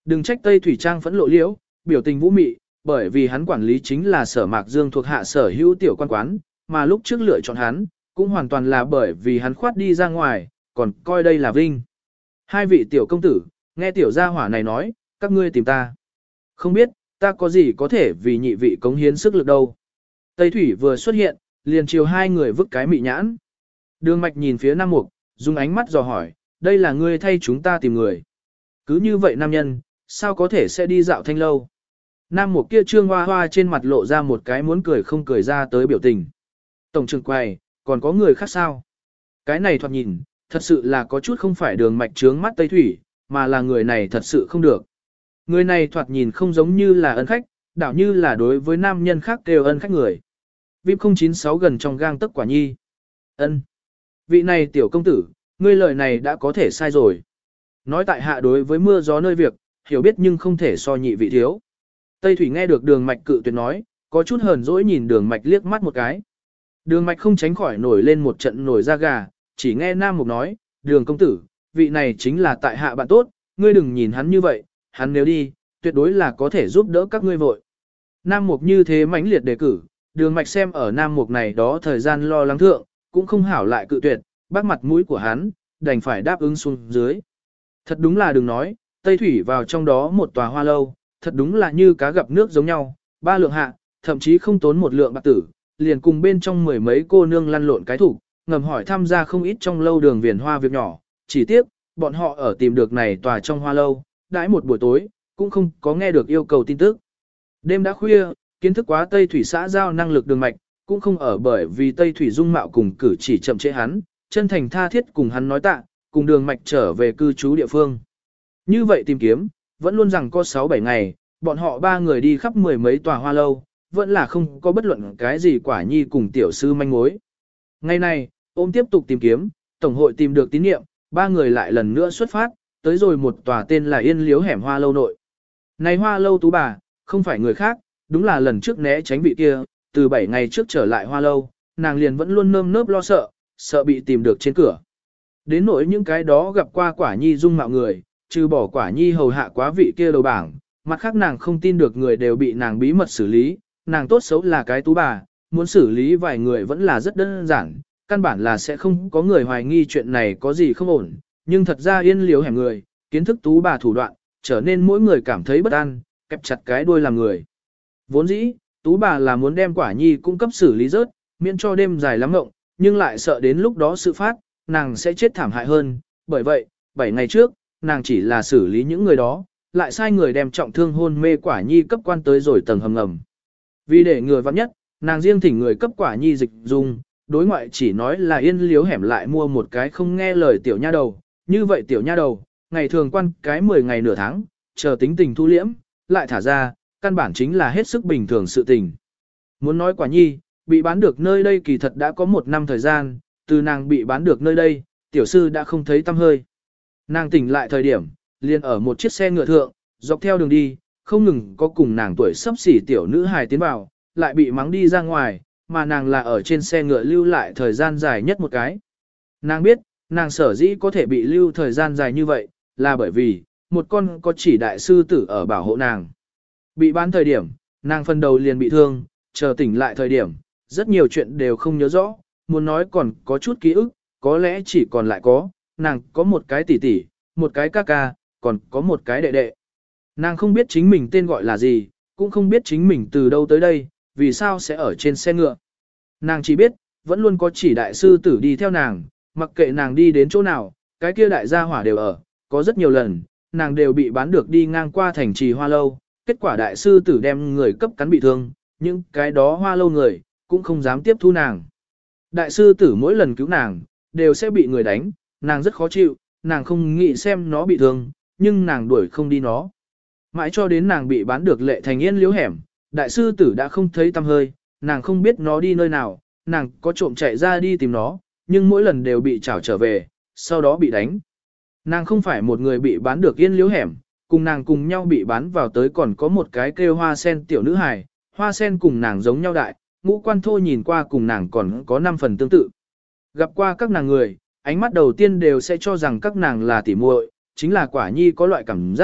Đừng trách Tây Thủy Trang phẫn lộ liễu, biểu tình vũ mị, bởi vì hắn quản lý chính là Sở Mạc Dương thuộc hạ Sở Hữu tiểu quan quán, mà lúc trước lựa chọn hắn, cũng hoàn toàn là bởi vì hắn khoát đi ra ngoài, còn coi đây là vinh. Hai vị tiểu công tử, nghe tiểu gia hỏa này nói, các ngươi tìm ta. Không biết, ta có gì có thể vì nhị vị cống hiến sức lực đâu. Tây Thủy vừa xuất hiện, liền chiều hai người vứt cái mị nhãn. Đường Mạch nhìn phía Nam Mục, dùng ánh mắt dò hỏi, đây là ngươi thay chúng ta tìm người. Cứ như vậy nam nhân, sao có thể sẽ đi dạo thanh lâu. Nam Mục kia trương hoa hoa trên mặt lộ ra một cái muốn cười không cười ra tới biểu tình. Tổng trưởng quầy, còn có người khác sao? Cái này thoạt nhìn, thật sự là có chút không phải Đường Mạch trướng mắt Tây Thủy, mà là người này thật sự không được. Người này thoạt nhìn không giống như là ân khách, đảo như là đối với nam nhân khác kêu ân khách người. VIP 096 gần trong gang tấc quả nhi. Ân, vị này tiểu công tử, ngươi lời này đã có thể sai rồi. Nói tại hạ đối với mưa gió nơi việc, hiểu biết nhưng không thể so nhị vị thiếu. Tây Thủy nghe được Đường Mạch cự tuyệt nói, có chút hờn dỗi nhìn Đường Mạch liếc mắt một cái. Đường Mạch không tránh khỏi nổi lên một trận nổi da gà, chỉ nghe Nam Mục nói, Đường công tử, vị này chính là tại hạ bạn tốt, ngươi đừng nhìn hắn như vậy, hắn nếu đi, tuyệt đối là có thể giúp đỡ các ngươi vội. Nam Mục như thế mãnh liệt đề cử, Đường Mạch xem ở Nam Mục này đó thời gian lo lắng thượng, cũng không hảo lại cự tuyệt, bác mặt mũi của hắn, đành phải đáp ứng xuống dưới. Thật đúng là đừng nói, Tây Thủy vào trong đó một tòa hoa lâu, thật đúng là như cá gặp nước giống nhau, ba lượng hạ, thậm chí không tốn một lượng bạc tử, liền cùng bên trong mười mấy cô nương lăn lộn cái thủ, ngầm hỏi tham gia không ít trong lâu đường viền hoa việc nhỏ, chỉ tiếc, bọn họ ở tìm được này tòa trong hoa lâu, đãi một buổi tối, cũng không có nghe được yêu cầu tin tức. Đêm đã khuya, kiến thức quá Tây Thủy xã giao năng lực Đường Mạch, cũng không ở bởi vì Tây Thủy dung mạo cùng cử chỉ chậm trễ hắn, chân thành tha thiết cùng hắn nói tạ, cùng Đường Mạch trở về cư trú địa phương. Như vậy tìm kiếm, vẫn luôn rằng có 6-7 ngày, bọn họ ba người đi khắp mười mấy tòa hoa lâu, vẫn là không có bất luận cái gì quả nhi cùng tiểu sư manh mối. Ngày này, ôm tiếp tục tìm kiếm, Tổng hội tìm được tín niệm, ba người lại lần nữa xuất phát, tới rồi một tòa tên là Yên Liếu hẻm hoa lâu nội. Này hoa lâu tú bà, không phải người khác, đúng là lần trước né tránh vị kia, từ 7 ngày trước trở lại hoa lâu, nàng liền vẫn luôn nơm nớp lo sợ, sợ bị tìm được trên cửa. Đến nỗi những cái đó gặp qua quả nhi dung mạo người, trừ bỏ quả nhi hầu hạ quá vị kia đầu bảng, mặt khác nàng không tin được người đều bị nàng bí mật xử lý, nàng tốt xấu là cái tú bà, muốn xử lý vài người vẫn là rất đơn giản, căn bản là sẽ không có người hoài nghi chuyện này có gì không ổn, nhưng thật ra Yên Liếu hẻm người, kiến thức tú bà thủ đoạn, trở nên mỗi người cảm thấy bất an, kẹp chặt cái đuôi làm người. Vốn dĩ, tú bà là muốn đem quả nhi cung cấp xử lý rớt, miễn cho đêm dài lắm ngộng, nhưng lại sợ đến lúc đó sự phát, nàng sẽ chết thảm hại hơn, bởi vậy, 7 ngày trước, nàng chỉ là xử lý những người đó, lại sai người đem trọng thương hôn mê quả nhi cấp quan tới rồi tầng hầm ngầm. Vì để người vắng nhất, nàng riêng thỉnh người cấp quả nhi dịch dung, đối ngoại chỉ nói là Yên Liếu hẻm lại mua một cái không nghe lời tiểu nha đầu, như vậy tiểu nha đầu, ngày thường quan cái 10 ngày nửa tháng, chờ tính tình thu liễm, lại thả ra, căn bản chính là hết sức bình thường sự tình. Muốn nói quả nhi, bị bán được nơi đây kỳ thật đã có 1 năm thời gian, từ nàng bị bán được nơi đây, tiểu sư đã không thấy tăm hơi. Nàng tỉnh lại thời điểm, liền ở một chiếc xe ngựa thượng, dọc theo đường đi, không ngừng có cùng nàng tuổi sắp xỉ tiểu nữ hài tiến vào, lại bị mắng đi ra ngoài, mà nàng là ở trên xe ngựa lưu lại thời gian dài nhất một cái. Nàng biết, nàng sở dĩ có thể bị lưu thời gian dài như vậy, là bởi vì, một con có chỉ đại sư tử ở bảo hộ nàng. Bị bán thời điểm, nàng phần đầu liền bị thương, chờ tỉnh lại thời điểm, rất nhiều chuyện đều không nhớ rõ, muốn nói còn có chút ký ức, có lẽ chỉ còn lại có, nàng có một cái tỷ tỷ, một cái ca ca, còn có một cái đệ đệ. Nàng không biết chính mình tên gọi là gì, cũng không biết chính mình từ đâu tới đây, vì sao sẽ ở trên xe ngựa. Nàng chỉ biết, vẫn luôn có chỉ đại sư tử đi theo nàng, mặc kệ nàng đi đến chỗ nào, cái kia đại gia hỏa đều ở, có rất nhiều lần, nàng đều bị bán được đi ngang qua thành trì hoa lâu, kết quả đại sư tử đem người cấp cắn bị thương, nhưng cái đó hoa lâu người, cũng không dám tiếp thu nàng. Đại sư tử mỗi lần cứu nàng, đều sẽ bị người đánh, nàng rất khó chịu, nàng không nghĩ xem nó bị thương, nhưng nàng đuổi không đi nó. Mãi cho đến nàng bị bán được Lệ Thành Yên Liếu hẻm, đại sư tử đã không thấy tăm hơi, nàng không biết nó đi nơi nào, nàng có trộm chạy ra đi tìm nó, nhưng mỗi lần đều bị trảo trở về, sau đó bị đánh. Nàng không phải một người bị bán được Yên Liếu hẻm, cùng nàng cùng nhau bị bán vào tới còn có một cái kêu Hoa Sen tiểu nữ hài, Hoa Sen cùng nàng giống nhau đại, ngũ quan thô nhìn qua cùng nàng còn có 5 phần tương tự. Gặp qua các nàng người, ánh mắt đầu tiên đều sẽ cho rằng các nàng là tỉ muội, chính là quả nhi có loại cảm giác,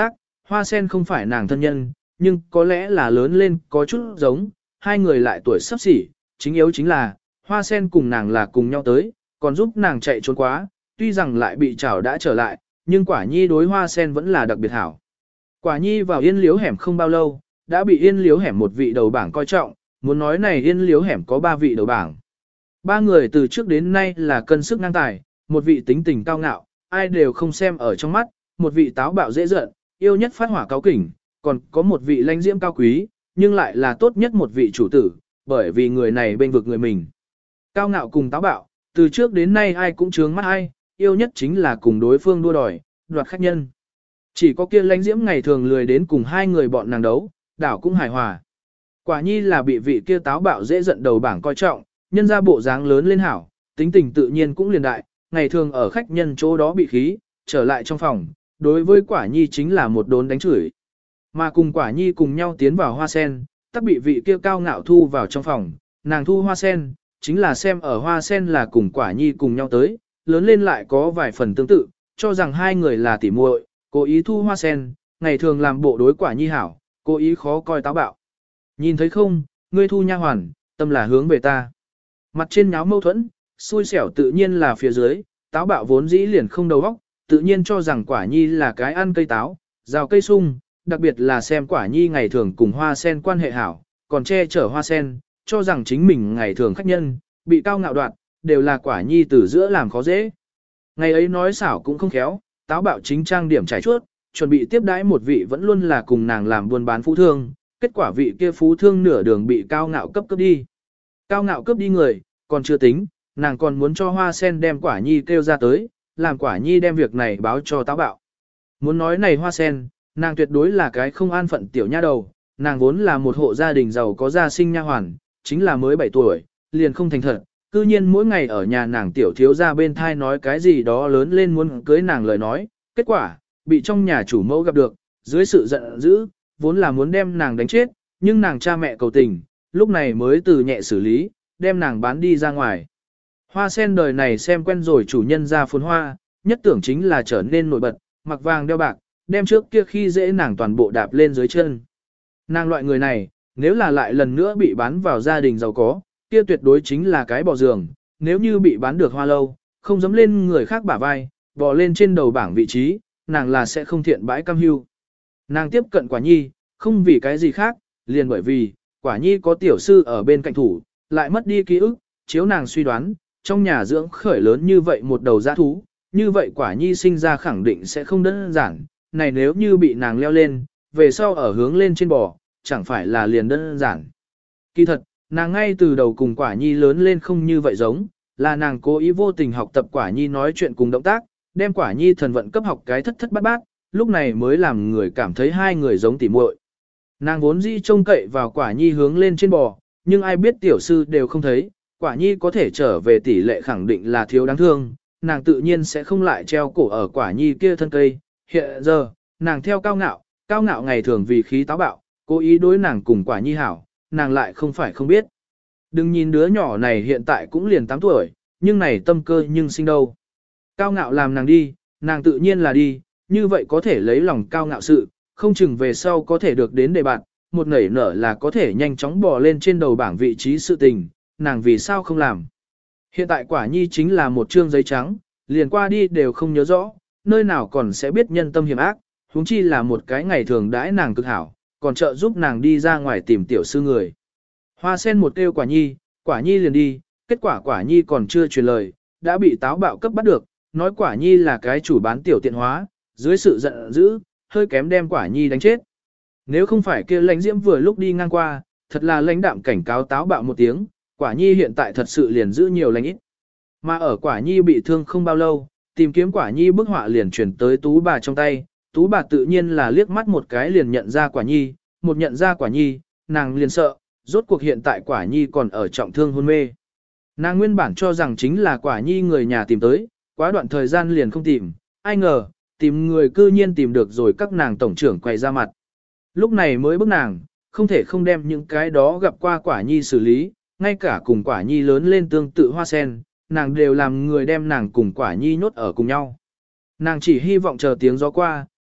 Hoa sen không phải nàng thân nhân, nhưng có lẽ là lớn lên có chút giống, hai người lại tuổi sắp xỉ, chính yếu chính là, hoa sen cùng nàng là cùng nhau tới, còn giúp nàng chạy trốn quá, tuy rằng lại bị chảo đã trở lại, nhưng quả nhi đối hoa sen vẫn là đặc biệt hảo. Quả nhi vào yên liếu hẻm không bao lâu, đã bị yên liếu hẻm một vị đầu bảng coi trọng, muốn nói này yên liếu hẻm có 3 vị đầu bảng. 3 người từ trước đến nay là cân sức ngang tài, một vị tính tình cao ngạo, ai đều không xem ở trong mắt, một vị táo bạo dễ giận, yêu nhất phát hỏa cáo kỉnh, còn có một vị lãnh diễm cao quý, nhưng lại là tốt nhất một vị chủ tử, bởi vì người này bên vực người mình. Cao ngạo cùng táo bạo, từ trước đến nay ai cũng chướng mắt ai, yêu nhất chính là cùng đối phương đua đòi, đoạt khách nhân. Chỉ có kia lãnh diễm ngày thường lười đến cùng hai người bọn nàng đấu, đảo cũng hài hòa. Quả nhi là bị vị kia táo bạo dễ giận đầu bảng coi trọng, nhân ra bộ dáng lớn lên hảo, tính tình tự nhiên cũng liền đại, ngày thường ở khách nhân chỗ đó bị khí, trở lại trong phòng, đối với quả nhi chính là một đốn đánh chửi. Mà cùng quả nhi cùng nhau tiến vào hoa sen, tắc bị vị kia cao ngạo thu vào trong phòng, nàng thu hoa sen, chính là xem ở hoa sen là cùng quả nhi cùng nhau tới, lớn lên lại có vài phần tương tự, cho rằng hai người là tỉ muội, cố ý thu hoa sen, ngày thường làm bộ đối quả nhi hảo, cố ý khó coi táo bạo. Nhìn thấy không, ngươi thu nha hoàn, tâm là hướng về ta. Mặt trên nháo mâu thuẫn, xui xẻo tự nhiên là phía dưới, táo bạo vốn dĩ liền không đầu óc, tự nhiên cho rằng quả nhi là cái ăn cây táo, rào cây sung, đặc biệt là xem quả nhi ngày thường cùng hoa sen quan hệ hảo, còn che chở hoa sen, cho rằng chính mình ngày thường khách nhân, bị cao ngạo đoạt, đều là quả nhi từ giữa làm khó dễ. Ngày ấy nói xảo cũng không khéo, táo bạo chính trang điểm trải chuốt, chuẩn bị tiếp đãi một vị vẫn luôn là cùng nàng làm buôn bán phú thương, kết quả vị kia phú thương nửa đường bị cao ngạo cấp đi. Cao ngạo cướp đi người, còn chưa tính, nàng còn muốn cho hoa sen đem quả nhi kêu ra tới, làm quả nhi đem việc này báo cho táo bạo. Muốn nói này hoa sen, nàng tuyệt đối là cái không an phận tiểu nha đầu, nàng vốn là một hộ gia đình giàu có gia sinh nha hoàn, chính là mới 7 tuổi, liền không thành thật, cư nhiên mỗi ngày ở nhà nàng tiểu thiếu gia bên thai nói cái gì đó lớn lên muốn cưới nàng lời nói, kết quả, bị trong nhà chủ mẫu gặp được, dưới sự giận dữ, vốn là muốn đem nàng đánh chết, nhưng nàng cha mẹ cầu tình, lúc này mới từ nhẹ xử lý, đem nàng bán đi ra ngoài. Hoa sen đời này xem quen rồi chủ nhân ra phồn hoa, nhất tưởng chính là trở nên nổi bật, mặc vàng đeo bạc, đem trước kia khi dễ nàng toàn bộ đạp lên dưới chân. Nàng loại người này, nếu là lại lần nữa bị bán vào gia đình giàu có, kia tuyệt đối chính là cái bò giường, nếu như bị bán được hoa lâu, không dám lên người khác bả vai, bò lên trên đầu bảng vị trí, nàng là sẽ không thiện bãi cam hưu. Nàng tiếp cận quả nhi, không vì cái gì khác, liền bởi vì, quả nhi có tiểu sư ở bên cạnh thủ, lại mất đi ký ức, chiếu nàng suy đoán, trong nhà dưỡng khởi lớn như vậy một đầu dã thú, như vậy quả nhi sinh ra khẳng định sẽ không đơn giản, này nếu như bị nàng leo lên, về sau ở hướng lên trên bò, chẳng phải là liền đơn giản. Kỳ thật, nàng ngay từ đầu cùng quả nhi lớn lên không như vậy giống, là nàng cố ý vô tình học tập quả nhi nói chuyện cùng động tác, đem quả nhi thần vận cấp học cái thất thất bát bát, lúc này mới làm người cảm thấy hai người giống tỉ muội. Nàng vốn dĩ trông cậy vào quả nhi hướng lên trên bò, nhưng ai biết tiểu sư đều không thấy, quả nhi có thể trở về tỷ lệ khẳng định là thiếu đáng thương, nàng tự nhiên sẽ không lại treo cổ ở quả nhi kia thân cây. Hiện giờ, nàng theo cao ngạo ngày thường vì khí táo bạo, cố ý đối nàng cùng quả nhi hảo, nàng lại không phải không biết. Đừng nhìn đứa nhỏ này hiện tại cũng liền 8 tuổi, nhưng này tâm cơ nhưng sinh đâu. Cao ngạo làm nàng đi, nàng tự nhiên là đi, như vậy có thể lấy lòng cao ngạo sự, không chừng về sau có thể được đến đề bạn, một nảy nở là có thể nhanh chóng bò lên trên đầu bảng vị trí sự tình, nàng vì sao không làm. Hiện tại quả nhi chính là một trương giấy trắng, liền qua đi đều không nhớ rõ, nơi nào còn sẽ biết nhân tâm hiểm ác, huống chi là một cái ngày thường đãi nàng cực hảo, còn trợ giúp nàng đi ra ngoài tìm tiểu sư người. Hoa sen một kêu quả nhi liền đi, kết quả quả nhi còn chưa truyền lời, đã bị táo bạo cấp bắt được, nói quả nhi là cái chủ bán tiểu tiện hóa, dưới sự giận dữ, hơi kém đem quả nhi đánh chết. Nếu không phải kia lãnh diễm vừa lúc đi ngang qua, thật là lãnh đạm cảnh cáo táo bạo một tiếng, quả nhi hiện tại thật sự liền giữ nhiều lãnh ít. Mà ở quả nhi bị thương không bao lâu, tìm kiếm quả nhi bức họa liền chuyển tới tú bà trong tay, tú bà tự nhiên là liếc mắt một cái liền nhận ra quả nhi, một nhận ra quả nhi, nàng liền sợ, rốt cuộc hiện tại quả nhi còn ở trọng thương hôn mê. Nàng nguyên bản cho rằng chính là quả nhi người nhà tìm tới, quá đoạn thời gian liền không tìm, ai ngờ, tìm người cư nhiên tìm được rồi các nàng tổng trưởng quay ra mặt. Lúc này mới bức nàng, không thể không đem những cái đó gặp qua quả nhi xử lý, ngay cả cùng quả nhi lớn lên tương tự hoa sen, nàng đều làm người đem nàng cùng quả nhi nhốt ở cùng nhau. Nàng chỉ hy vọng chờ tiếng gió qua,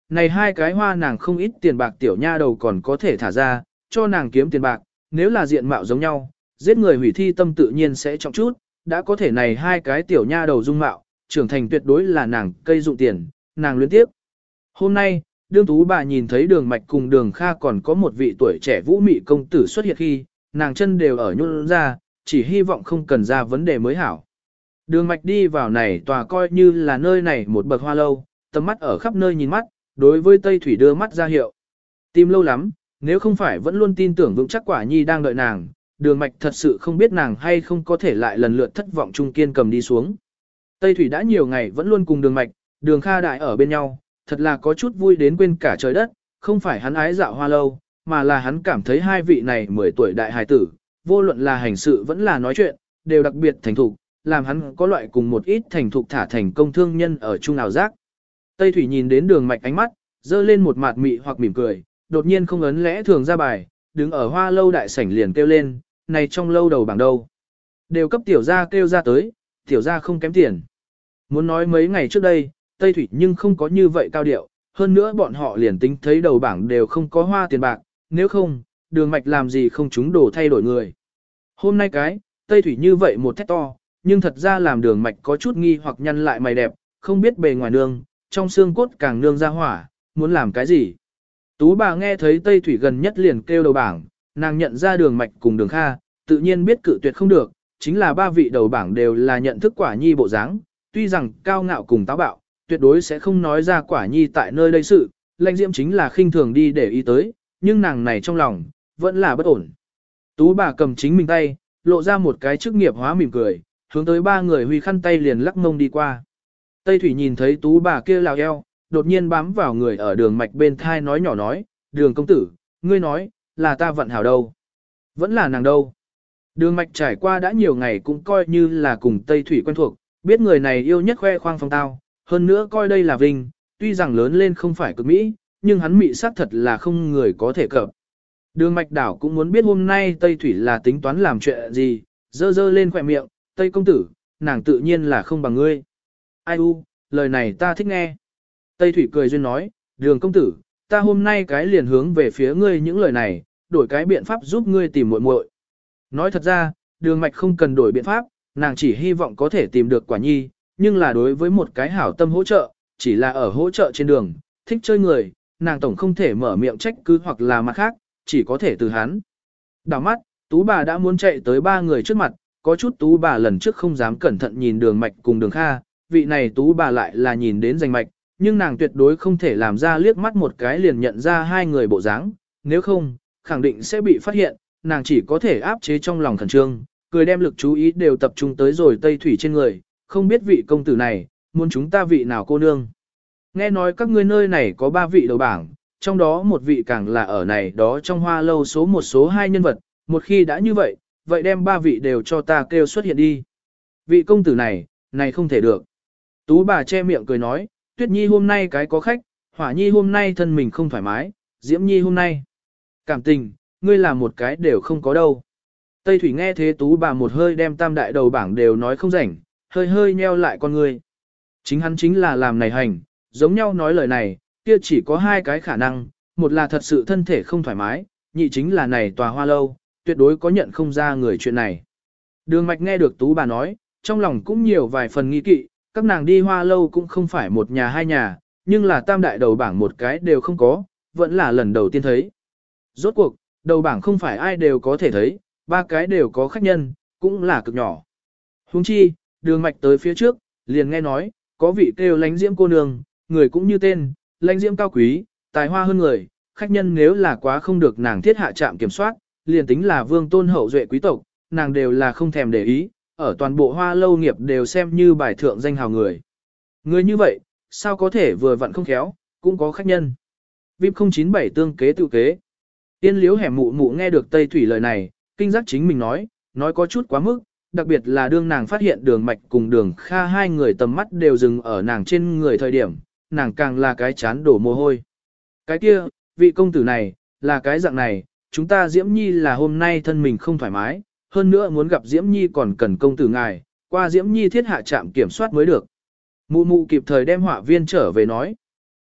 này hai cái hoa nàng không ít tiền bạc tiểu nha đầu còn có thể thả ra, cho nàng kiếm tiền bạc, nếu là diện mạo giống nhau, giết người hủy thi tâm tự nhiên sẽ trọng chút, đã có thể này hai cái tiểu nha đầu dung mạo, trưởng thành tuyệt đối là nàng cây dụng tiền, nàng luyến tiếp. Hôm nay, đương tú bà nhìn thấy đường mạch cùng đường kha còn có một vị tuổi trẻ vũ mị công tử xuất hiện khi, nàng chân đều ở nhún ra, chỉ hy vọng không cần ra vấn đề mới hảo. Đường mạch đi vào này tòa coi như là nơi này một bậc hoa lâu, tầm mắt ở khắp nơi nhìn mắt, đối với Tây Thủy đưa mắt ra hiệu. Tìm lâu lắm, nếu không phải vẫn luôn tin tưởng vững chắc Quả Nhi đang đợi nàng, đường mạch thật sự không biết nàng hay không có thể lại lần lượt thất vọng trung kiên cầm đi xuống. Tây Thủy đã nhiều ngày vẫn luôn cùng đường mạch, đường kha đại ở bên nhau, thật là có chút vui đến quên cả trời đất, không phải hắn ái dạo hoa lâu, mà là hắn cảm thấy hai vị này 10 tuổi đại hài tử, vô luận là hành sự vẫn là nói chuyện, đều đặc biệt thành thục, làm hắn có loại cùng một ít thành thục thả thành công thương nhân ở chung nào giác. Tây Thủy nhìn đến đường mạch ánh mắt, dơ lên một mặt mị hoặc mỉm cười, đột nhiên không ấn lẽ thường ra bài, đứng ở hoa lâu đại sảnh liền kêu lên, này trong lâu đầu bảng đâu. Đều cấp tiểu gia kêu ra tới, tiểu gia không kém tiền. Muốn nói mấy ngày trước đây, Tây Thủy nhưng không có như vậy cao điệu, hơn nữa bọn họ liền tính thấy đầu bảng đều không có hoa tiền bạc, nếu không, đường mạch làm gì không chúng đồ thay đổi người. Hôm nay cái, Tây Thủy như vậy một thét to, nhưng thật ra làm đường mạch có chút nghi hoặc nhăn lại mày đẹp, không biết bề ngoài nương, trong xương cốt càng nương ra hỏa, muốn làm cái gì. Tú bà nghe thấy Tây Thủy gần nhất liền kêu đầu bảng, nàng nhận ra đường mạch cùng đường kha, tự nhiên biết cự tuyệt không được, chính là ba vị đầu bảng đều là nhận thức Quả Nhi bộ dáng, tuy rằng cao ngạo cùng táo bạo, tuyệt đối sẽ không nói ra Quả Nhi tại nơi đây sự, Lãnh Diễm chính là khinh thường đi để ý tới, nhưng nàng này trong lòng, vẫn là bất ổn. Tú bà cầm chính mình tay, lộ ra một cái chức nghiệp hóa mỉm cười, hướng tới ba người huy khăn tay liền lắc mông đi qua. Tây Thủy nhìn thấy tú bà kia lào eo, đột nhiên bám vào người ở đường mạch bên thai nói nhỏ nói, đường công tử, ngươi nói, là ta vận hảo đâu. Vẫn là nàng đâu. Đường mạch trải qua đã nhiều ngày cũng coi như là cùng Tây Thủy quen thuộc, biết người này yêu nhất khoe khoang phong tao, hơn nữa coi đây là vinh, tuy rằng lớn lên không phải cực mỹ, nhưng hắn mị sắc thật là không người có thể cập. Đường mạch đảo cũng muốn biết hôm nay Tây Thủy là tính toán làm chuyện gì, dơ dơ lên khỏe miệng, Tây công tử, nàng tự nhiên là không bằng ngươi. Ai u, lời này ta thích nghe. Tây Thủy cười duyên nói, đường công tử, ta hôm nay cái liền hướng về phía ngươi những lời này, đổi cái biện pháp giúp ngươi tìm muội muội. Nói thật ra, đường mạch không cần đổi biện pháp, nàng chỉ hy vọng có thể tìm được Quả Nhi, nhưng là đối với một cái hảo tâm hỗ trợ, chỉ là ở hỗ trợ trên đường, thích chơi người, nàng tổng không thể mở miệng trách cứ hoặc là mặt khác, chỉ có thể từ hắn. Đảo mắt, tú bà đã muốn chạy tới ba người trước mặt, có chút tú bà lần trước không dám cẩn thận nhìn đường mạch cùng đường kha, vị này tú bà lại là nhìn đến danh mạch, nhưng nàng tuyệt đối không thể làm ra liếc mắt một cái liền nhận ra hai người bộ dáng, nếu không, khẳng định sẽ bị phát hiện, nàng chỉ có thể áp chế trong lòng khẩn trương, cười đem lực chú ý đều tập trung tới rồi Tây Thủy trên người, không biết vị công tử này, muốn chúng ta vị nào cô nương. Nghe nói các ngươi nơi này có ba vị đầu bảng, trong đó một vị càng là ở này đó trong hoa lâu số một số hai nhân vật, một khi đã như vậy, vậy đem ba vị đều cho ta kêu xuất hiện đi. Vị công tử này không thể được. Tú bà che miệng cười nói, Tuyết Nhi hôm nay cái có khách, Hỏa Nhi hôm nay thân mình không thoải mái, Diễm Nhi hôm nay. Cảm tình, ngươi làm một cái đều không có đâu. Tây Thủy nghe thế tú bà một hơi đem tam đại đầu bảng đều nói không rảnh, hơi hơi nheo lại con ngươi. Chính hắn chính là làm này hành, giống nhau nói lời này, kia chỉ có hai cái khả năng, một là thật sự thân thể không thoải mái, nhị chính là này tòa hoa lâu, tuyệt đối có nhận không ra người chuyện này. Đường mạch nghe được tú bà nói, trong lòng cũng nhiều vài phần nghi kỵ, các nàng đi hoa lâu cũng không phải một nhà hai nhà, nhưng là tam đại đầu bảng một cái đều không có, vẫn là lần đầu tiên thấy. Rốt cuộc, đầu bảng không phải ai đều có thể thấy, ba cái đều có khách nhân, cũng là cực nhỏ. Huống chi, đường mạch tới phía trước, liền nghe nói, có vị kêu Lánh Diễm cô nương, người cũng như tên, Lánh Diễm cao quý, tài hoa hơn người, khách nhân nếu là quá không được nàng thiết hạ trạm kiểm soát, liền tính là vương tôn hậu duệ quý tộc, nàng đều là không thèm để ý, ở toàn bộ hoa lâu nghiệp đều xem như bài thượng danh hào người. Người như vậy, sao có thể vừa vặn không khéo, cũng có khách nhân. VIP 097 tương kế tự kế. Tiên liếu hẻm mụ mụ nghe được Tây Thủy lời này, kinh giác chính mình nói có chút quá mức, đặc biệt là đương nàng phát hiện đường mạch cùng đường kha hai người tầm mắt đều dừng ở nàng trên người thời điểm, nàng càng là cái chán đổ mồ hôi. Cái kia, vị công tử này, là cái dạng này, chúng ta Diễm Nhi là hôm nay thân mình không thoải mái, hơn nữa muốn gặp Diễm Nhi còn cần công tử ngài, qua Diễm Nhi thiết hạ trạm kiểm soát mới được. Mụ mụ kịp thời đem họa viên trở về nói.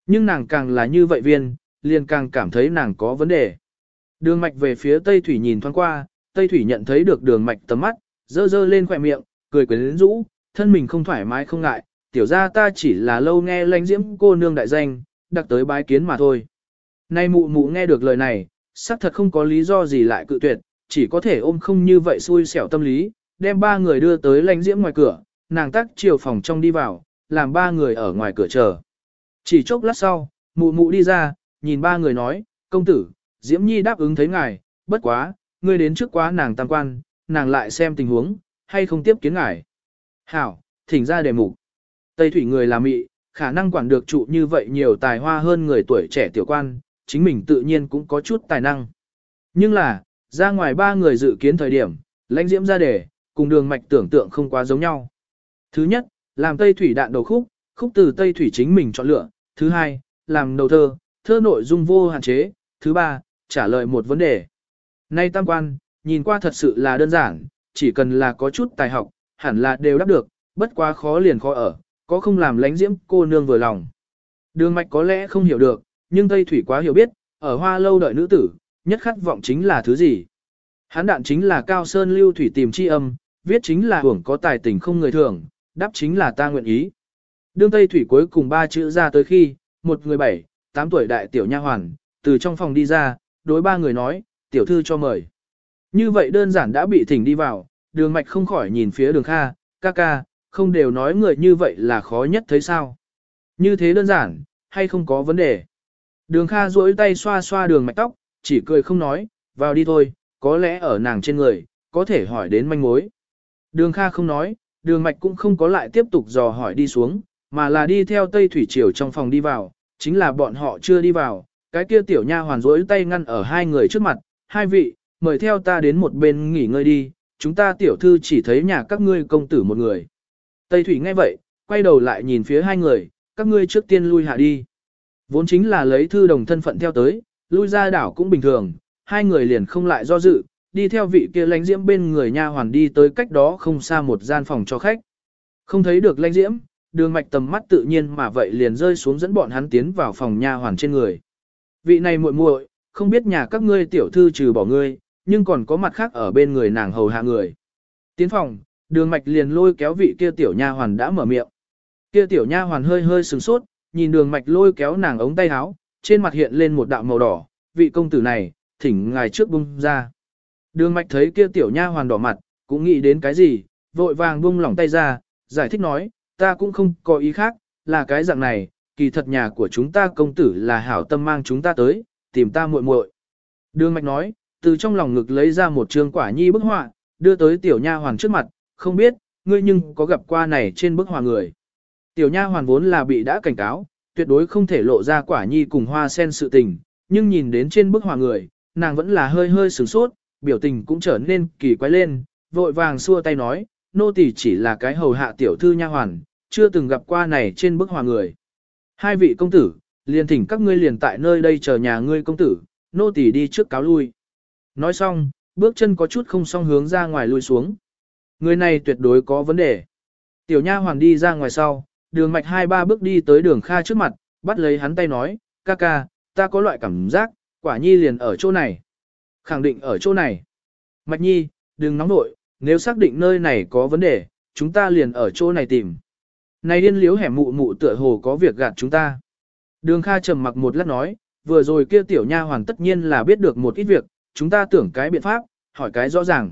Nhưng nàng càng là như vậy viên, liền càng cảm thấy nàng có vấn đề. Đường mạch về phía Tây Thủy nhìn thoáng qua, Tây Thủy nhận thấy được đường mạch tầm mắt, dơ dơ lên khỏe miệng, cười quyến rũ, thân mình không thoải mái không ngại, tiểu ra ta chỉ là lâu nghe lãnh diễm cô nương đại danh, đặc tới bái kiến mà thôi. Nay mụ mụ nghe được lời này, xác thật không có lý do gì lại cự tuyệt, chỉ có thể ôm không như vậy xui xẻo tâm lý, đem ba người đưa tới lãnh diễm ngoài cửa, nàng tắc chiều phòng trong đi vào, làm ba người ở ngoài cửa chờ. Chỉ chốc lát sau, mụ mụ đi ra, nhìn ba người nói, công tử, Diễm Nhi đáp ứng thấy ngài, bất quá, ngươi đến trước quá nàng tam quan, nàng lại xem tình huống, hay không tiếp kiến ngài. Hảo, thỉnh ra đề mục. Tây Thủy người là mị, khả năng quản được trụ như vậy nhiều tài hoa hơn người tuổi trẻ tiểu quan, chính mình tự nhiên cũng có chút tài năng. Nhưng là, ra ngoài ba người dự kiến thời điểm, lãnh diễm ra đề, cùng đường mạch tưởng tượng không quá giống nhau. Thứ nhất, làm Tây Thủy đạn đầu khúc, khúc từ Tây Thủy chính mình chọn lựa. Thứ hai, làm đầu thơ, thơ nội dung vô hạn chế. Thứ ba, trả lời một vấn đề. Nay tam quan, nhìn qua thật sự là đơn giản, chỉ cần là có chút tài học, hẳn là đều đáp được, bất quá khó liền khó ở, có không làm lãnh diễm cô nương vừa lòng. Đường mạch có lẽ không hiểu được, nhưng Tây Thủy quá hiểu biết, ở Hoa Lâu đợi nữ tử, nhất khát vọng chính là thứ gì. Hán đạn chính là cao sơn lưu thủy tìm chi âm, viết chính là hưởng có tài tình không người thường, đáp chính là ta nguyện ý. Đương Tây Thủy cuối cùng ba chữ ra tới khi, một người 7, 8 tuổi đại tiểu nha hoàn, từ trong phòng đi ra, đối ba người nói, tiểu thư cho mời. Như vậy đơn giản đã bị thỉnh đi vào, đường mạch không khỏi nhìn phía đường Kha, ca ca, không đều nói người như vậy là khó nhất thấy sao. Như thế đơn giản, hay không có vấn đề. Đường Kha duỗi tay xoa xoa đường mạch tóc, chỉ cười không nói, vào đi thôi, có lẽ ở nàng trên người, có thể hỏi đến manh mối. Đường Kha không nói, đường mạch cũng không có lại tiếp tục dò hỏi đi xuống, mà là đi theo Tây Thủy Triều trong phòng đi vào, chính là bọn họ chưa đi vào, cái kia tiểu nha hoàn duỗi tay ngăn ở hai người trước mặt, hai vị, mời theo ta đến một bên nghỉ ngơi đi, chúng ta tiểu thư chỉ thấy nhà các ngươi công tử một người. Tây Thủy nghe vậy, quay đầu lại nhìn phía hai người, các ngươi trước tiên lui hạ đi. Vốn chính là lấy thư đồng thân phận theo tới, lui ra đảo cũng bình thường, hai người liền không lại do dự, đi theo vị kia lãnh diễm bên người nha hoàn đi tới cách đó không xa một gian phòng cho khách. Không thấy được lãnh diễm, đường mạch tầm mắt tự nhiên mà vậy liền rơi xuống dẫn bọn hắn tiến vào phòng nha hoàn trên người. Vị này muội muội, không biết nhà các ngươi tiểu thư trừ bỏ ngươi, nhưng còn có mặt khác ở bên người nàng hầu hạ người. Tiến phòng, đường mạch liền lôi kéo vị kia tiểu nha hoàn đã mở miệng. Kia tiểu nha hoàn hơi hơi sửng sốt, nhìn đường mạch lôi kéo nàng ống tay áo, trên mặt hiện lên một đạo màu đỏ, vị công tử này, thỉnh ngài trước buông ra. Đường mạch thấy kia tiểu nha hoàn đỏ mặt, cũng nghĩ đến cái gì, vội vàng buông lỏng tay ra, giải thích nói, ta cũng không có ý khác, là cái dạng này, kỳ thật nhà của chúng ta công tử là hảo tâm mang chúng ta tới, tìm ta muội muội. Đường mạch nói, từ trong lòng ngực lấy ra một trương quả nhi bức họa, đưa tới tiểu nha hoàn trước mặt, không biết, ngươi nhưng có gặp qua này trên bức họa người. Tiểu nha hoàn vốn là bị đã cảnh cáo, tuyệt đối không thể lộ ra quả nhi cùng hoa sen sự tình, nhưng nhìn đến trên bức họa người, nàng vẫn là hơi hơi sửng sốt, biểu tình cũng trở nên kỳ quái lên, vội vàng xua tay nói, nô tỳ chỉ là cái hầu hạ tiểu thư nha hoàn, chưa từng gặp qua này trên bức họa người. Hai vị công tử, liền thỉnh các ngươi liền tại nơi đây chờ nhà ngươi công tử, nô tỳ đi trước cáo lui. Nói xong, bước chân có chút không song hướng ra ngoài lui xuống. Người này tuyệt đối có vấn đề. Tiểu nha hoàn đi ra ngoài sau, đường mạch 2-3 bước đi tới đường Kha trước mặt, bắt lấy hắn tay nói, ca ca, ta có loại cảm giác, quả nhi liền ở chỗ này. Khẳng định ở chỗ này. Mạch nhi, đừng nóng nội, nếu xác định nơi này có vấn đề, chúng ta liền ở chỗ này tìm. Này điên liếu hẻm mụ mụ tựa hồ có việc gạt chúng ta. Đường Kha trầm mặc một lát nói, vừa rồi kia tiểu nha hoàn tất nhiên là biết được một ít việc, chúng ta tưởng cái biện pháp, hỏi cái rõ ràng.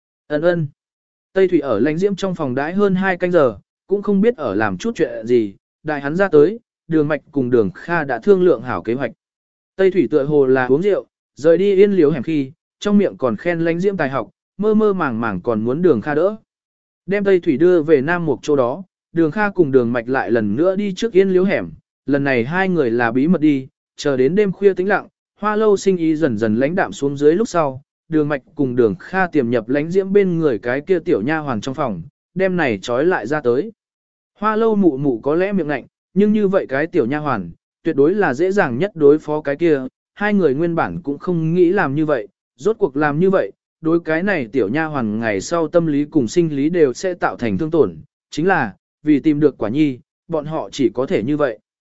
Ân. Tây Thủy ở lãnh diễm trong phòng đãi hơn 2 canh giờ, cũng không biết ở làm chút chuyện gì, đại hắn ra tới, đường mạch cùng đường Kha đã thương lượng hảo kế hoạch. Tây Thủy tựa hồ là uống rượu, rời đi yên liếu hẻm khi, trong miệng còn khen lãnh diễm tài học, mơ mơ màng màng còn muốn đường Kha đỡ. Đem Tây Thủy đưa về Nam Mục chỗ đó, đường Kha cùng đường mạch lại lần nữa đi trước yên liếu hẻm, lần này hai người là bí mật đi, chờ đến đêm khuya tĩnh lặng, Hoa Lâu sinh ý dần dần lãnh đạm xuống dưới lúc sau, đường mạch cùng đường Kha tiềm nhập lãnh diễm bên người cái kia tiểu nha hoàng trong phòng, đem này trói lại ra tới. Hoa Lâu mụ mụ có lẽ miệng ngạnh, nhưng như vậy cái tiểu nha hoàn, tuyệt đối là dễ dàng nhất đối phó cái kia, hai người nguyên bản cũng không nghĩ làm như vậy, rốt cuộc làm như vậy, đối cái này tiểu nha hoàn ngày sau tâm lý cùng sinh lý đều sẽ tạo thành thương tổn, chính là, vì tìm được quả nhi, bọn họ chỉ có thể như vậy.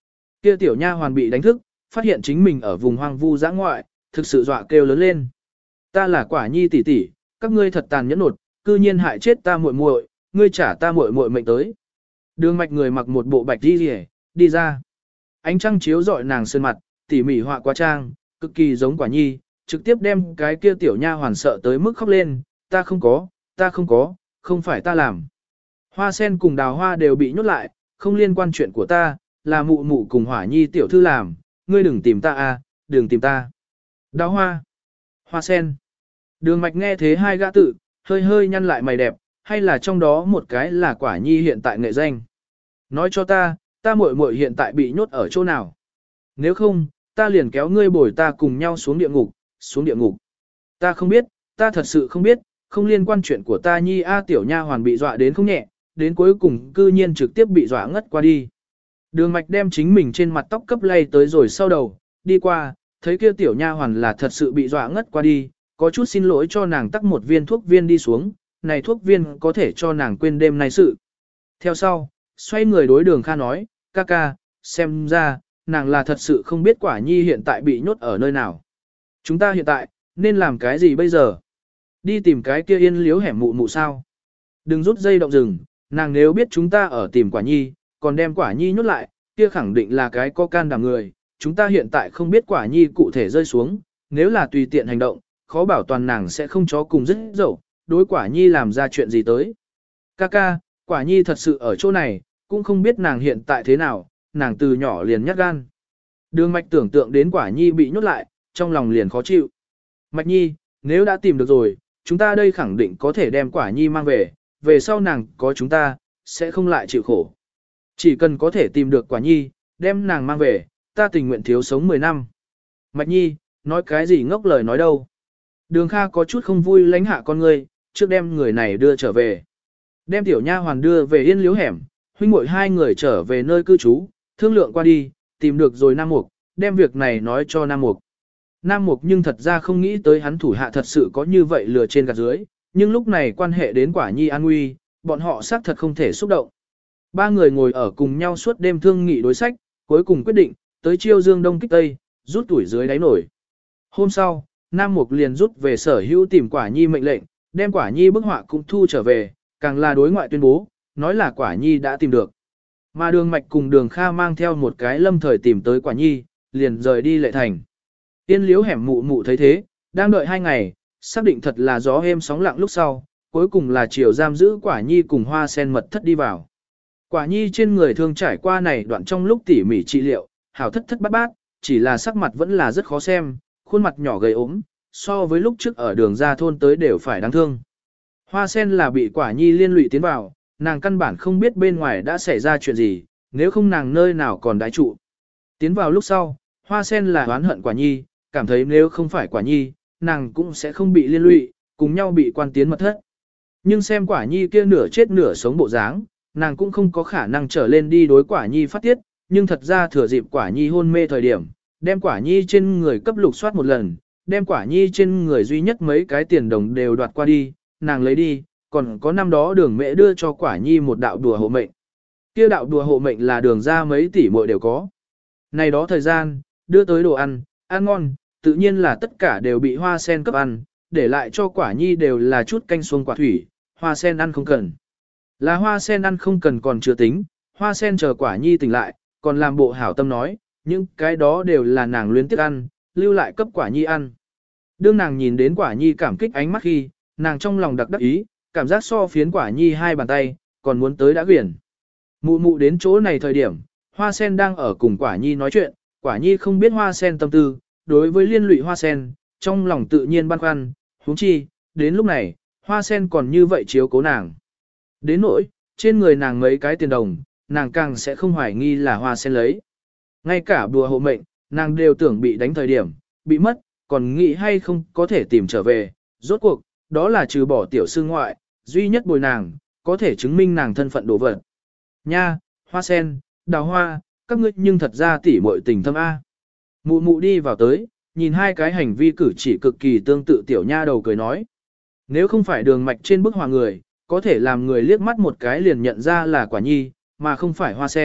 Kia tiểu nha hoàn bị đánh thức, phát hiện chính mình ở vùng hoang vu dã ngoại, thực sự dọa kêu lớn lên. Ta là Quả Nhi tỷ tỷ, các ngươi thật tàn nhẫn nột, cư nhiên hại chết ta muội muội, ngươi trả ta muội muội mệnh tới. Đường Mạch người mặc một bộ bạch y đi ra. Ánh trăng chiếu rọi nàng sơn mặt, tỉ mỉ họa quá trang, cực kỳ giống Quả Nhi, trực tiếp đem cái kia tiểu nha hoàn sợ tới mức khóc lên, ta không có, không phải ta làm. Hoa sen cùng Đào Hoa đều bị nhốt lại, không liên quan chuyện của ta, là mụ mụ cùng Hỏa Nhi tiểu thư làm, ngươi đừng tìm ta à, đừng tìm ta. Đào Hoa, Hoa sen. Đường Mạch nghe thế hai gã tự, hơi hơi nhăn lại mày đẹp, hay là trong đó một cái là Quả Nhi hiện tại nghệ danh. Nói cho ta muội muội hiện tại bị nhốt ở chỗ nào. Nếu không, ta liền kéo ngươi bồi ta cùng nhau xuống địa ngục, xuống địa ngục. Ta không biết, ta thật sự không biết, không liên quan chuyện của ta Nhi a tiểu nha hoàn bị dọa đến không nhẹ, đến cuối cùng cư nhiên trực tiếp bị dọa ngất qua đi. Đường Mạch đem chính mình trên mặt tóc cấp lay tới rồi sau đầu, đi qua, thấy kia tiểu nha hoàn là thật sự bị dọa ngất qua đi, có chút xin lỗi cho nàng tắc một viên thuốc viên đi xuống, này thuốc viên có thể cho nàng quên đêm nay sự. Theo sau, xoay người đối Đường Kha nói, ca ca, xem ra, nàng là thật sự không biết Quả Nhi hiện tại bị nhốt ở nơi nào. Chúng ta hiện tại, nên làm cái gì bây giờ? Đi tìm cái kia yên liếu hẻm mụ mụ sao? Đừng rút dây động rừng, nàng nếu biết chúng ta ở tìm Quả Nhi, còn đem Quả Nhi nhốt lại, kia khẳng định là cái có can đảm người. Chúng ta hiện tại không biết Quả Nhi cụ thể rơi xuống, nếu là tùy tiện hành động, khó bảo toàn nàng sẽ không chó cùng dứt dậu, đối Quả Nhi làm ra chuyện gì tới. Ca, Quả Nhi thật sự ở chỗ này, cũng không biết nàng hiện tại thế nào, nàng từ nhỏ liền nhát gan. Đường Mạch tưởng tượng đến Quả Nhi bị nhốt lại, trong lòng liền khó chịu. Mạch Nhi, nếu đã tìm được rồi, chúng ta đây khẳng định có thể đem Quả Nhi mang về, về sau nàng có chúng ta, sẽ không lại chịu khổ. Chỉ cần có thể tìm được Quả Nhi, đem nàng mang về, ta tình nguyện thiếu sống 10 năm. Mạch Nhi, nói cái gì ngốc lời nói đâu. Đường Kha có chút không vui lánh hạ con ngươi, trước đem người này đưa trở về. Đem tiểu nha hoàn đưa về yên liếu hẻm, huynh muội hai người trở về nơi cư trú, thương lượng qua đi, tìm được rồi Nam Mục, đem việc này nói cho Nam Mục. Nam Mục nhưng thật ra không nghĩ tới hắn thủ hạ thật sự có như vậy lừa trên gạt dưới, nhưng lúc này quan hệ đến Quả Nhi an nguy, bọn họ xác thật không thể xúc động. Ba người ngồi ở cùng nhau suốt đêm thương nghị đối sách, cuối cùng quyết định, tới chiêu dương đông kích tây, rút tuổi dưới đáy nổi. Hôm sau, Nam Mục liền rút về sở hữu tìm Quả Nhi mệnh lệnh, đem Quả Nhi bức họa cũng thu trở về, càng là đối ngoại tuyên bố, nói là Quả Nhi đã tìm được. Mà Đường Mạch cùng Đường Kha mang theo một cái lâm thời tìm tới Quả Nhi, liền rời đi Lệ Thành. Tiên liếu hẻm mụ mụ thấy thế, đang đợi 2 ngày, xác định thật là gió êm sóng lặng lúc sau, cuối cùng là chiều giam giữ Quả Nhi cùng Hoa Sen mật thất đi vào. Quả Nhi trên người thương trải qua này đoạn trong lúc tỉ mỉ trị liệu, hảo thất thất bát bát, chỉ là sắc mặt vẫn là rất khó xem, khuôn mặt nhỏ gầy ốm, so với lúc trước ở đường ra thôn tới đều phải đáng thương. Hoa Sen là bị Quả Nhi liên lụy tiến vào, nàng căn bản không biết bên ngoài đã xảy ra chuyện gì, nếu không nàng nơi nào còn đái trụ. Tiến vào lúc sau, Hoa Sen là oán hận Quả Nhi, cảm thấy nếu không phải Quả Nhi, nàng cũng sẽ không bị liên lụy, cùng nhau bị quan tiến mật thất. Nhưng xem Quả Nhi kia nửa chết nửa sống bộ dáng, nàng cũng không có khả năng trở lên đi đối Quả Nhi phát tiết, nhưng thật ra thừa dịp Quả Nhi hôn mê thời điểm, đem Quả Nhi trên người cấp lục soát một lần, đem Quả Nhi trên người duy nhất mấy cái tiền đồng đều đoạt qua đi, nàng lấy đi, còn có năm đó Đường Mẹ đưa cho Quả Nhi một đạo đùa hộ mệnh. Kia đạo đùa hộ mệnh là Đường ra mấy tỷ muội đều có. Này đó thời gian, đưa tới đồ ăn ngon, tự nhiên là tất cả đều bị Hoa Sen cấp ăn, để lại cho Quả Nhi đều là chút canh xuông quả thủy, Hoa Sen ăn không cần. Là Hoa Sen ăn không cần còn chưa tính, Hoa Sen chờ Quả Nhi tỉnh lại, còn làm bộ hảo tâm nói, những cái đó đều là nàng luyến tiếc ăn, lưu lại cấp Quả Nhi ăn. Đương nàng nhìn đến Quả Nhi cảm kích ánh mắt khi, nàng trong lòng đặc đắc ý, cảm giác so phiến Quả Nhi hai bàn tay, còn muốn tới đã quyển. Mụ mụ đến chỗ này thời điểm, Hoa Sen đang ở cùng Quả Nhi nói chuyện, Quả Nhi không biết Hoa Sen tâm tư, đối với liên lụy Hoa Sen, trong lòng tự nhiên băn khoăn, huống chi, đến lúc này, Hoa Sen còn như vậy chiếu cố nàng. Đến nỗi, trên người nàng mấy cái tiền đồng, nàng càng sẽ không hoài nghi là Hoa Sen lấy. Ngay cả bùa hộ mệnh, nàng đều tưởng bị đánh thời điểm, bị mất, còn nghĩ hay không có thể tìm trở về. Rốt cuộc, đó là trừ bỏ tiểu sư ngoại, duy nhất bồi nàng, có thể chứng minh nàng thân phận đồ vật. Nha, Hoa Sen, Đào Hoa, các ngươi nhưng thật ra tỉ muội tình thâm A. Mụ mụ đi vào tới, nhìn hai cái hành vi cử chỉ cực kỳ tương tự tiểu nha đầu cười nói. Nếu không phải Đường Mạch trên bức họa người, có thể làm người liếc mắt một cái liền nhận ra là Quả Nhi, mà không phải Hoa Sen,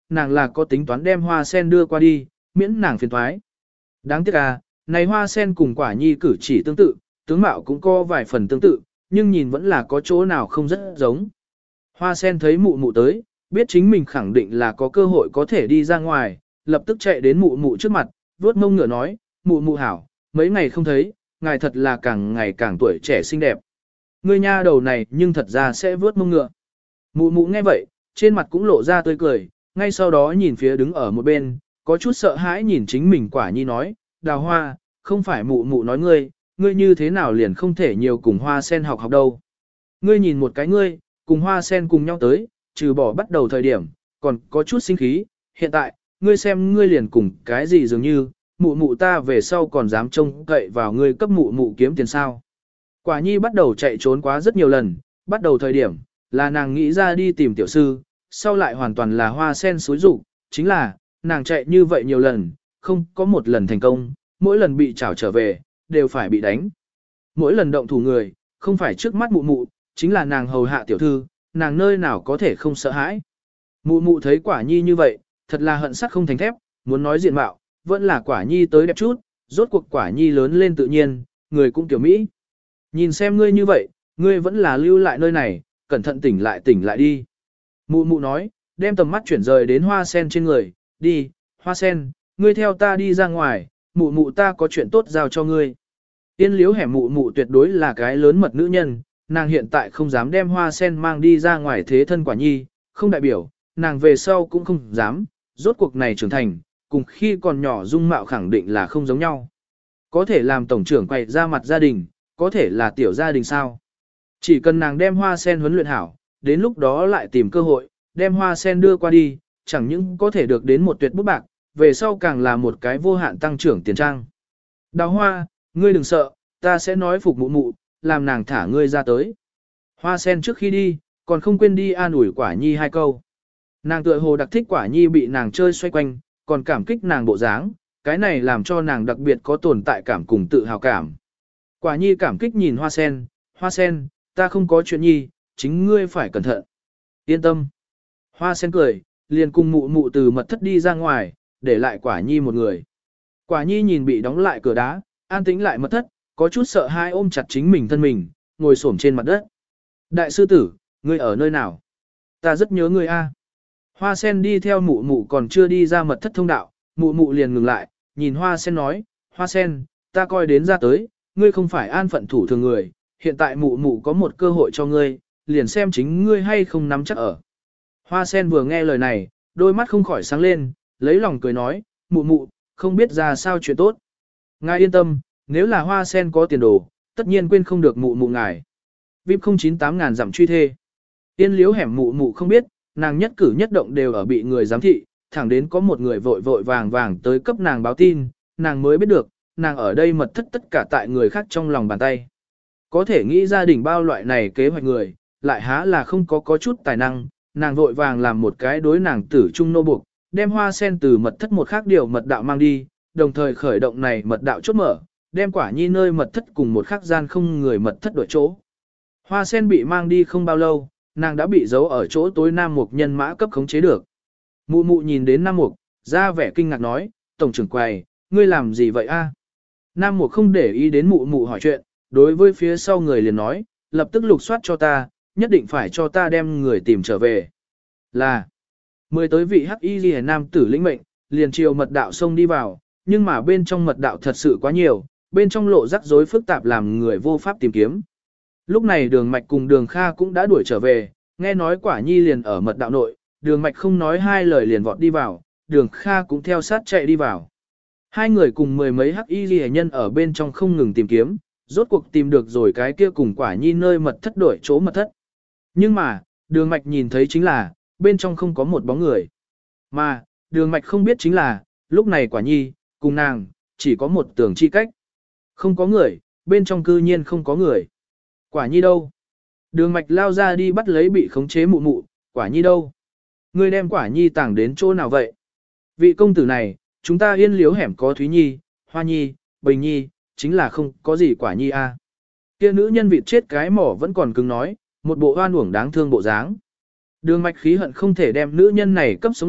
nàng là có tính toán đem hoa sen đưa qua đi, miễn nàng phiền thoái. Đáng tiếc à, này hoa sen cùng quả nhi cử chỉ tương tự, tướng mạo cũng có vài phần tương tự, nhưng nhìn vẫn là có chỗ nào không rất giống. Hoa sen thấy mụ mụ tới, biết chính mình khẳng định là có cơ hội có thể đi ra ngoài, lập tức chạy đến mụ mụ trước mặt, vuốt mông ngựa nói, mụ mụ hảo, mấy ngày không thấy, ngài thật là càng ngày càng tuổi trẻ xinh đẹp. Ngươi nha đầu này nhưng thật ra sẽ vuốt mông ngựa. Mụ mụ nghe vậy, trên mặt cũng lộ ra tươi cười, ngay sau đó nhìn phía đứng ở một bên, có chút sợ hãi nhìn chính mình quả nhi nói, Đào Hoa, không phải mụ mụ nói ngươi như thế nào liền không thể nhiều cùng hoa sen học đâu. Ngươi nhìn một cái ngươi, cùng hoa sen cùng nhau tới, trừ bỏ bắt đầu thời điểm, còn có chút sinh khí, hiện tại, ngươi xem ngươi liền cùng cái gì dường như, mụ mụ ta về sau còn dám trông cậy vào ngươi cấp mụ mụ kiếm tiền sao. Quả nhi bắt đầu chạy trốn quá rất nhiều lần, bắt đầu thời điểm, là nàng nghĩ ra đi tìm tiểu sư, sau lại hoàn toàn là hoa sen xối rụng, chính là, nàng chạy như vậy nhiều lần, không có một lần thành công, mỗi lần bị trảo trở về, đều phải bị đánh. Mỗi lần động thủ người, không phải trước mắt mụ mụ, chính là nàng hầu hạ tiểu thư, nàng nơi nào có thể không sợ hãi. Mụ mụ thấy quả nhi như vậy, thật là hận sắt không thành thép, muốn nói diện mạo, vẫn là quả nhi tới đẹp chút, rốt cuộc quả nhi lớn lên tự nhiên, người cũng kiểu Mỹ. Nhìn xem ngươi như vậy, ngươi vẫn là lưu lại nơi này, cẩn thận tỉnh lại đi. Mụ mụ nói, đem tầm mắt chuyển rời đến hoa sen trên người, đi, hoa sen, ngươi theo ta đi ra ngoài, mụ mụ ta có chuyện tốt giao cho ngươi. Yên liếu hẻm mụ mụ tuyệt đối là cái lớn mật nữ nhân, nàng hiện tại không dám đem hoa sen mang đi ra ngoài thế thân quả nhi, không đại biểu, nàng về sau cũng không dám, rốt cuộc này trưởng thành, cùng khi còn nhỏ dung mạo khẳng định là không giống nhau. Có thể làm tổng trưởng quay ra mặt gia đình, có thể là tiểu gia đình sao. Chỉ cần nàng đem hoa sen huấn luyện hảo, đến lúc đó lại tìm cơ hội, đem hoa sen đưa qua đi, chẳng những có thể được đến một tuyệt bút bạc, về sau càng là một cái vô hạn tăng trưởng tiền trang. Đào Hoa, ngươi đừng sợ, ta sẽ nói phục mụ mụ, làm nàng thả ngươi ra tới. Hoa sen trước khi đi, còn không quên đi an ủi quả nhi hai câu. Nàng tựa hồ đặc thích quả nhi bị nàng chơi xoay quanh, còn cảm kích nàng bộ dáng, cái này làm cho nàng đặc biệt có tồn tại cảm cùng tự hào cảm. Quả nhi cảm kích nhìn hoa sen, ta không có chuyện nhi, chính ngươi phải cẩn thận. Yên tâm. Hoa sen cười, liền cùng mụ mụ từ mật thất đi ra ngoài, để lại quả nhi một người. Quả nhi nhìn bị đóng lại cửa đá, an tĩnh lại mật thất, có chút sợ hãi ôm chặt chính mình thân mình, ngồi xổm trên mặt đất. Đại sư tử, ngươi ở nơi nào? Ta rất nhớ ngươi a. Hoa sen đi theo mụ mụ còn chưa đi ra mật thất thông đạo, mụ mụ liền ngừng lại, nhìn hoa sen nói, hoa sen, ta coi đến ra tới, ngươi không phải an phận thủ thường người, hiện tại mụ mụ có một cơ hội cho ngươi, liền xem chính ngươi hay không nắm chắc ở. Hoa sen vừa nghe lời này, đôi mắt không khỏi sáng lên, lấy lòng cười nói, mụ mụ, không biết ra sao chuyện tốt. Ngài yên tâm, nếu là hoa sen có tiền đồ, tất nhiên quên không được mụ mụ ngài. VIP 098.000 dặm truy thê. Yên liếu hẻm mụ mụ không biết, nàng nhất cử nhất động đều ở bị người giám thị, thẳng đến có một người vội vội vàng vàng tới cấp nàng báo tin, nàng mới biết được, nàng ở đây mật thất tất cả tại người khác trong lòng bàn tay. Có thể nghĩ gia đình bao loại này kế hoạch người, lại há là không có chút tài năng, nàng vội vàng làm một cái đối nàng tử trung nô buộc, đem hoa sen từ mật thất một khác điều mật đạo mang đi, đồng thời khởi động này mật đạo chốt mở, đem quả nhi nơi mật thất cùng một khác gian không người mật thất đổi chỗ. Hoa sen bị mang đi không bao lâu, nàng đã bị giấu ở chỗ tối Nam Mục nhân mã cấp khống chế được. Mụ mụ nhìn đến Nam Mục, ra vẻ kinh ngạc nói, tổng trưởng quầy, ngươi làm gì vậy a? Nam Mục không để ý đến mụ mụ hỏi chuyện, đối với phía sau người liền nói, lập tức lục soát cho ta, nhất định phải cho ta đem người tìm trở về. Là, 10 tới vị hắc y liễu nam tử lĩnh mệnh, liền chiều mật đạo xông đi vào, nhưng mà bên trong mật đạo thật sự quá nhiều, bên trong lộ rắc rối phức tạp làm người vô pháp tìm kiếm. Lúc này Đường Mạch cùng Đường Kha cũng đã đuổi trở về, nghe nói quả nhi liền ở mật đạo nội, Đường Mạch không nói hai lời liền vọt đi vào, Đường Kha cũng theo sát chạy đi vào. Hai người cùng mười mấy hắc y liễu nhân ở bên trong không ngừng tìm kiếm, rốt cuộc tìm được rồi cái kia cùng quả nhi nơi mật thất đổi chỗ mật thất. Nhưng mà, Đường Mạch nhìn thấy chính là, bên trong không có một bóng người. Mà, Đường Mạch không biết chính là, lúc này quả nhi, cùng nàng, chỉ có một tường chi cách. Không có người, bên trong cư nhiên không có người. Quả nhi đâu? Đường Mạch lao ra đi bắt lấy bị khống chế mụ mụ, quả nhi đâu? Ngươi đem quả nhi tàng đến chỗ nào vậy? Vị công tử này, chúng ta yên liếu hẻm có Thúy Nhi, Hoa Nhi, Bình Nhi, chính là không có gì quả nhi a. Kia nữ nhân vịt chết cái mỏ vẫn còn cứng nói, một bộ oan uổng đáng thương bộ dáng. Đường Mạch khí hận không thể đem nữ nhân này cấp sống lột,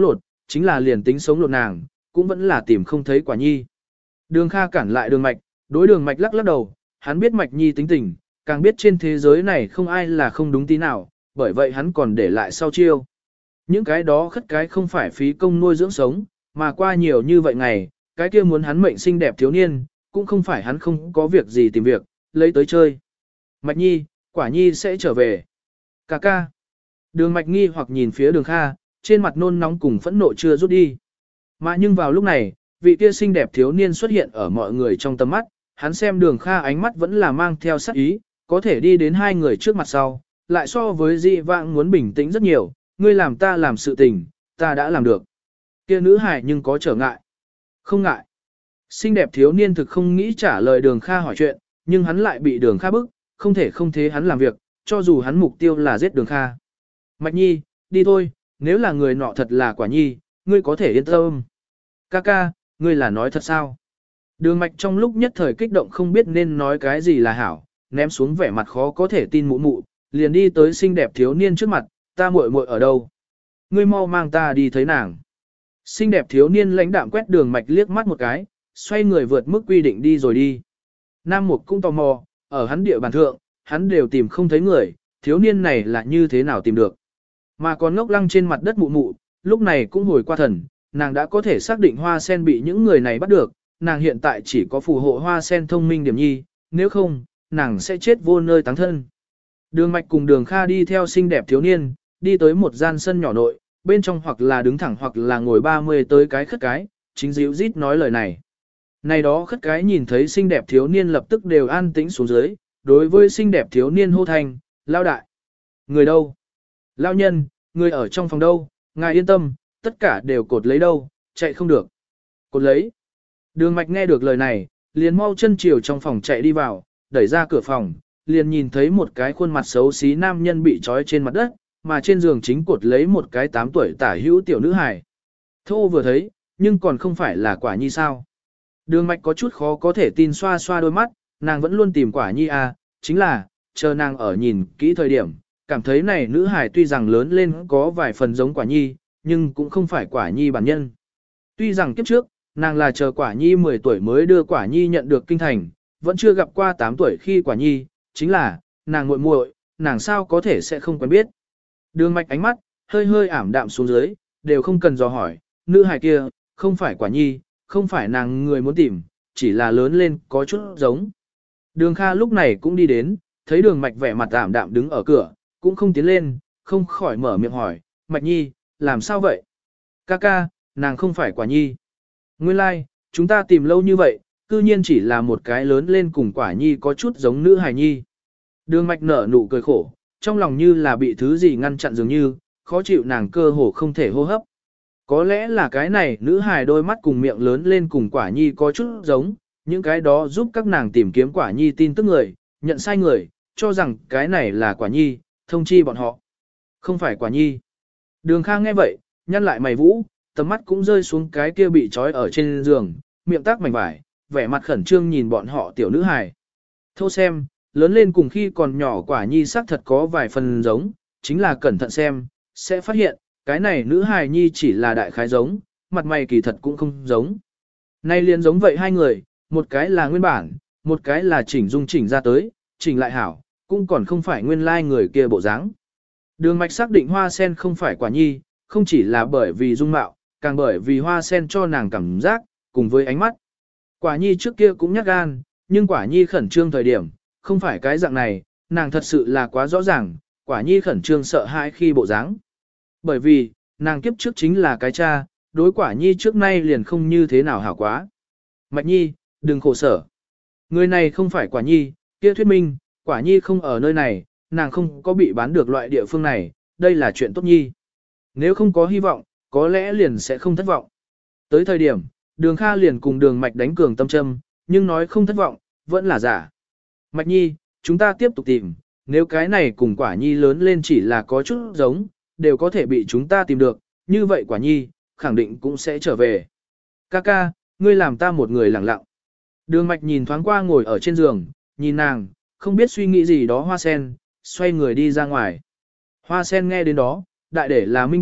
chính là liền tính sống lột nàng, cũng vẫn là tìm không thấy quả nhi. Đường Kha cản lại Đường Mạch, đối Đường Mạch lắc lắc đầu, hắn biết Mạch Nhi tính tình, càng biết trên thế giới này không ai là không đúng tí nào, bởi vậy hắn còn để lại sau chiêu. Những cái đó khất cái không phải phí công nuôi dưỡng sống, mà qua nhiều như vậy ngày, cái kia muốn hắn mệnh xinh đẹp thiếu niên, cũng không phải hắn không có việc gì tìm việc, lấy tới chơi. Mạch Nhi, quả Nhi sẽ trở về. Cà ca. Đường Mạch nghi hoặc nhìn phía Đường Kha, trên mặt nôn nóng cùng phẫn nộ chưa rút đi. Mà nhưng vào lúc này, vị kia xinh đẹp thiếu niên xuất hiện ở mọi người trong tầm mắt, hắn xem Đường Kha ánh mắt vẫn là mang theo sắc ý, có thể đi đến hai người trước mặt sau, lại so với dị vãng muốn bình tĩnh rất nhiều, ngươi làm ta làm sự tình, ta đã làm được. Kia nữ hài nhưng có trở ngại. Không ngại. Xinh đẹp thiếu niên thực không nghĩ trả lời Đường Kha hỏi chuyện, nhưng hắn lại bị Đường Kha bức, không thể không thế hắn làm việc, cho dù hắn mục tiêu là giết Đường Kha. Mạch Nhi, đi thôi, nếu là người nọ thật là quả nhi, ngươi có thể yên tâm. Ca ca, ngươi là nói thật sao? Đường Mạch trong lúc nhất thời kích động không biết nên nói cái gì là hảo, ném xuống vẻ mặt khó có thể tin mụ mụ, liền đi tới xinh đẹp thiếu niên trước mặt, ta muội muội ở đâu? Ngươi mau mang ta đi thấy nàng. Xinh đẹp thiếu niên lãnh đạm quét Đường Mạch liếc mắt một cái, xoay người vượt mức quy định đi rồi đi. Nam Mục cũng tò mò, ở hắn địa bàn thượng, hắn đều tìm không thấy người, thiếu niên này là như thế nào tìm được. Mà còn ngốc lăng trên mặt đất mụ mụ, lúc này cũng hồi qua thần, nàng đã có thể xác định hoa sen bị những người này bắt được, nàng hiện tại chỉ có phù hộ hoa sen thông minh điểm nhi, nếu không, nàng sẽ chết vô nơi táng thân. Đường Mạch cùng Đường Kha đi theo xinh đẹp thiếu niên, đi tới một gian sân nhỏ nội, bên trong hoặc là đứng thẳng hoặc là ngồi 30 tới cái khất cái, chính dịu rít nói lời này. Này đó khất cái nhìn thấy xinh đẹp thiếu niên lập tức đều an tĩnh xuống dưới, đối với xinh đẹp thiếu niên hô thành, lao đại. Người đâu? Lao nhân, người ở trong phòng đâu, ngài yên tâm, tất cả đều cột lấy đâu, chạy không được. Cột lấy. Đường Mạch nghe được lời này, liền mau chân chiều trong phòng chạy đi vào, đẩy ra cửa phòng, liền nhìn thấy một cái khuôn mặt xấu xí nam nhân bị trói trên mặt đất, mà trên giường chính cột lấy một cái 8 tuổi tả hữu tiểu nữ hài. Thô vừa thấy, nhưng còn không phải là quả nhi sao. Đường Mạch có chút khó có thể tin xoa xoa đôi mắt, nàng vẫn luôn tìm quả nhi à, chính là, chờ nàng ở nhìn kỹ thời điểm, cảm thấy này nữ hài tuy rằng lớn lên có vài phần giống quả nhi, nhưng cũng không phải quả nhi bản nhân. Tuy rằng kiếp trước, nàng là chờ quả nhi 10 tuổi mới đưa quả nhi nhận được kinh thành, vẫn chưa gặp qua 8 tuổi khi quả nhi, chính là, nàng muội muội, nàng sao có thể sẽ không quen biết. Đường Mạch ánh mắt, hơi hơi ảm đạm xuống dưới, đều không cần dò hỏi, nữ hài kia, không phải quả nhi, không phải nàng người muốn tìm, chỉ là lớn lên có chút giống. Đường Kha lúc này cũng đi đến, thấy Đường Mạch vẻ mặt ảm đạm đứng ở cửa, cũng không tiến lên, không khỏi mở miệng hỏi, Mạch Nhi, làm sao vậy? Ca ca, nàng không phải quả nhi. Nguyên lai, like, chúng ta tìm lâu như vậy, cư nhiên chỉ là một cái lớn lên cùng quả nhi có chút giống nữ hài nhi. Đường Mạch nở nụ cười khổ, trong lòng như là bị thứ gì ngăn chặn dường như, khó chịu nàng cơ hồ không thể hô hấp. Có lẽ là cái này nữ hài đôi mắt cùng miệng lớn lên cùng quả nhi có chút giống, những cái đó giúp các nàng tìm kiếm quả nhi tin tức người, nhận sai người, cho rằng cái này là quả nhi, thông chi bọn họ. Không phải quả nhi. Đường Kha nghe vậy, nhăn lại mày vũ, tầm mắt cũng rơi xuống cái kia bị trói ở trên giường, miệng tác mảnh vải, vẻ mặt khẩn trương nhìn bọn họ tiểu nữ hài. Thô xem, lớn lên cùng khi còn nhỏ quả nhi xác thật có vài phần giống, chính là cẩn thận xem, sẽ phát hiện, cái này nữ hài nhi chỉ là đại khái giống, mặt mày kỳ thật cũng không giống. Nay liền giống vậy hai người, một cái là nguyên bản, một cái là chỉnh dung chỉnh ra tới, chỉnh lại hảo, cũng còn không phải nguyên lai người kia bộ dáng. Đường Mạch xác định hoa sen không phải quả nhi, không chỉ là bởi vì dung mạo, càng bởi vì hoa sen cho nàng cảm giác, cùng với ánh mắt. Quả nhi trước kia cũng nhát gan, nhưng quả nhi khẩn trương thời điểm, không phải cái dạng này, nàng thật sự là quá rõ ràng, quả nhi khẩn trương sợ hãi khi bộ dáng. Bởi vì, nàng kiếp trước chính là cái cha, đối quả nhi trước nay liền không như thế nào hảo quá. Mạch nhi, đừng khổ sở. Người này không phải quả nhi, kia thuyết minh, quả nhi không ở nơi này, nàng không có bị bán được loại địa phương này, đây là chuyện tốt nhi. Nếu không có hy vọng, có lẽ liền sẽ không thất vọng. Tới thời điểm, Đường Kha liền cùng Đường Mạch đánh cường tâm châm, nhưng nói không thất vọng, vẫn là giả. Mạch nhi, chúng ta tiếp tục tìm, nếu cái này cùng quả nhi lớn lên chỉ là có chút giống, đều có thể bị chúng ta tìm được, như vậy quả nhi, khẳng định cũng sẽ trở về. Ca ca, ngươi làm ta một người lặng lặng. Đường Mạch nhìn thoáng qua ngồi ở trên giường, nhìn nàng, không biết suy nghĩ gì đó hoa sen, xoay người đi ra ngoài. Hoa sen nghe đến đó, đại để là minh bạch,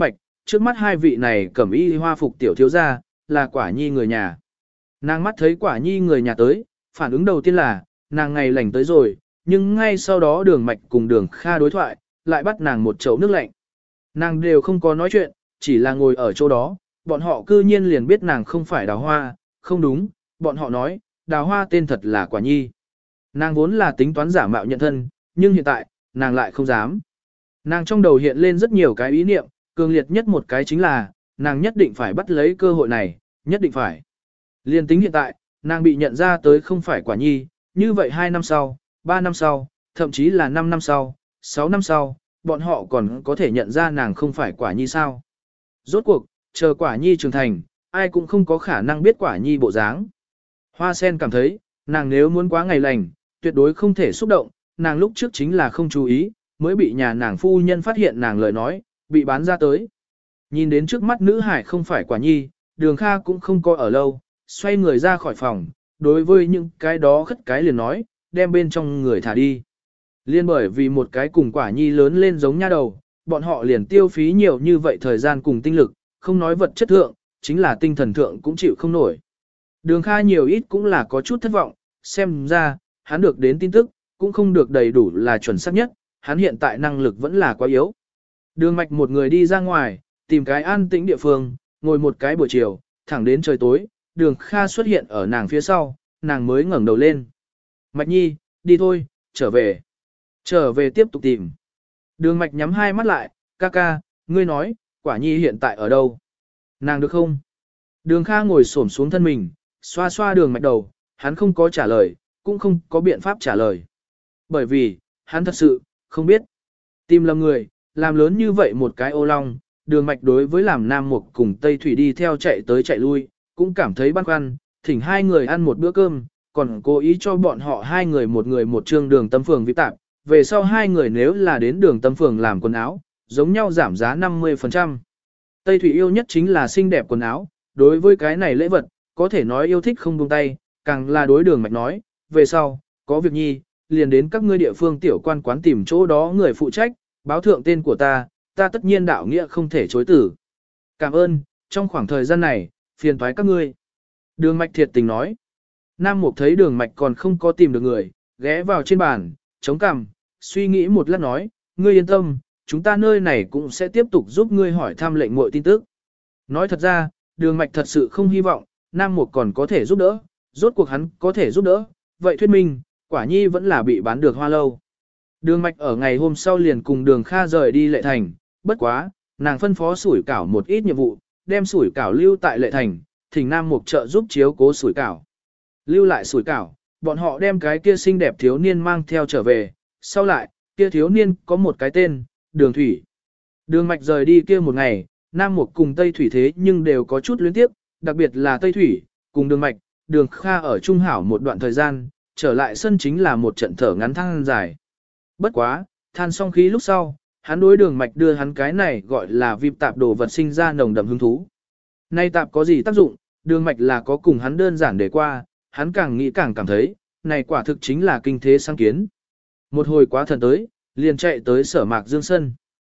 trước mắt hai vị này cẩm y hoa phục tiểu thiếu gia, là Quả Nhi người nhà. Nàng mắt thấy Quả Nhi người nhà tới, phản ứng đầu tiên là, nàng ngày lành tới rồi, nhưng ngay sau đó Đường Mạch cùng Đường Kha đối thoại, lại bắt nàng một chậu nước lạnh. Nàng đều không có nói chuyện, chỉ là ngồi ở chỗ đó, bọn họ cư nhiên liền biết nàng không phải Đào Hoa, không đúng, bọn họ nói, Đào Hoa tên thật là Quả Nhi. Nàng vốn là tính toán giả mạo nhận thân, nhưng hiện tại, nàng lại không dám. Nàng trong đầu hiện lên rất nhiều cái ý niệm, cường liệt nhất một cái chính là, nàng nhất định phải bắt lấy cơ hội này, nhất định phải. Liên tính hiện tại, nàng bị nhận ra tới không phải Quả Nhi, như vậy 2 năm sau, 3 năm sau, thậm chí là 5 năm sau, 6 năm sau, bọn họ còn có thể nhận ra nàng không phải Quả Nhi sao. Rốt cuộc, chờ Quả Nhi trưởng thành, ai cũng không có khả năng biết Quả Nhi bộ dáng. Hoa sen cảm thấy, nàng nếu muốn quá ngày lành, tuyệt đối không thể xúc động, nàng lúc trước chính là không chú ý, mới bị nhà nàng phu nhân phát hiện nàng lời nói, bị bán ra tới. Nhìn đến trước mắt nữ hải không phải Quả Nhi, Đường Kha cũng không coi ở lâu, xoay người ra khỏi phòng, đối với những cái đó khất cái liền nói, đem bên trong người thả đi. Liên bởi vì một cái cùng Quả Nhi lớn lên giống nha đầu, bọn họ liền tiêu phí nhiều như vậy thời gian cùng tinh lực, không nói vật chất thượng, chính là tinh thần thượng cũng chịu không nổi. Đường Kha nhiều ít cũng là có chút thất vọng, xem ra, hắn được đến tin tức, cũng không được đầy đủ là chuẩn xác nhất, hắn hiện tại năng lực vẫn là quá yếu. Đường Mạch một người đi ra ngoài, tìm cái an tĩnh địa phương, ngồi một cái buổi chiều, thẳng đến trời tối, Đường Kha xuất hiện ở nàng phía sau, nàng mới ngẩng đầu lên. Mạch Nhi, đi thôi, trở về. Trở về tiếp tục tìm. Đường Mạch nhắm hai mắt lại, ca ca, ngươi nói, Quả Nhi hiện tại ở đâu? Nàng được không? Đường Kha ngồi xổm xuống thân mình, xoa xoa Đường Mạch đầu, hắn không có trả lời, cũng không có biện pháp trả lời. Bởi vì, hắn thật sự, không biết. Tìm lầm người, làm lớn như vậy một cái ô long, Đường Mạch đối với làm Nam Mục cùng Tây Thủy đi theo chạy tới chạy lui, cũng cảm thấy băn khoăn, thỉnh hai người ăn một bữa cơm, còn cố ý cho bọn họ hai người một trương Đường Tâm Phường VIP tạp, về sau hai người nếu là đến Đường Tâm Phường làm quần áo, giống nhau giảm giá 50%. Tây Thủy yêu nhất chính là xinh đẹp quần áo, đối với cái này lễ vật, có thể nói yêu thích không buông tay, càng là đối Đường Mạch nói, về sau, có việc nhi, liền đến các ngươi địa phương tiểu quan quán tìm chỗ đó người phụ trách, báo thượng tên của ta tất nhiên đạo nghĩa không thể chối tử. Cảm ơn, trong khoảng thời gian này, phiền toái các ngươi. Đường Mạch thiệt tình nói. Nam Mục thấy Đường Mạch còn không có tìm được người, ghé vào trên bàn, chống cằm, suy nghĩ một lát nói, ngươi yên tâm, chúng ta nơi này cũng sẽ tiếp tục giúp ngươi hỏi thăm lệnh muội tin tức. Nói thật ra, Đường Mạch thật sự không hy vọng, Nam Mục còn có thể giúp đỡ, rốt cuộc hắn có thể giúp đỡ, vậy thuyết minh, Quả Nhi vẫn là bị bán được hoa lâu. Đường Mạch ở ngày hôm sau liền cùng Đường Kha rời đi Lệ Thành, bất quá, nàng phân phó sủi cảo một ít nhiệm vụ, đem sủi cảo lưu tại Lệ Thành, thỉnh Nam Mục trợ giúp chiếu cố sủi cảo. Lưu lại sủi cảo, bọn họ đem cái kia xinh đẹp thiếu niên mang theo trở về, sau lại, kia thiếu niên có một cái tên, Đường Thủy. Đường Mạch rời đi kia một ngày, Nam Mục cùng Tây Thủy thế nhưng đều có chút luyến tiếp, đặc biệt là Tây Thủy, cùng Đường Mạch, Đường Kha ở Trung Hảo một đoạn thời gian, trở lại sân chính là một trận thở ngắn than dài. Bất quá, than xong khí lúc sau, hắn đối Đường Mạch đưa hắn cái này gọi là vip tạp đồ vật sinh ra nồng đậm hứng thú. Nay tạp có gì tác dụng, Đường Mạch là có cùng hắn đơn giản để qua, hắn càng nghĩ càng cảm thấy, này quả thực chính là kinh thế sáng kiến. Một hồi quá thần tới, liền chạy tới Sở Mạc Dương sân.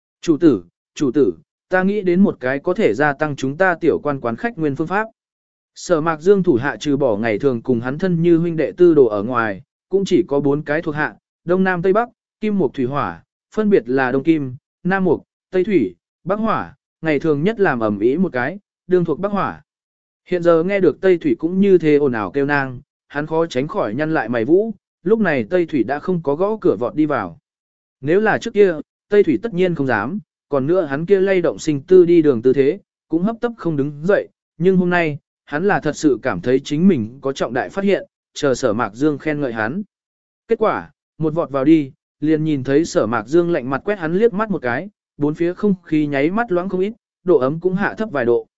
Chủ tử, ta nghĩ đến một cái có thể gia tăng chúng ta tiểu quan quán khách nguyên phương pháp. Sở Mạc Dương thủ hạ trừ bỏ ngày thường cùng hắn thân như huynh đệ tư đồ ở ngoài, cũng chỉ có 4 cái thuộc hạ, Đông Nam Tây Bắc, Kim Mộc Thủy Hỏa, phân biệt là Đông Kim, Nam Mộc, Tây Thủy, Bắc Hỏa, ngày thường nhất làm ẩm ý một cái, đương thuộc Bắc Hỏa. Hiện giờ nghe được Tây Thủy cũng như thế ồn ào kêu nang, hắn khó tránh khỏi nhăn lại mày vũ, lúc này Tây Thủy đã không có gõ cửa vọt đi vào. Nếu là trước kia, Tây Thủy tất nhiên không dám, còn nữa hắn kia lay động sinh tư đi đường tư thế, cũng hấp tấp không đứng dậy, nhưng hôm nay, hắn là thật sự cảm thấy chính mình có trọng đại phát hiện, chờ Sở Mạc Dương khen ngợi hắn. Kết quả, một vọt vào đi, liền nhìn thấy Sở Mạc Dương lạnh mặt quét hắn liếc mắt một cái, bốn phía không khí nháy mắt loãng không ít, độ ấm cũng hạ thấp vài độ.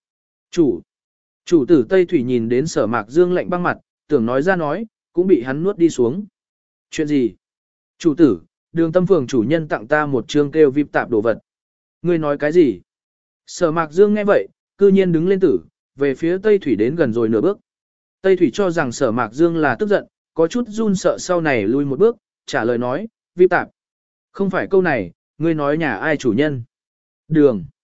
Chủ tử Tây Thủy nhìn đến Sở Mạc Dương lạnh băng mặt, tưởng nói ra nói, cũng bị hắn nuốt đi xuống. Chuyện gì? Chủ tử, Đường Tâm Phường chủ nhân tặng ta một chương kêu vip tạp đồ vật. Ngươi nói cái gì? Sở Mạc Dương nghe vậy, cư nhiên đứng lên tử, về phía Tây Thủy đến gần rồi nửa bước. Tây Thủy cho rằng Sở Mạc Dương là tức giận, có chút run sợ sau này lui một bước, trả lời nói, vip tạp. Không phải câu này, ngươi nói nhà ai chủ nhân? Đường.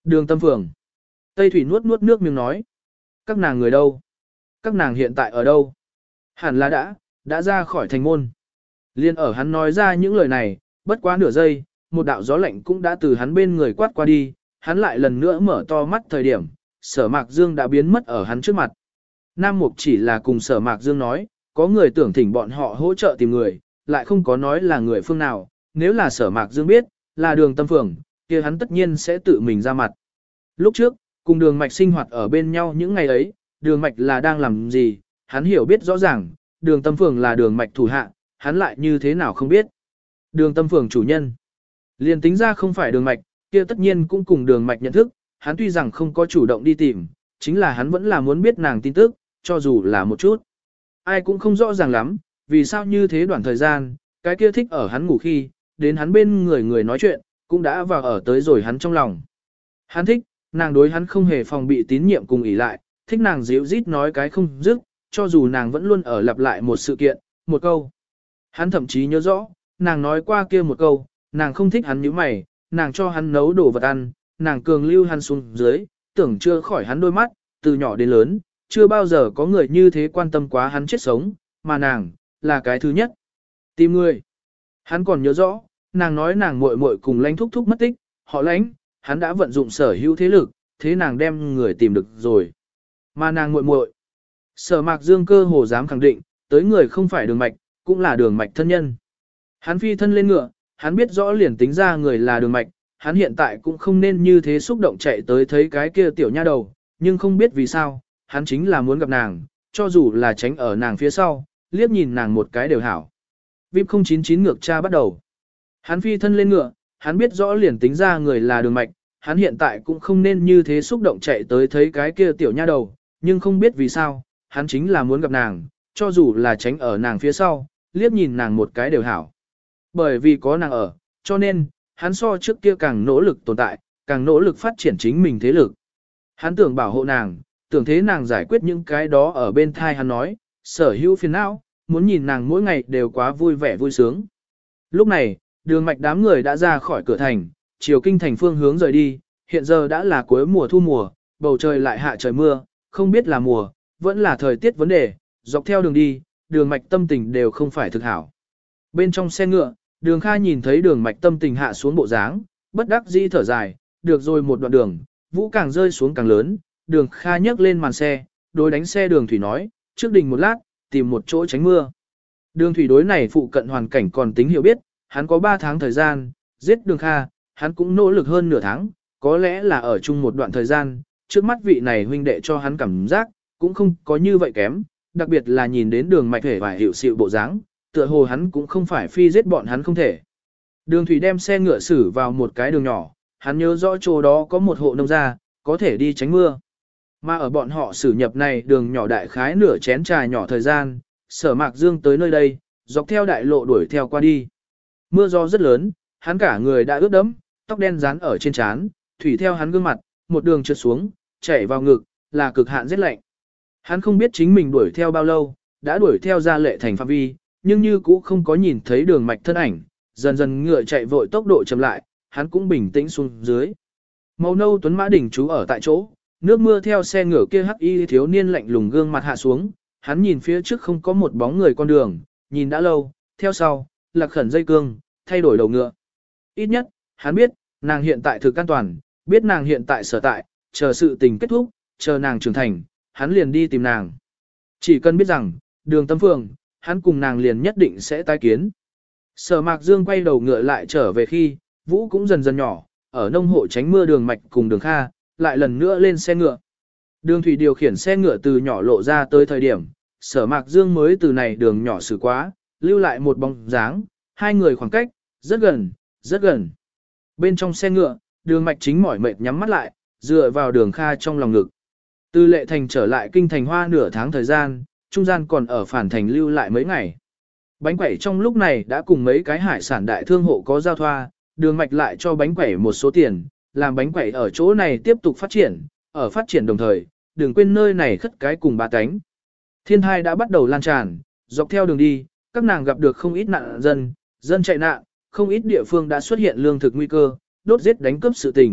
Đường Tâm Phường. Tây Thủy nuốt nuốt nước miếng nói. Các nàng người đâu? Các nàng hiện tại ở đâu? Hẳn là đã ra khỏi thành môn. Liên ở hắn nói ra những lời này, bất quá nửa giây, một đạo gió lạnh cũng đã từ hắn bên người quát qua đi, hắn lại lần nữa mở to mắt thời điểm, Sở Mạc Dương đã biến mất ở hắn trước mặt. Nam Mục chỉ là cùng Sở Mạc Dương nói, có người tưởng thỉnh bọn họ hỗ trợ tìm người, lại không có nói là người phương nào, nếu là Sở Mạc Dương biết, là Đường Tâm Phường, kia hắn tất nhiên sẽ tự mình ra mặt. Lúc trước, cùng Đường Mạch sinh hoạt ở bên nhau những ngày ấy, Đường Mạch là đang làm gì, hắn hiểu biết rõ ràng, Đường Tâm Phường là Đường Mạch thủ hạ, hắn lại như thế nào không biết. Đường Tâm Phường chủ nhân, liền tính ra không phải Đường Mạch, kia tất nhiên cũng cùng Đường Mạch nhận thức, hắn tuy rằng không có chủ động đi tìm, chính là hắn vẫn là muốn biết nàng tin tức, cho dù là một chút. Ai cũng không rõ ràng lắm, vì sao như thế đoạn thời gian, cái kia thích ở hắn ngủ khi, đến hắn bên người nói chuyện, cũng đã vào ở tới rồi hắn trong lòng. Hắn thích, nàng đối hắn không hề phòng bị tín nhiệm cùng ỷ lại, thích nàng díu rít nói cái không dứt, cho dù nàng vẫn luôn ở lặp lại một sự kiện, một câu. Hắn thậm chí nhớ rõ, nàng nói qua kia một câu, nàng không thích hắn như mày, nàng cho hắn nấu đồ vật ăn, nàng cường lưu hắn xuống dưới, tưởng chưa khỏi hắn đôi mắt, từ nhỏ đến lớn, chưa bao giờ có người như thế quan tâm quá hắn chết sống, mà nàng, là cái thứ nhất. Tìm người. Hắn còn nhớ rõ, nàng nói nàng muội muội cùng Lãnh thúc thúc mất tích, họ Lãnh, hắn đã vận dụng sở hữu thế lực, thế nàng đem người tìm được rồi. Mà nàng muội muội, Sở Mạc Dương cơ hồ dám khẳng định, tới người không phải Đường Mạch, cũng là Đường Mạch thân nhân. Hắn phi thân lên ngựa, hắn biết rõ liền tính ra người là Đường Mạch, hắn hiện tại cũng không nên như thế xúc động chạy tới thấy cái kia tiểu nha đầu, nhưng không biết vì sao, hắn chính là muốn gặp nàng, cho dù là tránh ở nàng phía sau, liếc nhìn nàng một cái đều hảo. VIP 099 ngược tra bắt đầu. Hắn phi thân lên ngựa, hắn biết rõ liền tính ra người là Đường Mạch, hắn hiện tại cũng không nên như thế xúc động chạy tới thấy cái kia tiểu nha đầu, nhưng không biết vì sao, hắn chính là muốn gặp nàng, cho dù là tránh ở nàng phía sau, liếc nhìn nàng một cái đều hảo. Bởi vì có nàng ở, cho nên, hắn so trước kia càng nỗ lực tồn tại, càng nỗ lực phát triển chính mình thế lực. Hắn tưởng bảo hộ nàng, tưởng thế nàng giải quyết những cái đó ở bên thai hắn nói, sở hữu phiền não, muốn nhìn nàng mỗi ngày đều quá vui vẻ vui sướng. Lúc này, Đường Mạch đám người đã ra khỏi cửa thành, chiều kinh thành phương hướng rời đi, hiện giờ đã là cuối mùa thu mùa, bầu trời lại hạ trời mưa, không biết là mùa, vẫn là thời tiết vấn đề, dọc theo đường đi, Đường Mạch tâm tình đều không phải thực hảo. Bên trong xe ngựa, Đường Kha nhìn thấy Đường Mạch tâm tình hạ xuống bộ dáng, bất đắc dĩ thở dài, được rồi một đoạn đường, vũ càng rơi xuống càng lớn, Đường Kha nhấc lên màn xe, đối đánh xe Đường Thủy nói, trước đình một lát, tìm một chỗ tránh mưa. Đường Thủy đối này phụ cận hoàn cảnh còn tính hiểu biết, hắn có 3 tháng thời gian, giết Đường Kha, hắn cũng nỗ lực hơn nửa tháng, có lẽ là ở chung một đoạn thời gian, trước mắt vị này huynh đệ cho hắn cảm giác, cũng không có như vậy kém, đặc biệt là nhìn đến Đường Mạch hề và hiệu xịu bộ dáng, tựa hồ hắn cũng không phải phi giết bọn hắn không thể. Đường Thủy đem xe ngựa xử vào một cái đường nhỏ, hắn nhớ rõ chỗ đó có một hộ nông gia, có thể đi tránh mưa. Mà ở bọn họ xử nhập này đường nhỏ đại khái nửa chén trà nhỏ thời gian, Sở Mạc Dương tới nơi đây, dọc theo đại lộ đuổi theo qua đi. Mưa gió rất lớn, hắn cả người đã ướt đẫm, tóc đen dán ở trên trán, thủy theo hắn gương mặt, một đường trượt xuống, chảy vào ngực, là cực hạn rét lạnh. Hắn không biết chính mình đuổi theo bao lâu, đã đuổi theo ra lệ thành phạm vi, nhưng như cũ không có nhìn thấy Đường Mạch thân ảnh, dần dần ngựa chạy vội tốc độ chậm lại, hắn cũng bình tĩnh xuống dưới. Màu nâu tuấn mã đỉnh trú ở tại chỗ, nước mưa theo xe ngựa kia hắc y thiếu niên lạnh lùng gương mặt hạ xuống, hắn nhìn phía trước không có một bóng người con đường, nhìn đã lâu, theo sau, lạc khẩn dây cương, thay đổi đầu ngựa. Ít nhất, hắn biết, nàng hiện tại thực an toàn, biết nàng hiện tại sở tại, chờ sự tình kết thúc, chờ nàng trưởng thành, hắn liền đi tìm nàng. Chỉ cần biết rằng, Đường Tâm Phường, hắn cùng nàng liền nhất định sẽ tái kiến. Sở Mạc Dương quay đầu ngựa lại trở về khi, vũ cũng dần dần nhỏ, ở nông hộ tránh mưa Đường Mạch cùng Đường Kha, lại lần nữa lên xe ngựa. Đường Thủy điều khiển xe ngựa từ nhỏ lộ ra tới thời điểm, Sở Mạc Dương mới từ này đường nhỏ xử quá, lưu lại một bóng dáng, hai người khoảng cách, rất gần, rất gần. Bên trong xe ngựa, Đường Mạch chính mỏi mệt nhắm mắt lại, dựa vào Đường Kha trong lòng ngực. Từ Lệ Thành trở lại kinh thành hoa nửa tháng thời gian, trung gian còn ở Phản Thành lưu lại mấy ngày. Bánh quẩy trong lúc này đã cùng mấy cái hải sản đại thương hộ có giao thoa, Đường Mạch lại cho bánh quẩy một số tiền, làm bánh quẩy ở chỗ này tiếp tục phát triển, ở phát triển đồng thời, đừng quên nơi này khất cái cùng ba cánh. Thiên tai đã bắt đầu lan tràn, dọc theo đường đi, các nàng gặp được không ít nạn dân chạy nạn, không ít địa phương đã xuất hiện lương thực nguy cơ, đốt giết đánh cướp sự tình,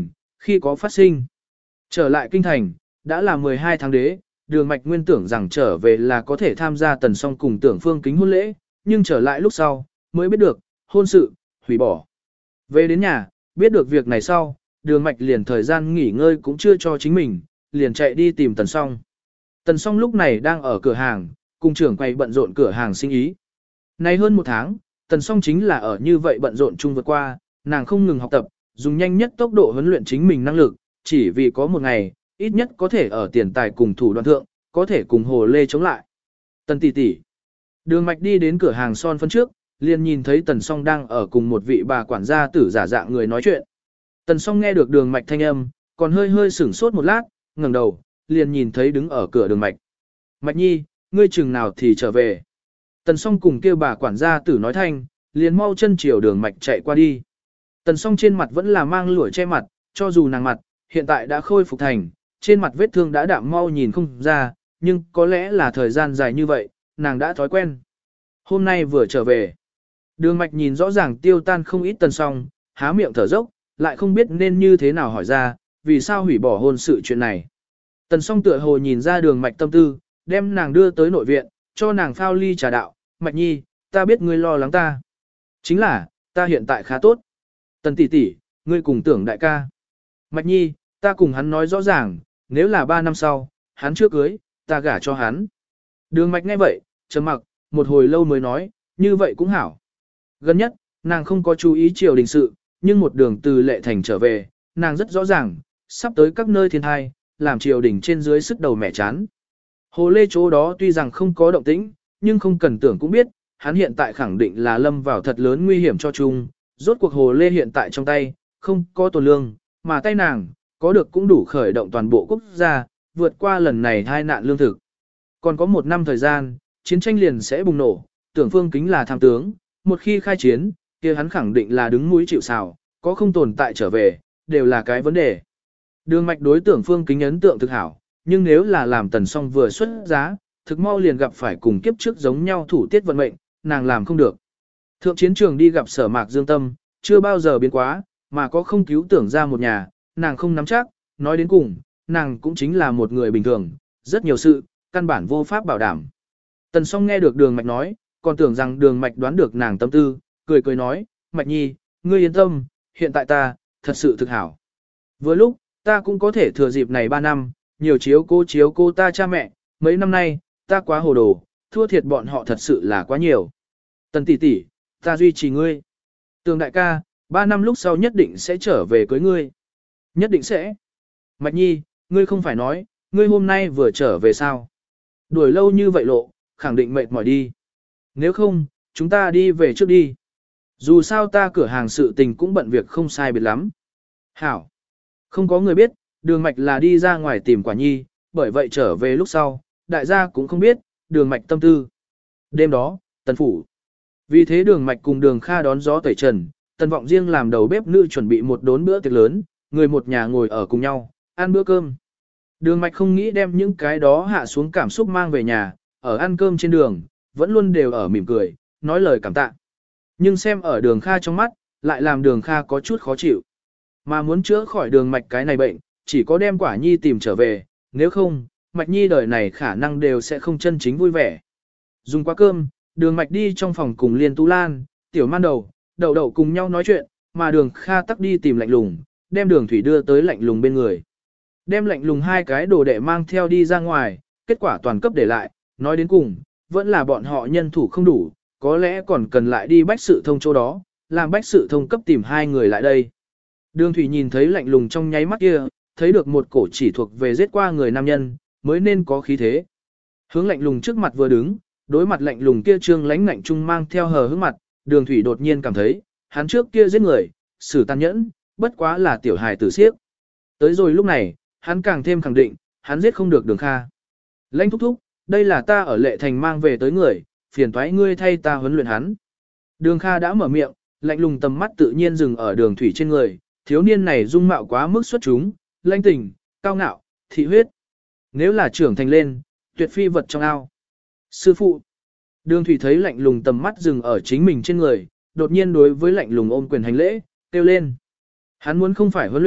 khi có phát sinh. Trở lại kinh thành, đã là 12 tháng đế, Đường Mạch nguyên tưởng rằng trở về là có thể tham gia Tần Song cùng Tưởng Phương Kính hôn lễ, nhưng trở lại lúc sau, mới biết được, hôn sự, hủy bỏ. Về đến nhà, biết được việc này sau, Đường Mạch liền thời gian nghỉ ngơi cũng chưa cho chính mình, liền chạy đi tìm Tần Song. Tần Song lúc này đang ở cửa hàng, cùng trưởng quầy bận rộn cửa hàng sinh ý. Nay hơn một tháng, Tần Song chính là ở như vậy bận rộn chung vượt qua, nàng không ngừng học tập, dùng nhanh nhất tốc độ huấn luyện chính mình năng lực, chỉ vì có một ngày, ít nhất có thể ở tiền tài cùng thủ đoạn thượng, có thể cùng Hồ Lê chống lại. Tần tỷ tỷ. Đường Mạch đi đến cửa hàng son phấn trước, liền nhìn thấy Tần Song đang ở cùng một vị bà quản gia tử giả dạng người nói chuyện. Tần Song nghe được Đường Mạch thanh âm, còn hơi hơi sửng sốt một lát, ngẩng đầu, liền nhìn thấy đứng ở cửa Đường Mạch. Mạch Nhi, ngươi chừng nào thì trở về. Tần Song cùng kêu bà quản gia tử nói thanh, liền mau chân chiều Đường Mạch chạy qua đi. Tần Song trên mặt vẫn là mang lụa che mặt, cho dù nàng mặt, hiện tại đã khôi phục thành, trên mặt vết thương đã đạm mau nhìn không ra, nhưng có lẽ là thời gian dài như vậy, nàng đã thói quen. Hôm nay vừa trở về. Đường Mạch nhìn rõ ràng tiêu tan không ít Tần Song, há miệng thở dốc, lại không biết nên như thế nào hỏi ra, vì sao hủy bỏ hôn sự chuyện này. Tần Song tựa hồ nhìn ra Đường Mạch tâm tư, đem nàng đưa tới nội viện, cho nàng phao ly trà đạo, Mạch Nhi, ta biết ngươi lo lắng ta. Chính là, ta hiện tại khá tốt. Tần tỷ tỷ, ngươi cùng Tưởng đại ca. Mạch Nhi, ta cùng hắn nói rõ ràng, nếu là 3 năm sau, hắn chưa cưới, ta gả cho hắn. Đường Mạch nghe vậy, trầm mặc, một hồi lâu mới nói, như vậy cũng hảo. Gần nhất, nàng không có chú ý triều đình sự, nhưng một đường từ Lệ Thành trở về, nàng rất rõ ràng, sắp tới các nơi thiên thai, làm triều đình trên dưới sức đầu mẻ chán. Hồ Lê chỗ đó tuy rằng không có động tĩnh, nhưng không cần tưởng cũng biết, hắn hiện tại khẳng định là lâm vào thật lớn nguy hiểm cho chung. Rốt cuộc Hồ Lê hiện tại trong tay, không có tồn lương, mà tay nàng, có được cũng đủ khởi động toàn bộ quốc gia, vượt qua lần này tai nạn lương thực. Còn có 1 năm thời gian, chiến tranh liền sẽ bùng nổ, Tưởng Phương Kính là tham tướng, một khi khai chiến, kia hắn khẳng định là đứng mũi chịu sào, có không tồn tại trở về, đều là cái vấn đề. Đường Mạch đối Tưởng Phương Kính ấn tượng thực hảo, nhưng nếu là làm Tần Song vừa xuất giá, thực mau liền gặp phải cùng kiếp trước giống nhau thủ tiết vận mệnh, nàng làm không được. Thượng chiến trường đi gặp Sở Mạc Dương Tâm, chưa bao giờ biến quá, mà có không cứu Tưởng ra một nhà, nàng không nắm chắc, nói đến cùng, nàng cũng chính là một người bình thường, rất nhiều sự, căn bản vô pháp bảo đảm. Tần Song nghe được Đường Mạch nói, còn tưởng rằng Đường Mạch đoán được nàng tâm tư, cười cười nói, Mạch Nhi, ngươi yên tâm, hiện tại ta, thật sự thực hảo. Vừa lúc, ta cũng có thể thừa dịp này 3 năm, nhiều chiếu cô ta cha mẹ, mấy năm nay, ta quá hồ đồ, thua thiệt bọn họ thật sự là quá nhiều. Tần tỷ tỷ, ta duy trì ngươi. Tường đại ca, 3 năm lúc sau nhất định sẽ trở về cưới ngươi. Nhất định sẽ. Mạch Nhi, ngươi không phải nói, ngươi hôm nay vừa trở về sao? Đuổi lâu như vậy lộ, khẳng định mệt mỏi đi. Nếu không, chúng ta đi về trước đi. Dù sao ta cửa hàng sự tình cũng bận việc không sai biệt lắm. Hảo. Không có người biết, Đường Mạch là đi ra ngoài tìm Quả Nhi, bởi vậy trở về lúc sau, đại gia cũng không biết, Đường Mạch tâm tư. Đêm đó, Tần phủ. Vì thế Đường Mạch cùng Đường Kha đón gió tẩy trần, Tần Vọng riêng làm đầu bếp nữ chuẩn bị một đốn bữa tiệc lớn, người một nhà ngồi ở cùng nhau, ăn bữa cơm. Đường Mạch không nghĩ đem những cái đó hạ xuống cảm xúc mang về nhà, ở ăn cơm trên đường, vẫn luôn đều ở mỉm cười, nói lời cảm tạ. Nhưng xem ở Đường Kha trong mắt, lại làm Đường Kha có chút khó chịu. Mà muốn chữa khỏi Đường Mạch cái này bệnh, chỉ có đem Quả Nhi tìm trở về, nếu không, Mạch Nhi đời này khả năng đều sẽ không chân chính vui vẻ. Dùng qua cơm, Đường Mạch đi trong phòng cùng Liên Tú Lan, Tiểu Man Đầu, Đậu Đậu cùng nhau nói chuyện, mà Đường Kha tắc đi tìm Lạnh Lùng, đem Đường Thủy đưa tới Lạnh Lùng bên người. Đem Lạnh Lùng 2 cái đồ đệ mang theo đi ra ngoài, kết quả toàn cấp để lại, nói đến cùng, vẫn là bọn họ nhân thủ không đủ, có lẽ còn cần lại đi Bách Sự Thông chỗ đó, làm Bách Sự Thông cấp tìm 2 người lại đây. Đường Thủy nhìn thấy Lạnh Lùng trong nháy mắt kia, thấy được một cổ chỉ thuộc về giết qua người nam nhân, mới nên có khí thế. Hướng Lạnh Lùng trước mặt vừa đứng, đối mặt Lạnh Lùng kia trương lãnh ngạnh trung mang theo hờ hững mặt, Đường Thủy đột nhiên cảm thấy, hắn trước kia giết người, xử tàn nhẫn, bất quá là tiểu hài tử siếc. Tới rồi lúc này, hắn càng thêm khẳng định, hắn giết không được Đường Kha. Lãnh thúc thúc, đây là ta ở Lệ Thành mang về tới người, phiền toái ngươi thay ta huấn luyện hắn. Đường Kha đã mở miệng, Lạnh Lùng tầm mắt tự nhiên dừng ở Đường Thủy trên người, thiếu niên này dung mạo quá mức xuất chúng, lãnh tình, cao ngạo, thị huyết. Nếu là trưởng thành lên, tuyệt phi vật trong ao. Sư phụ. Đường Thủy thấy Lạnh Lùng tầm mắt dừng ở chính mình trên người, đột nhiên đối với Lạnh Lùng ôm quyền hành lễ, kêu lên. Hắn muốn không phải huấn luyện,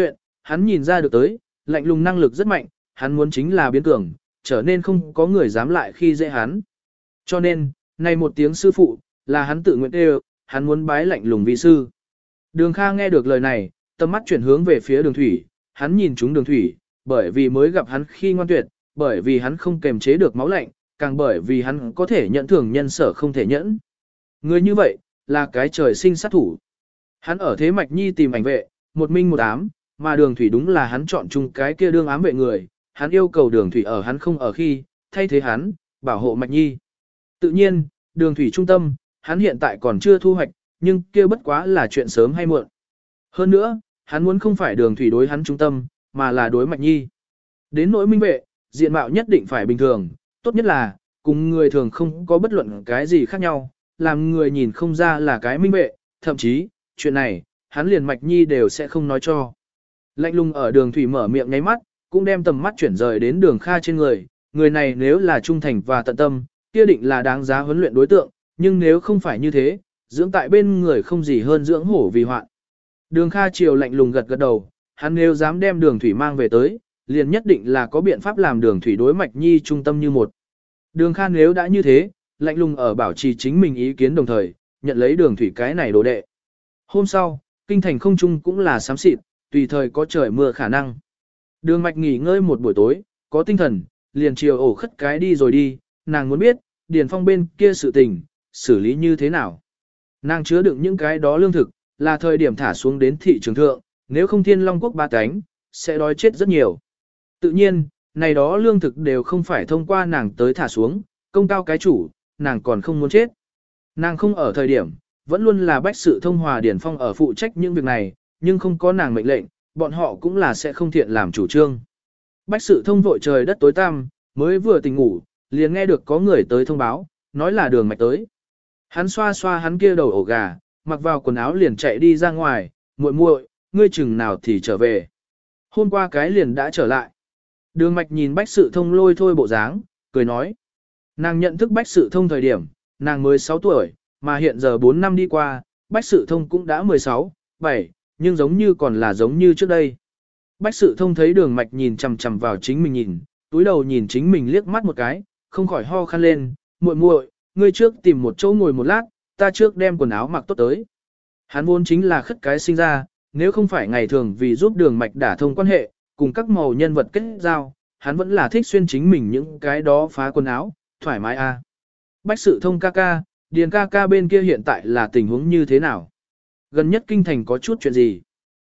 hắn nhìn ra được tới, lạnh lùng năng lực rất mạnh, hắn muốn chính là biến cường, trở nên không có người dám lại khi dễ hắn. Cho nên, này một tiếng sư phụ, là hắn tự nguyện đều, hắn muốn bái lạnh lùng vi sư. Đường Kha nghe được lời này, tầm mắt chuyển hướng về phía đường thủy, hắn nhìn chúng đường thủy, bởi vì mới gặp hắn khi ngoan tuyệt, bởi vì hắn không kềm chế được máu lạnh, càng bởi vì hắn có thể nhận thưởng nhân sở không thể nhẫn. Người như vậy, là cái trời sinh sát thủ. Hắn ở thế mạch nhi tìm ảnh vệ, một minh một ám, mà đường thủy đúng là hắn chọn chung cái kia đương ám vệ người, hắn yêu cầu đường thủy ở hắn không ở khi, thay thế hắn, bảo hộ mạch nhi. Tự nhiên, đường thủy trung tâm, hắn hiện tại còn chưa thu hoạch, nhưng kia bất quá là chuyện sớm hay muộn. Hơn nữa, hắn muốn không phải đường thủy đối hắn trung tâm, mà là đối mạch nhi. Đến nỗi minh vệ, diện mạo nhất định phải bình thường, tốt nhất là, cùng người thường không có bất luận cái gì khác nhau, làm người nhìn không ra là cái minh vệ, thậm chí, chuyện này, hắn liền mạch nhi đều sẽ không nói cho. Lạnh lùng ở đường thủy mở miệng nháy mắt, cũng đem tầm mắt chuyển rời đến đường Kha trên người, người này nếu là trung thành và tận tâm, kia định là đáng giá huấn luyện đối tượng, nhưng nếu không phải như thế, dưỡng tại bên người không gì hơn dưỡng hổ vì hoạn. Đường Kha chiều lạnh lùng gật gật đầu, hắn nếu dám đem đường thủy mang về tới, liền nhất định là có biện pháp làm đường thủy đối mạch nhi trung tâm như một. Đường Kha nếu đã như thế, lạnh lùng ở bảo trì chính mình ý kiến đồng thời, nhận lấy đường thủy cái này đồ đệ. Hôm sau, kinh thành không trung cũng là xám xịt, tùy thời có trời mưa khả năng. Đường mạch nghỉ ngơi một buổi tối, có tinh thần, liền chiều ổ khất cái đi rồi đi, nàng muốn biết, Điền Phong bên kia sự tình, xử lý như thế nào. Nàng chứa đựng những cái đó lương thực, là thời điểm thả xuống đến thị trường thượng, nếu không Thiên Long quốc ba cánh, sẽ đói chết rất nhiều. Tự nhiên, này đó lương thực đều không phải thông qua nàng tới thả xuống, công cao cái chủ, nàng còn không muốn chết. Nàng không ở thời điểm, vẫn luôn là bách sự thông hòa Điền Phong ở phụ trách những việc này, nhưng không có nàng mệnh lệnh, bọn họ cũng là sẽ không thiện làm chủ trương. Bách sự thông vội trời đất tối tăm, mới vừa tỉnh ngủ, liền nghe được có người tới thông báo, nói là đường mạch tới. Hắn xoa xoa hắn kia đầu ổ gà, mặc vào quần áo liền chạy đi ra ngoài, muội muội, ngươi chừng nào thì trở về. Hôm qua cái liền đã trở lại. Đường mạch nhìn bách sự thông lôi thôi bộ dáng, cười nói. Nàng nhận thức bách sự thông thời điểm, nàng mới 6 tuổi, mà hiện giờ 4 năm đi qua, bách sự thông cũng đã 16, 7, nhưng giống như còn là giống như trước đây. Bách sự thông thấy đường mạch nhìn chằm chằm vào chính mình nhìn, túi đầu nhìn chính mình liếc mắt một cái, không khỏi ho khăn lên, muội muội, ngươi trước tìm một chỗ ngồi một lát, ta trước đem quần áo mặc tốt tới. Hắn vốn chính là khất cái sinh ra, nếu không phải ngày thường vì giúp đường mạch đả thông quan hệ, cùng các màu nhân vật kết giao, hắn vẫn là thích xuyên chính mình những cái đó phá quần áo, thoải mái a. Bách sự thông ca ca, Điền ca ca bên kia hiện tại là tình huống như thế nào? Gần nhất kinh thành có chút chuyện gì?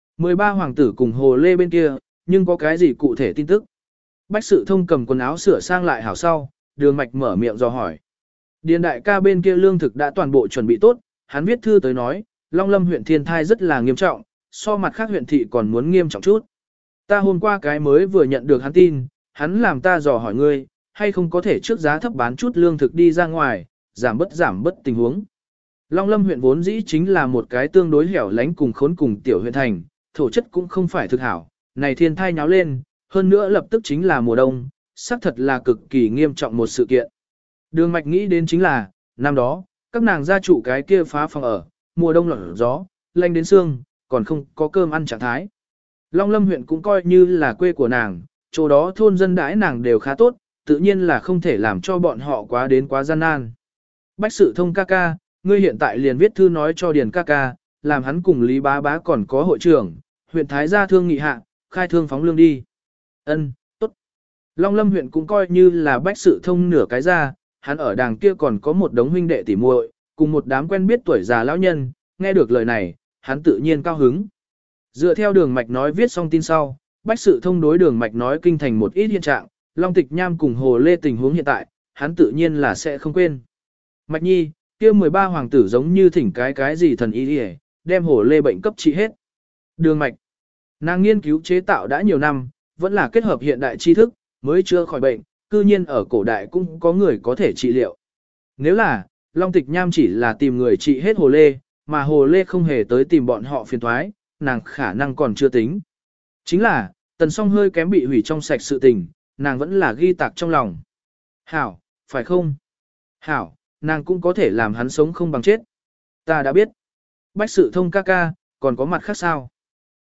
13 hoàng tử cùng hồ lê bên kia, nhưng có cái gì cụ thể tin tức? Bách sự thông cầm quần áo sửa sang lại hảo sau, đường mạch mở miệng dò hỏi. Điền đại ca bên kia lương thực đã toàn bộ chuẩn bị tốt, hắn viết thư tới nói, Long Lâm huyện thiên thai rất là nghiêm trọng, so mặt khác huyện thị còn muốn nghiêm trọng chút. Ta hôm qua cái mới vừa nhận được hắn tin, hắn làm ta dò hỏi ngươi, hay không có thể trước giá thấp bán chút lương thực đi ra ngoài, giảm bớt tình huống. Long Lâm huyện vốn dĩ chính là một cái tương đối hẻo lánh cùng khốn cùng tiểu huyện thành, thổ chất cũng không phải thực hảo, này thiên thai nháo lên, hơn nữa lập tức chính là mùa đông, xác thật là cực kỳ nghiêm trọng một sự kiện. Đường mạch nghĩ đến chính là, năm đó, các nàng gia chủ cái kia phá phòng ở, mùa đông lạnh gió, lạnh đến xương, còn không có cơm ăn trạng thái. Long Lâm huyện cũng coi như là quê của nàng, chỗ đó thôn dân đãi nàng đều khá tốt, tự nhiên là không thể làm cho bọn họ quá gian nan. Bách sự thông ca ca, ngươi hiện tại liền viết thư nói cho Điền ca ca, làm hắn cùng Lý Bá Bá còn có hội trưởng, huyện Thái gia thương nghị hạ, khai thương phóng lương đi. Ân, tốt. Long Lâm huyện cũng coi như là bách sự thông nửa cái ra, hắn ở đàng kia còn có một đống huynh đệ tỉ muội, cùng một đám quen biết tuổi già lão nhân, nghe được lời này, hắn tự nhiên cao hứng. Dựa theo đường mạch nói viết xong tin sau, bách sự thông đối đường mạch nói kinh thành một ít hiện trạng, Long Tịch Nham cùng Hồ Lê tình huống hiện tại, hắn tự nhiên là sẽ không quên. Mạch nhi, kia 13 hoàng tử giống như thỉnh cái gì thần y đi đem Hồ Lê bệnh cấp trị hết. Đường mạch, nàng nghiên cứu chế tạo đã nhiều năm, vẫn là kết hợp hiện đại tri thức, mới chưa khỏi bệnh, cư nhiên ở cổ đại cũng có người có thể trị liệu. Nếu là, Long Tịch Nham chỉ là tìm người trị hết Hồ Lê, mà Hồ Lê không hề tới tìm bọn họ phiền thoái, nàng khả năng còn chưa tính. Chính là, Tần Song hơi kém bị hủy trong sạch sự tình, nàng vẫn là ghi tạc trong lòng. Hảo, phải không? Hảo, nàng cũng có thể làm hắn sống không bằng chết. Ta đã biết. Bách sự thông ca ca, còn có mặt khác sao?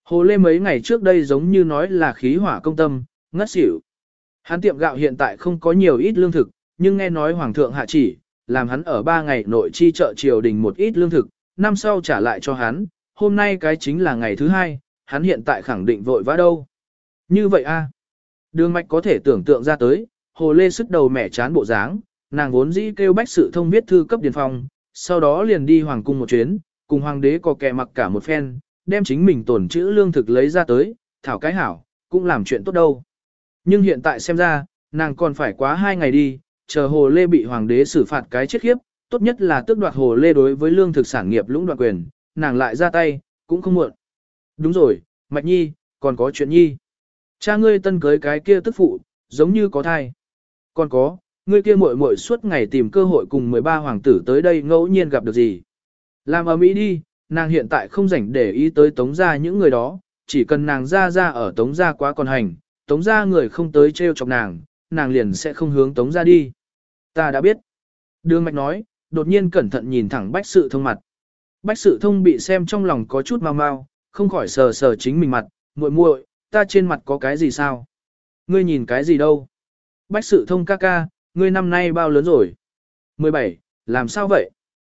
Hồ Lê mấy ngày trước đây giống như nói là khí hỏa công tâm, ngất xỉu. Hắn tiệm gạo hiện tại không có nhiều ít lương thực, nhưng nghe nói Hoàng thượng hạ chỉ, làm hắn ở 3 ngày nội chi trợ triều đình một ít lương thực, năm sau trả lại cho hắn, hôm nay cái chính là ngày thứ 2, hắn hiện tại khẳng định vội vã đâu. Như vậy a, Đường Mạch có thể tưởng tượng ra tới, Hồ Lê sức đầu mẻ chán bộ dáng, nàng vốn dĩ kêu Bách Sự Thông viết thư cấp Điền Phong, sau đó liền đi hoàng cung một chuyến, cùng hoàng đế có kẻ mặc cả một phen, đem chính mình tổn trữ lương thực lấy ra tới, thảo cái hảo, cũng làm chuyện tốt đâu. Nhưng hiện tại xem ra, nàng còn phải quá 2 ngày đi, chờ Hồ Lê bị hoàng đế xử phạt cái chết khiếp, tốt nhất là tước đoạt Hồ Lê đối với lương thực sản nghiệp lũng đoạn quyền, nàng lại ra tay, cũng không muộn. Đúng rồi, Mạch Nhi, còn có chuyện Nhi. Cha ngươi tân cưới cái kia tức phụ, giống như có thai. Còn có, ngươi kia muội muội suốt ngày tìm cơ hội cùng 13 hoàng tử tới đây ngẫu nhiên gặp được gì. Làm ở Mỹ đi, nàng hiện tại không rảnh để ý tới tống gia những người đó, chỉ cần nàng ra ở tống gia quá còn hành, tống gia người không tới trêu chọc nàng liền sẽ không hướng tống gia đi. Ta đã biết. Đường Mạch nói, đột nhiên cẩn thận nhìn thẳng Bách Sự Thông mặt. Bách Sự Thông bị xem trong lòng có chút mau mau, không khỏi sờ sờ chính mình mặt, muội muội, ta trên mặt có cái gì sao? Ngươi nhìn cái gì đâu? Bách Sự Thông ca ca, ngươi năm nay bao lớn rồi? 17, làm sao vậy?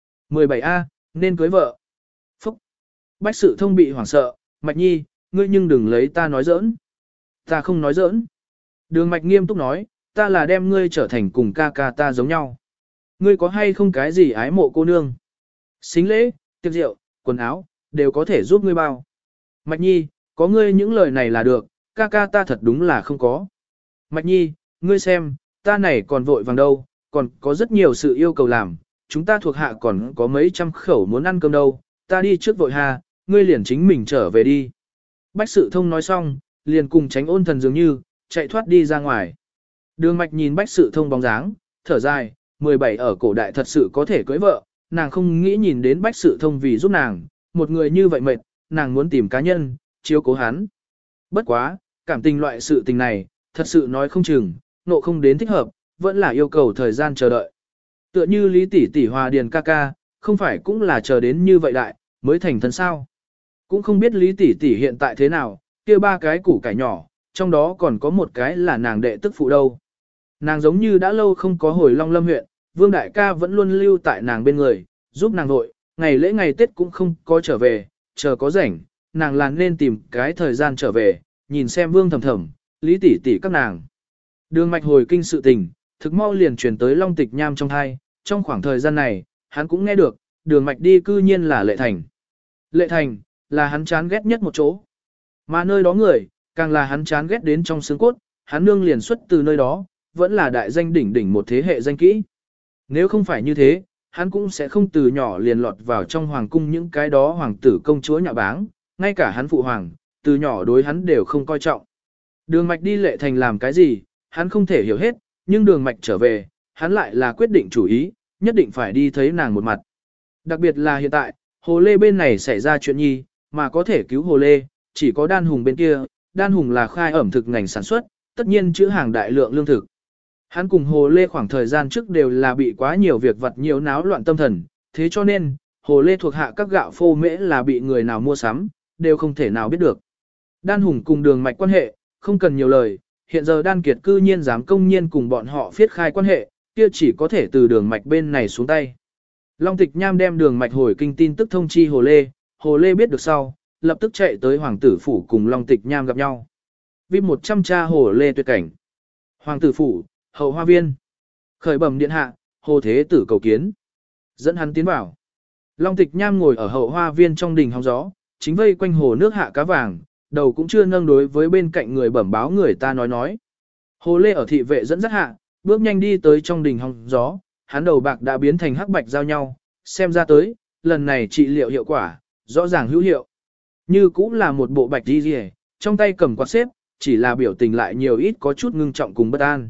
17A, nên cưới vợ. Phúc! Bách Sự Thông bị hoảng sợ, Mạch Nhi, ngươi nhưng đừng lấy ta nói giỡn. Ta không nói giỡn. Đường Mạch nghiêm túc nói, ta là đem ngươi trở thành cùng ca ca ta giống nhau. Ngươi có hay không cái gì ái mộ cô nương? Xính lễ, tiệc rượu, quần áo, đều có thể giúp ngươi bao. Mạch Nhi, có ngươi những lời này là được, ca ca ta thật đúng là không có. Mạch Nhi, ngươi xem, ta này còn vội vàng đâu, còn có rất nhiều sự yêu cầu làm, chúng ta thuộc hạ còn có mấy trăm khẩu muốn ăn cơm đâu, ta đi trước vội hà, ngươi liền chính mình trở về đi. Bách Sự Thông nói xong, liền cùng Tránh Ôn Thần dường như, chạy thoát đi ra ngoài. Đường Mạch nhìn Bách Sự Thông bóng dáng, thở dài, 17 ở cổ đại thật sự có thể cưới vợ, nàng không nghĩ nhìn đến Bách Sự Thông vì giúp nàng, một người như vậy mệt, nàng muốn tìm cá nhân, chiếu cố hắn. Bất quá, cảm tình loại sự tình này, thật sự nói không chừng, nộ không đến thích hợp, vẫn là yêu cầu thời gian chờ đợi. Tựa như Lý tỷ tỷ hòa Điền ca ca, không phải cũng là chờ đến như vậy đại, mới thành thân sao. Cũng không biết Lý tỷ tỷ hiện tại thế nào, kia 3 cái củ cải nhỏ, trong đó còn có một cái là nàng đệ tức phụ đâu. Nàng giống như đã lâu không có hồi Long Lâm huyện, Vương Đại ca vẫn luôn lưu tại nàng bên người, giúp nàng nội, ngày lễ ngày Tết cũng không có trở về, chờ có rảnh, nàng là nên tìm cái thời gian trở về, nhìn xem Vương Thầm Thầm, Lý tỷ tỷ các nàng. Đường Mạch hồi kinh sự tình, thực mau liền truyền tới Long Tịch Nham trong thai, trong khoảng thời gian này, hắn cũng nghe được, Đường Mạch đi cư nhiên là Lệ Thành. Lệ Thành, là hắn chán ghét nhất một chỗ. Mà nơi đó người, càng là hắn chán ghét đến trong xương cốt, hắn nương liền xuất từ nơi đó, vẫn là đại danh đỉnh đỉnh một thế hệ danh kỹ. Nếu không phải như thế, hắn cũng sẽ không từ nhỏ liền lọt vào trong hoàng cung những cái đó hoàng tử công chúa nhạ báng, ngay cả hắn phụ hoàng, từ nhỏ đối hắn đều không coi trọng. Đường Mạch đi Lệ Thành làm cái gì, hắn không thể hiểu hết, nhưng Đường Mạch trở về, hắn lại là quyết định chủ ý, nhất định phải đi thấy nàng một mặt. Đặc biệt là hiện tại, Hồ Lê bên này xảy ra chuyện nhi, mà có thể cứu Hồ Lê, chỉ có Đan Hùng bên kia, Đan Hùng là khai ẩm thực ngành sản xuất, tất nhiên chữ hàng đại lượng lương thực. Hắn cùng Hồ Lê khoảng thời gian trước đều là bị quá nhiều việc vặt nhiều náo loạn tâm thần, thế cho nên, Hồ Lê thuộc hạ các gạo phô mễ là bị người nào mua sắm, đều không thể nào biết được. Đan Hùng cùng Đường Mạch quan hệ, không cần nhiều lời, hiện giờ Đan Kiệt cư nhiên dám công nhiên cùng bọn họ phiết khai quan hệ, kia chỉ có thể từ Đường Mạch bên này xuống tay. Long Tịch Nham đem Đường Mạch hồi kinh tin tức thông chi Hồ Lê biết được sau, lập tức chạy tới Hoàng tử phủ cùng Long Tịch Nham gặp nhau. VIP 100 tra Hồ Lê tuyệt cảnh. Hoàng tử phủ, hậu hoa viên. Khởi bẩm điện hạ, Hồ Thế tử cầu kiến. Dẫn hắn tiến vào. Long Tịch Nham ngồi ở hậu hoa viên trong đình hóng gió, chính vây quanh hồ nước hạ cá vàng, đầu cũng chưa nâng đối với bên cạnh người bẩm báo người ta nói. Hồ Lê ở thị vệ dẫn dắt hạ, bước nhanh đi tới trong đình hóng gió, hắn đầu bạc đã biến thành hắc bạch giao nhau, xem ra tới, lần này trị liệu hiệu quả, rõ ràng hữu hiệu. Như cũng là một bộ bạch đi rìa, trong tay cầm quạt xếp, chỉ là biểu tình lại nhiều ít có chút ngưng trọng cùng bất an.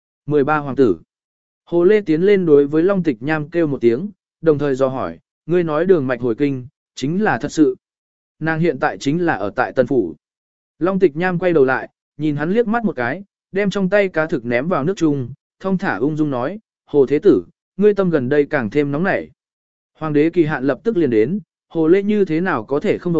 13 hoàng tử. Hồ Lê tiến lên đối với Long Tịch Nham kêu một tiếng, đồng thời dò hỏi, ngươi nói Đường Mạch hồi kinh, chính là thật sự. Nàng hiện tại chính là ở tại Tân Phủ. Long Tịch Nham quay đầu lại, nhìn hắn liếc mắt một cái, đem trong tay cá thực ném vào nước chung, thong thả ung dung nói, Hồ Thế tử, ngươi tâm gần đây càng thêm nóng nảy. Hoàng đế kỳ hạn lập tức liền đến, Hồ Lê như thế nào có thể không nội,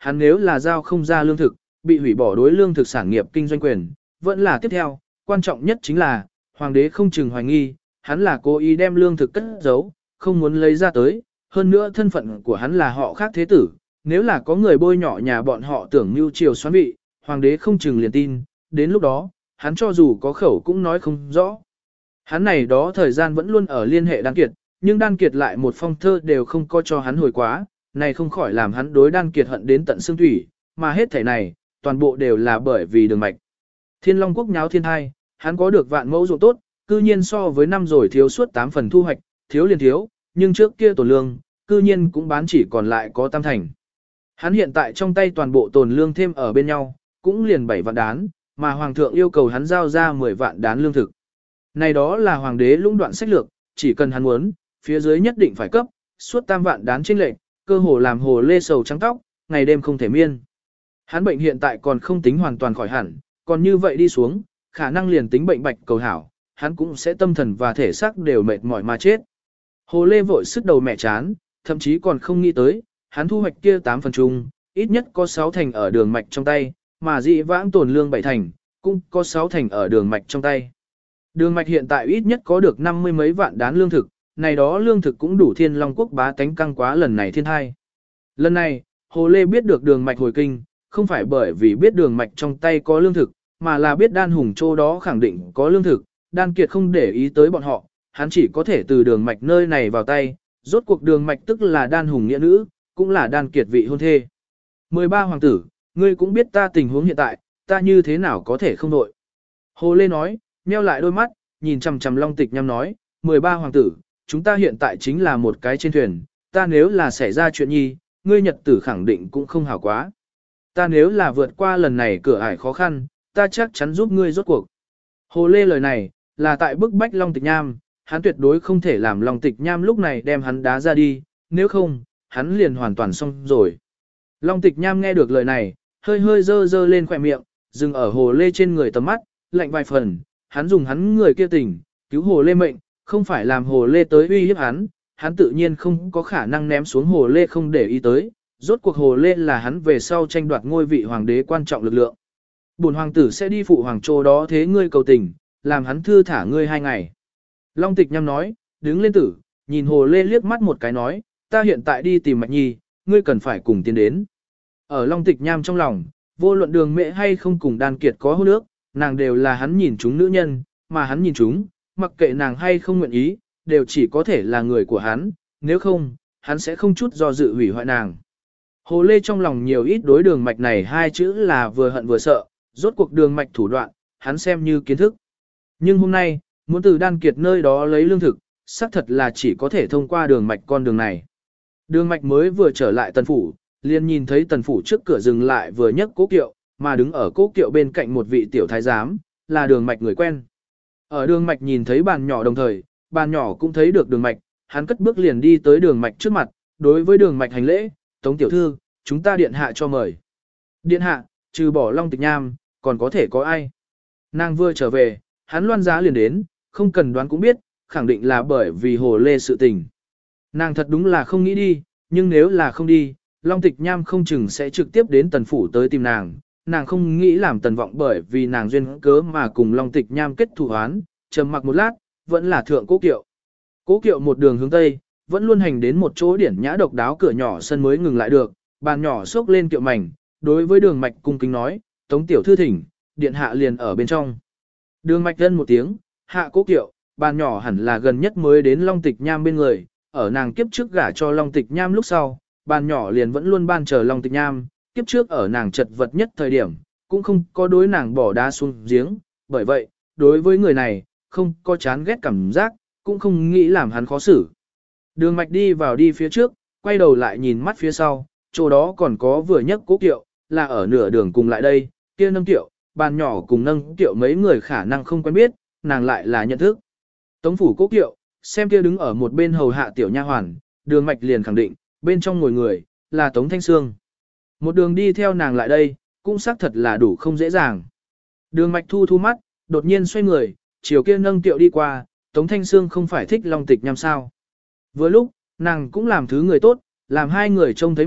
hắn nếu là giao không ra lương thực, bị hủy bỏ đối lương thực sản nghiệp kinh doanh quyền, vẫn là tiếp theo, quan trọng nhất chính là, hoàng đế không chừng hoài nghi, hắn là cố ý đem lương thực cất giấu, không muốn lấy ra tới, hơn nữa thân phận của hắn là họ khác thế tử, nếu là có người bôi nhọ nhà bọn họ tưởng mưu triều xoán vị, hoàng đế không chừng liền tin, đến lúc đó, hắn cho dù có khẩu cũng nói không rõ. Hắn này đó thời gian vẫn luôn ở liên hệ Đan Kiệt, nhưng Đan Kiệt lại một phong thơ đều không có cho hắn hồi quá, này không khỏi làm hắn đối Đan Kiệt hận đến tận xương thủy, mà hết thảy này, toàn bộ đều là bởi vì Đường Mạch. Thiên Long Quốc nháo thiên hai, hắn có được vạn mẫu ruộng tốt, cư nhiên so với năm rồi thiếu suốt 8 phần thu hoạch, thiếu liền thiếu, nhưng trước kia tồn lương, cư nhiên cũng bán chỉ còn lại có tam thành. Hắn hiện tại trong tay toàn bộ tồn lương thêm ở bên nhau, cũng liền 7 vạn đán, mà hoàng thượng yêu cầu hắn giao ra 10 vạn đán lương thực. Này đó là hoàng đế lũng đoạn sách lược, chỉ cần hắn muốn, phía dưới nhất định phải cấp, suốt tam vạn đán chênh lệch, cơ hồ làm hồ lê sầu trắng tóc, ngày đêm không thể miên. Hắn bệnh hiện tại còn không tính hoàn toàn khỏi hẳn, còn như vậy đi xuống, khả năng liền tính bệnh bạch cầu hảo, hắn cũng sẽ tâm thần và thể xác đều mệt mỏi mà chết. Hồ lê vội sức đầu mẹ chán, thậm chí còn không nghĩ tới, hắn thu hoạch kia 8 phần chung, ít nhất có 6 thành ở Đường Mạch trong tay, mà dị vãng tồn lương 7 thành, cũng có 6 thành ở Đường Mạch trong tay. Đường Mạch hiện tại ít nhất có được 50 mấy vạn đán lương thực, này đó lương thực cũng đủ Thiên Long Quốc bá tánh căng quá lần này thiên hai. Lần này, Hồ Lê biết được Đường Mạch hồi kinh, không phải bởi vì biết Đường Mạch trong tay có lương thực, mà là biết Đan Hùng Châu đó khẳng định có lương thực, Đan Kiệt không để ý tới bọn họ, hắn chỉ có thể từ Đường Mạch nơi này vào tay, rốt cuộc Đường Mạch tức là Đan Hùng nghĩa nữ, cũng là Đan Kiệt vị hôn thê. 13 hoàng tử, ngươi cũng biết ta tình huống hiện tại, ta như thế nào có thể không đội. Hồ Lê nói, nheo lại đôi mắt, nhìn chằm chằm Long Tịch Nham nói, 13 hoàng tử, chúng ta hiện tại chính là một cái trên thuyền, ta nếu là xảy ra chuyện nhi, ngươi nhật tử khẳng định cũng không hảo quá. Ta nếu là vượt qua lần này cửa ải khó khăn, ta chắc chắn giúp ngươi rốt cuộc. Hồ Lê lời này, là tại bức bách Long Tịch Nham, hắn tuyệt đối không thể làm Long Tịch Nham lúc này đem hắn đá ra đi, nếu không, hắn liền hoàn toàn xong rồi. Long Tịch Nham nghe được lời này, hơi hơi dơ dơ lên khỏe miệng, dừng ở Hồ Lê trên người tầm mắt, lạnh vài phần, hắn dùng hắn người kia tình, cứu Hồ Lê mệnh, không phải làm Hồ Lê tới uy hiếp hắn, hắn tự nhiên không có khả năng ném xuống Hồ Lê không để ý tới, rốt cuộc Hồ Lê là hắn về sau tranh đoạt ngôi vị hoàng đế quan trọng lực lượng. Bổn hoàng tử sẽ đi phụ hoàng châu đó thế ngươi cầu tình, làm hắn thư thả ngươi 2 ngày. Long Tịch Nham nói, đứng lên tử, nhìn Hồ Lê liếc mắt một cái nói, ta hiện tại đi tìm Mạch Nhi, ngươi cần phải cùng tiến đến. Ở Long Tịch Nham trong lòng, vô luận Đường Mẹ hay không cùng Đan Kiệt có hôn ước, nàng đều là hắn nhìn chúng nữ nhân, mà hắn nhìn chúng, mặc kệ nàng hay không nguyện ý, đều chỉ có thể là người của hắn, nếu không, hắn sẽ không chút do dự hủy hoại nàng. Hồ Lê trong lòng nhiều ít đối Đường Mạch này 2 chữ là vừa hận vừa sợ, rốt cuộc Đường Mạch thủ đoạn, hắn xem như kiến thức. Nhưng hôm nay, muốn từ Đan Kiệt nơi đó lấy lương thực, xác thật là chỉ có thể thông qua Đường Mạch con đường này. Đường Mạch mới vừa trở lại Tần Phủ, liền nhìn thấy Tần Phủ trước cửa dừng lại vừa nhấc cố kiệu, mà đứng ở cố kiệu bên cạnh một vị tiểu thái giám, là Đường Mạch người quen. Ở Đường Mạch nhìn thấy bàn nhỏ đồng thời, bàn nhỏ cũng thấy được Đường Mạch, hắn cất bước liền đi tới Đường Mạch trước mặt, đối với Đường Mạch hành lễ, Tống tiểu thư, chúng ta điện hạ cho mời. Điện hạ, trừ bỏ Long Tịch Nham, còn có thể có ai? Nàng vừa trở về, hắn loan giá liền đến, không cần đoán cũng biết, khẳng định là bởi vì Hồ Lê sự tình. Nàng thật đúng là không nghĩ đi, nhưng nếu là không đi, Long Tịch Nham không chừng sẽ trực tiếp đến Tần Phủ tới tìm nàng. Nàng không nghĩ làm Tần Vọng bởi vì nàng duyên cớ mà cùng Long Tịch Nham kết thù oán, trầm mặc một lát, vẫn là thượng cố kiệu. Cố kiệu một đường hướng Tây, vẫn luôn hành đến một chỗ điển nhã độc đáo cửa nhỏ sân mới ngừng lại được, bàn nhỏ xốc lên kiệu mảnh, đối với Đường Mạch cung kính nói, Tống tiểu thư thỉnh, điện hạ liền ở bên trong. Đường Mạch thân một tiếng, hạ cố kiệu, bàn nhỏ hẳn là gần nhất mới đến Long Tịch Nham bên người, ở nàng kiếp trước gả cho Long Tịch Nham lúc sau, bàn nhỏ liền vẫn luôn ban chờ Long Tịch Nham, kiếp trước ở nàng chật vật nhất thời điểm, cũng không có đối nàng bỏ đá xuống giếng, bởi vậy, đối với người này, không có chán ghét cảm giác, cũng không nghĩ làm hắn khó xử. Đường Mạch đi vào đi phía trước, quay đầu lại nhìn mắt phía sau, chỗ đó còn có vừa nhấc cố kiệu, là ở nửa đường cùng lại đây, kia nâng kiệu, bàn nhỏ cùng nâng kiệu mấy người khả năng không quen biết, nàng lại là nhận thức. Tống Phủ cố kiệu, xem kia đứng ở một bên hầu hạ tiểu nha hoàn, Đường Mạch liền khẳng định, bên trong ngồi người, là Tống Thanh Sương. Một đường đi theo nàng lại đây, cũng xác thật là đủ không dễ dàng. Đường Mạch thu thu mắt, đột nhiên xoay người, chiều kia nâng tiệu đi qua, Tống Thanh Sương không phải thích Long Tịch Nham sao. Vừa lúc, nàng cũng làm thứ người tốt, làm 2 người trông thấy mặt,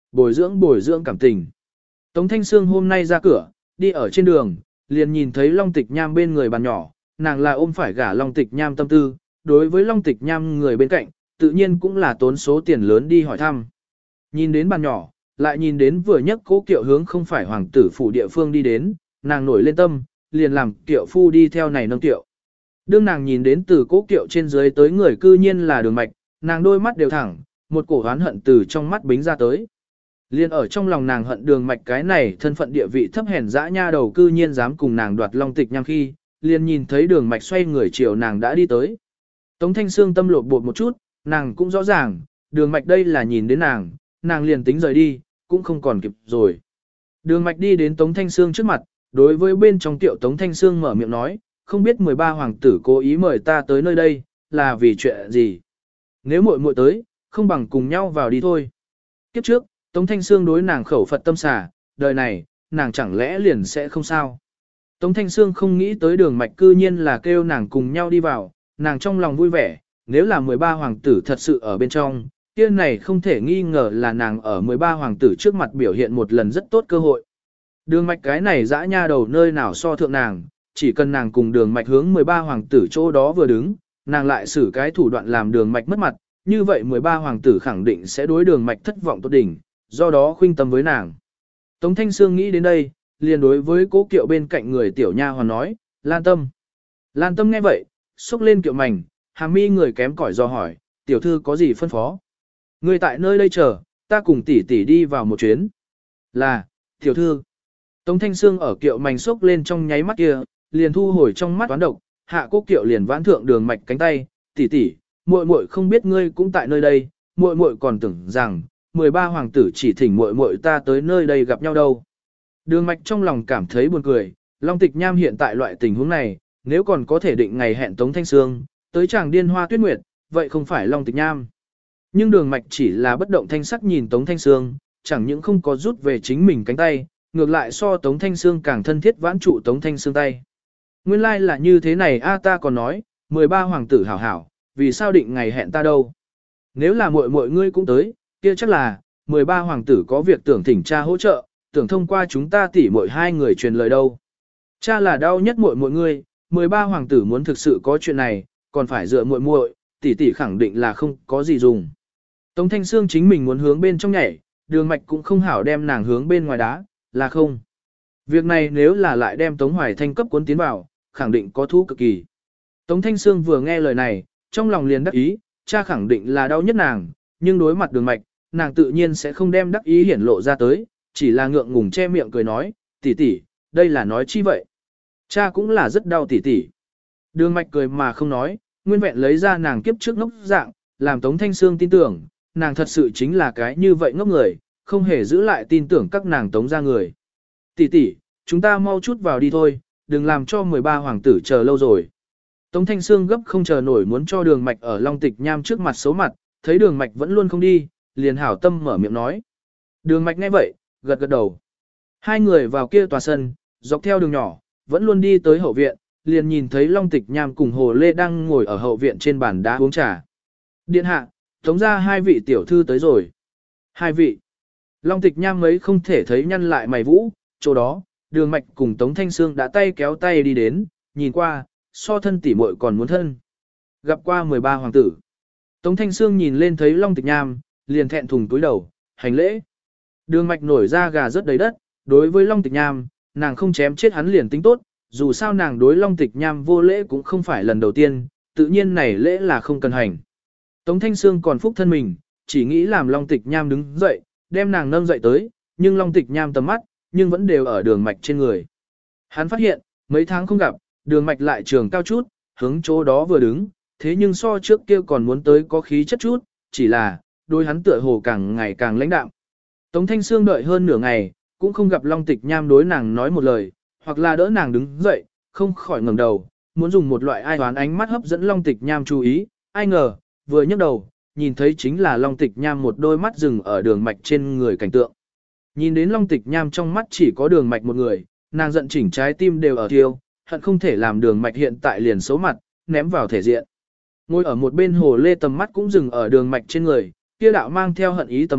bồi dưỡng cảm tình. Tống Thanh Sương hôm nay ra cửa, đi ở trên đường, liền nhìn thấy Long Tịch Nham bên người bàn nhỏ, nàng là ôm phải gả Long Tịch Nham tâm tư, đối với Long Tịch Nham người bên cạnh, tự nhiên cũng là tốn số tiền lớn đi hỏi thăm. Nhìn đến bàn nhỏ, lại nhìn đến vừa nhấc cố kiệu hướng không phải hoàng tử phủ địa phương đi đến, nàng nổi lên tâm, liền làm kiệu phu đi theo này nâng kiệu. Đương nàng nhìn đến từ cố kiệu trên dưới tới người cư nhiên là Đường Mạch, nàng đôi mắt đều thẳng, một cổ oán hận từ trong mắt bính ra tới. Liên ở trong lòng nàng hận Đường Mạch cái này thân phận địa vị thấp hèn dã nha đầu cư nhiên dám cùng nàng đoạt Long Tịch Nham khi, liền nhìn thấy Đường Mạch xoay người chiều nàng đã đi tới. Tống Thanh Sương tâm lột bột một chút, nàng cũng rõ ràng, Đường Mạch đây là nhìn đến nàng liền tính rời đi, cũng không còn kịp rồi. Đường Mạch đi đến Tống Thanh Sương trước mặt, đối với bên trong tiệu Tống Thanh Sương mở miệng nói, không biết 13 hoàng tử cố ý mời ta tới nơi đây, là vì chuyện gì? Nếu muội muội tới, không bằng cùng nhau vào đi thôi. Kiếp trước, Tống Thanh Sương đối nàng khẩu Phật tâm xả, đời này, nàng chẳng lẽ liền sẽ không sao? Tống Thanh Sương không nghĩ tới Đường Mạch cư nhiên là kêu nàng cùng nhau đi vào, nàng trong lòng vui vẻ, nếu là 13 hoàng tử thật sự ở bên trong, kia này không thể nghi ngờ là nàng ở 13 hoàng tử trước mặt biểu hiện một lần rất tốt cơ hội. Đường Mạch cái này dã nha đầu nơi nào so thượng nàng, chỉ cần nàng cùng Đường Mạch hướng 13 hoàng tử chỗ đó vừa đứng, nàng lại xử cái thủ đoạn làm Đường Mạch mất mặt, như vậy 13 hoàng tử khẳng định sẽ đối Đường Mạch thất vọng tốt đỉnh, do đó khuynh tâm với nàng. Tống Thanh Sương nghĩ đến đây, liền đối với cố kiệu bên cạnh người tiểu nha hoàn nói, Lan Tâm. Lan Tâm nghe vậy, xúc lên kiệu mảnh, hàm mi người kém cỏi do hỏi, tiểu thư có gì phân phó? Người tại nơi đây chờ, ta cùng tỷ tỷ đi vào một chuyến. Là, tiểu thư. Tống Thanh Sương ở kiệu mảnh xúc lên trong nháy mắt kia, liền thu hồi trong mắt toán độc, hạ cố kiệu liền vãn thượng Đường Mạch cánh tay, tỷ tỷ, muội muội không biết ngươi cũng tại nơi đây, muội muội còn tưởng rằng 13 hoàng tử chỉ thỉnh muội muội ta tới nơi đây gặp nhau đâu. Đường Mạch trong lòng cảm thấy buồn cười, Long Tịch Nham hiện tại loại tình huống này, nếu còn có thể định ngày hẹn Tống Thanh Sương, tới chàng điên hoa tuyết nguyệt, vậy không phải Long Tịch Nham. Nhưng Đường Mạch chỉ là bất động thanh sắc nhìn Tống Thanh Sương, chẳng những không có rút về chính mình cánh tay, ngược lại so Tống Thanh Sương càng thân thiết vãn trụ Tống Thanh Sương tay. Nguyên lai là như thế này a, ta còn nói, 13 hoàng tử hảo hảo, vì sao định ngày hẹn ta đâu. Nếu là muội muội ngươi cũng tới, kia chắc là 13 hoàng tử có việc tưởng thỉnh cha hỗ trợ, tưởng thông qua chúng ta tỉ muội hai người truyền lời đâu. Cha là đau nhất muội muội ngươi, 13 hoàng tử muốn thực sự có chuyện này, còn phải dựa muội muội, tỷ tỷ khẳng định là không có gì dùng. Tống Thanh Sương chính mình muốn hướng bên trong nhảy, Đường Mạch cũng không hảo đem nàng hướng bên ngoài đá, là không. Việc này nếu là lại đem Tống Hoài Thanh cấp cuốn tiến vào, khẳng định có thú cực kỳ. Tống Thanh Sương vừa nghe lời này, trong lòng liền đắc ý, cha khẳng định là đau nhất nàng, nhưng đối mặt Đường Mạch, nàng tự nhiên sẽ không đem đắc ý hiển lộ ra tới, chỉ là ngượng ngùng che miệng cười nói, tỷ tỷ, đây là nói chi vậy? Cha cũng là rất đau tỷ tỷ. Đường Mạch cười mà không nói, nguyên vẹn lấy ra nàng kiếp trước ngốc dạng, làm Tống Thanh Sương tin tưởng, nàng thật sự chính là cái như vậy ngốc người, không hề giữ lại tin tưởng các nàng Tống ra người. Tỷ tỷ, chúng ta mau chút vào đi thôi, đừng làm cho 13 hoàng tử chờ lâu rồi. Tống Thanh Sương gấp không chờ nổi muốn cho Đường Mạch ở Long Tịch Nham trước mặt xấu mặt, thấy Đường Mạch vẫn luôn không đi, liền hảo tâm mở miệng nói. Đường Mạch nghe vậy, gật gật đầu. Hai người vào kia tòa sân, dọc theo đường nhỏ, vẫn luôn đi tới hậu viện, liền nhìn thấy Long Tịch Nham cùng Hồ Lê đang ngồi ở hậu viện trên bàn đá uống trà. Điện hạ, Tống ra hai vị tiểu thư tới rồi. Hai vị. Long Tịch Nham mấy không thể thấy nhăn lại mày vũ, chỗ đó, Đường Mạch cùng Tống Thanh Sương đã tay kéo tay đi đến, nhìn qua, so thân tỉ muội còn muốn thân. Gặp qua 13 hoàng tử. Tống Thanh Sương nhìn lên thấy Long Tịch Nham, liền thẹn thùng túi đầu, hành lễ. Đường Mạch nổi ra gà rất đầy đất, đối với Long Tịch Nham, nàng không chém chết hắn liền tính tốt, dù sao nàng đối Long Tịch Nham vô lễ cũng không phải lần đầu tiên, tự nhiên này lễ là không cần hành. Tống Thanh Sương còn phúc thân mình, chỉ nghĩ làm Long Tịch Nham đứng dậy, đem nàng nâng dậy tới, nhưng Long Tịch Nham tầm mắt, nhưng vẫn đều ở Đường Mạch trên người. Hắn phát hiện, mấy tháng không gặp, Đường Mạch lại trường cao chút, hướng chỗ đó vừa đứng, thế nhưng so trước kia còn muốn tới có khí chất chút, chỉ là, đôi hắn tựa hồ càng ngày càng lãnh đạm. Tống Thanh Sương đợi hơn nửa ngày, cũng không gặp Long Tịch Nham đối nàng nói một lời, hoặc là đỡ nàng đứng dậy, không khỏi ngẩng đầu, muốn dùng một loại ai toán ánh mắt hấp dẫn Long Tịch Nham chú ý, ai ngờ, vừa nhấc đầu, nhìn thấy chính là Long Tịch Nham một đôi mắt dừng ở Đường Mạch trên người cảnh tượng. Nhìn đến Long Tịch Nham trong mắt chỉ có Đường Mạch một người, nàng giận chỉnh trái tim đều ở thiêu, hận không thể làm Đường Mạch hiện tại liền xấu mặt, ném vào thể diện. Ngồi ở một bên Hồ Lê tầm mắt cũng dừng ở Đường Mạch trên người, kia đạo mang theo hận ý tầm mắt,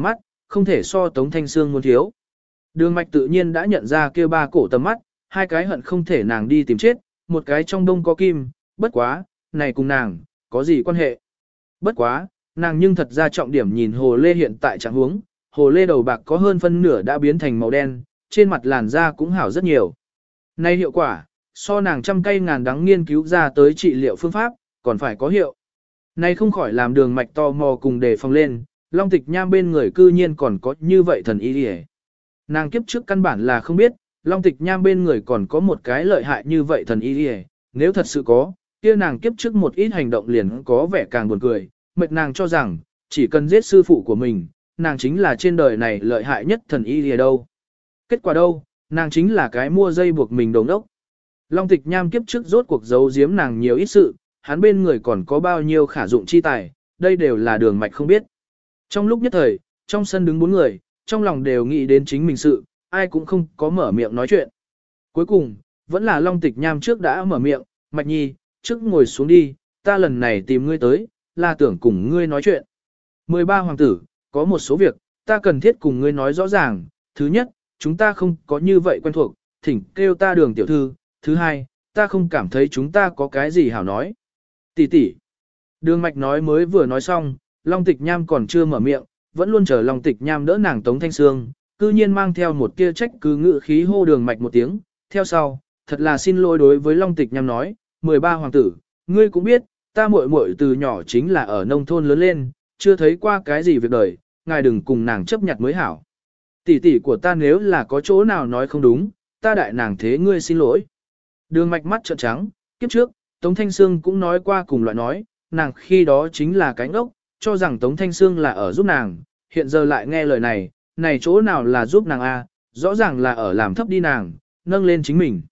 không thể so Tống Thanh Sương muốn thiếu. Đường mạch tự nhiên đã nhận ra kia ba cổ tầm mắt, hai cái hận không thể nàng đi tìm chết, một cái trong đông có kim, bất quá, này cùng nàng, có gì quan hệ. Bất quá, nàng nhưng thật ra trọng điểm nhìn hồ lê hiện tại trạng huống, hồ lê đầu bạc có hơn phân nửa đã biến thành màu đen, trên mặt làn da cũng hảo rất nhiều. Nay hiệu quả, so nàng trăm cây ngàn đắng nghiên cứu ra tới trị liệu phương pháp, còn phải có hiệu. Nay không khỏi làm đường mạch tò mò cùng đề phòng lên, Long Tịch Nham bên người cư nhiên còn có như vậy thần y đi. Nàng kiếp trước căn bản là không biết, Long Tịch Nham bên người còn có một cái lợi hại như vậy thần y đi. Nếu thật sự có, kia nàng kiếp trước một ít hành động liền có vẻ càng buồn cười, mệt nàng cho rằng, chỉ cần giết sư phụ của mình, nàng chính là trên đời này lợi hại nhất thần y đi đâu. Kết quả đâu, nàng chính là cái mua dây buộc mình đồng đốc. Long Tịch Nham kiếp trước rốt cuộc giấu giếm nàng nhiều ít sự, hắn bên người còn có bao nhiêu khả dụng chi tài, đây đều là đường mạch không biết. Trong lúc nhất thời, trong sân đứng 4 người, trong lòng đều nghĩ đến chính mình sự, ai cũng không có mở miệng nói chuyện. Cuối cùng, vẫn là Long Tịch Nham trước đã mở miệng, Mạch Nhi, trước ngồi xuống đi, ta lần này tìm ngươi tới, là tưởng cùng ngươi nói chuyện. 13 hoàng tử, có một số việc, ta cần thiết cùng ngươi nói rõ ràng, thứ nhất, chúng ta không có như vậy quen thuộc, thỉnh kêu ta Đường tiểu thư, thứ hai, ta không cảm thấy chúng ta có cái gì hảo nói. Tỷ tỷ. Đường Mạch nói mới vừa nói xong, Long Tịch Nham còn chưa mở miệng, vẫn luôn chờ Long Tịch Nham đỡ nàng Tống Thanh Sương, cư nhiên mang theo một tia trách cứ ngự khí hô Đường Mạch một tiếng, theo sau, thật là xin lỗi đối với Long Tịch Nham nói, 13 hoàng tử, ngươi cũng biết, ta muội muội từ nhỏ chính là ở nông thôn lớn lên, chưa thấy qua cái gì việc đời, ngài đừng cùng nàng chấp nhặt mới hảo. Tỷ tỷ của ta nếu là có chỗ nào nói không đúng, ta đại nàng thế ngươi xin lỗi. Đường Mạch mắt trợn trắng, kiếp trước, Tống Thanh Sương cũng nói qua cùng loại nói, nàng khi đó chính là cái ngốc, cho rằng Tống Thanh Sương là ở giúp nàng, hiện giờ lại nghe lời này, này chỗ nào là giúp nàng a, rõ ràng là ở làm thấp đi nàng, nâng lên chính mình.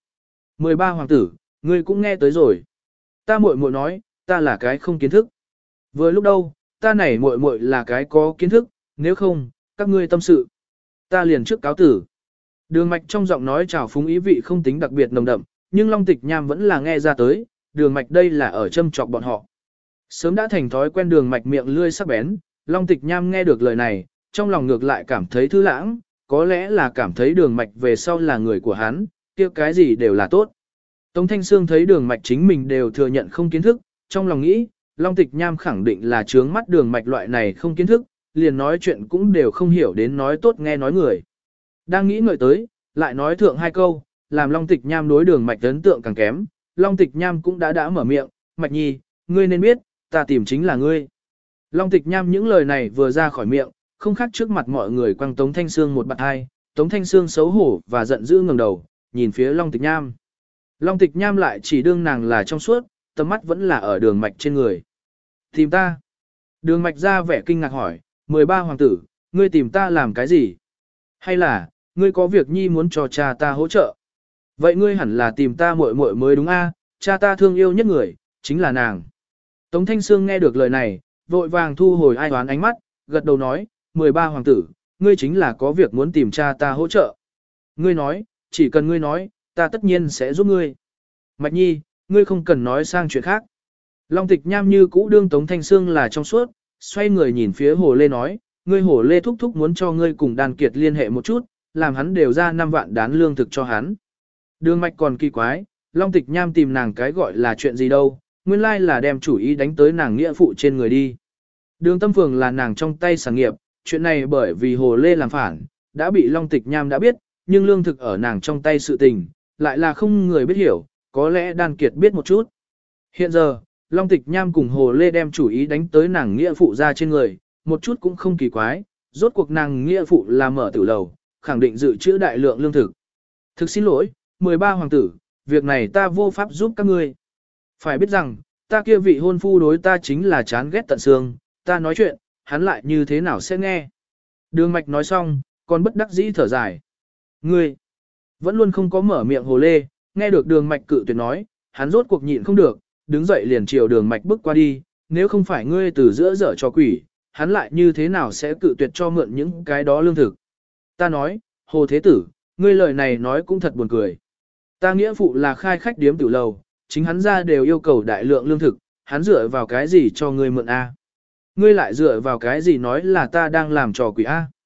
13 hoàng tử, ngươi cũng nghe tới rồi. Ta muội muội nói, ta là cái không kiến thức. Vừa lúc đâu, ta này muội muội là cái có kiến thức, nếu không, các ngươi tâm sự. Ta liền trước cáo tử. Đường Mạch trong giọng nói trào phúng ý vị không tính đặc biệt nồng đậm, nhưng Long Tịch Nham vẫn là nghe ra tới, Đường Mạch đây là ở châm chọc bọn họ. Sớm đã thành thói quen Đường Mạch miệng lươi sắc bén, Long Tịch Nham nghe được lời này, trong lòng ngược lại cảm thấy thư lãng, có lẽ là cảm thấy Đường Mạch về sau là người của hắn, kia cái gì đều là tốt. Tống Thanh Sương thấy Đường Mạch chính mình đều thừa nhận không kiến thức, trong lòng nghĩ, Long Tịch Nham khẳng định là trướng mắt Đường Mạch loại này không kiến thức, liền nói chuyện cũng đều không hiểu đến nói tốt nghe nói người. Đang nghĩ ngợi tới, lại nói thượng hai câu, làm Long Tịch Nham đối Đường Mạch ấn tượng càng kém, Long Tịch Nham cũng đã mở miệng, Mạch Nhi, ngươi nên biết, ta tìm chính là ngươi. Long Tịch Nham những lời này vừa ra khỏi miệng, không khác trước mặt mọi người quăng Tống Thanh Sương một bạt hai, Tống Thanh Sương xấu hổ và giận dữ ngẩng đầu, nhìn phía Long Tịch Nham. Long Tịch Nham lại chỉ đương nàng là trong suốt, tầm mắt vẫn là ở Đường Mạch trên người. Tìm ta. Đường Mạch ra vẻ kinh ngạc hỏi, 13 hoàng tử, ngươi tìm ta làm cái gì? Hay là, ngươi có việc nhi muốn cho cha ta hỗ trợ? Vậy ngươi hẳn là tìm ta muội muội mới đúng a, cha ta thương yêu nhất người, chính là nàng. Tống Thanh Sương nghe được lời này, vội vàng thu hồi ai oán ánh mắt, gật đầu nói, 13 hoàng tử, ngươi chính là có việc muốn tìm cha ta hỗ trợ. Ngươi nói, chỉ cần ngươi nói, ta tất nhiên sẽ giúp ngươi. Mạch Nhi, ngươi không cần nói sang chuyện khác. Long Tịch Nham như cũ đương Tống Thanh Sương là trong suốt, xoay người nhìn phía Hồ Lê nói, ngươi Hồ Lê thúc thúc muốn cho ngươi cùng Đan Kiệt liên hệ một chút, làm hắn đều ra 5 vạn đán lương thực cho hắn. Đường Mạch còn kỳ quái, Long Tịch Nham tìm nàng cái gọi là chuyện gì đâu, nguyên lai là đem chủ ý đánh tới nàng nghĩa phụ trên người đi. Đường Tâm Phường là nàng trong tay sản nghiệp, chuyện này bởi vì Hồ Lê làm phản, đã bị Long Tịch Nham đã biết, nhưng lương thực ở nàng trong tay sự tình, lại là không người biết hiểu, có lẽ Đan Kiệt biết một chút. Hiện giờ, Long Tịch Nham cùng Hồ Lê đem chủ ý đánh tới nàng nghĩa phụ ra trên người, một chút cũng không kỳ quái, rốt cuộc nàng nghĩa phụ là mở tử lầu, khẳng định dự trữ đại lượng lương thực. Thực xin lỗi, 13 hoàng tử, việc này ta vô pháp giúp các ngươi. Phải biết rằng, ta kia vị hôn phu đối ta chính là chán ghét tận xương, ta nói chuyện, hắn lại như thế nào sẽ nghe. Đường Mạch nói xong, còn bất đắc dĩ thở dài. Ngươi, vẫn luôn không có mở miệng Hồ Lê, nghe được Đường Mạch cự tuyệt nói, hắn rốt cuộc nhịn không được, đứng dậy liền chiều Đường Mạch bước qua đi, nếu không phải ngươi từ giữa dở cho quỷ, hắn lại như thế nào sẽ cự tuyệt cho mượn những cái đó lương thực. Ta nói, Hồ Thế Tử, ngươi lời này nói cũng thật buồn cười. Ta nghĩa phụ là khai khách điếm tiểu lầu, chính hắn ra đều yêu cầu đại lượng lương thực, hắn dựa vào cái gì cho ngươi mượn A. Ngươi lại dựa vào cái gì nói là ta đang làm trò quỷ A.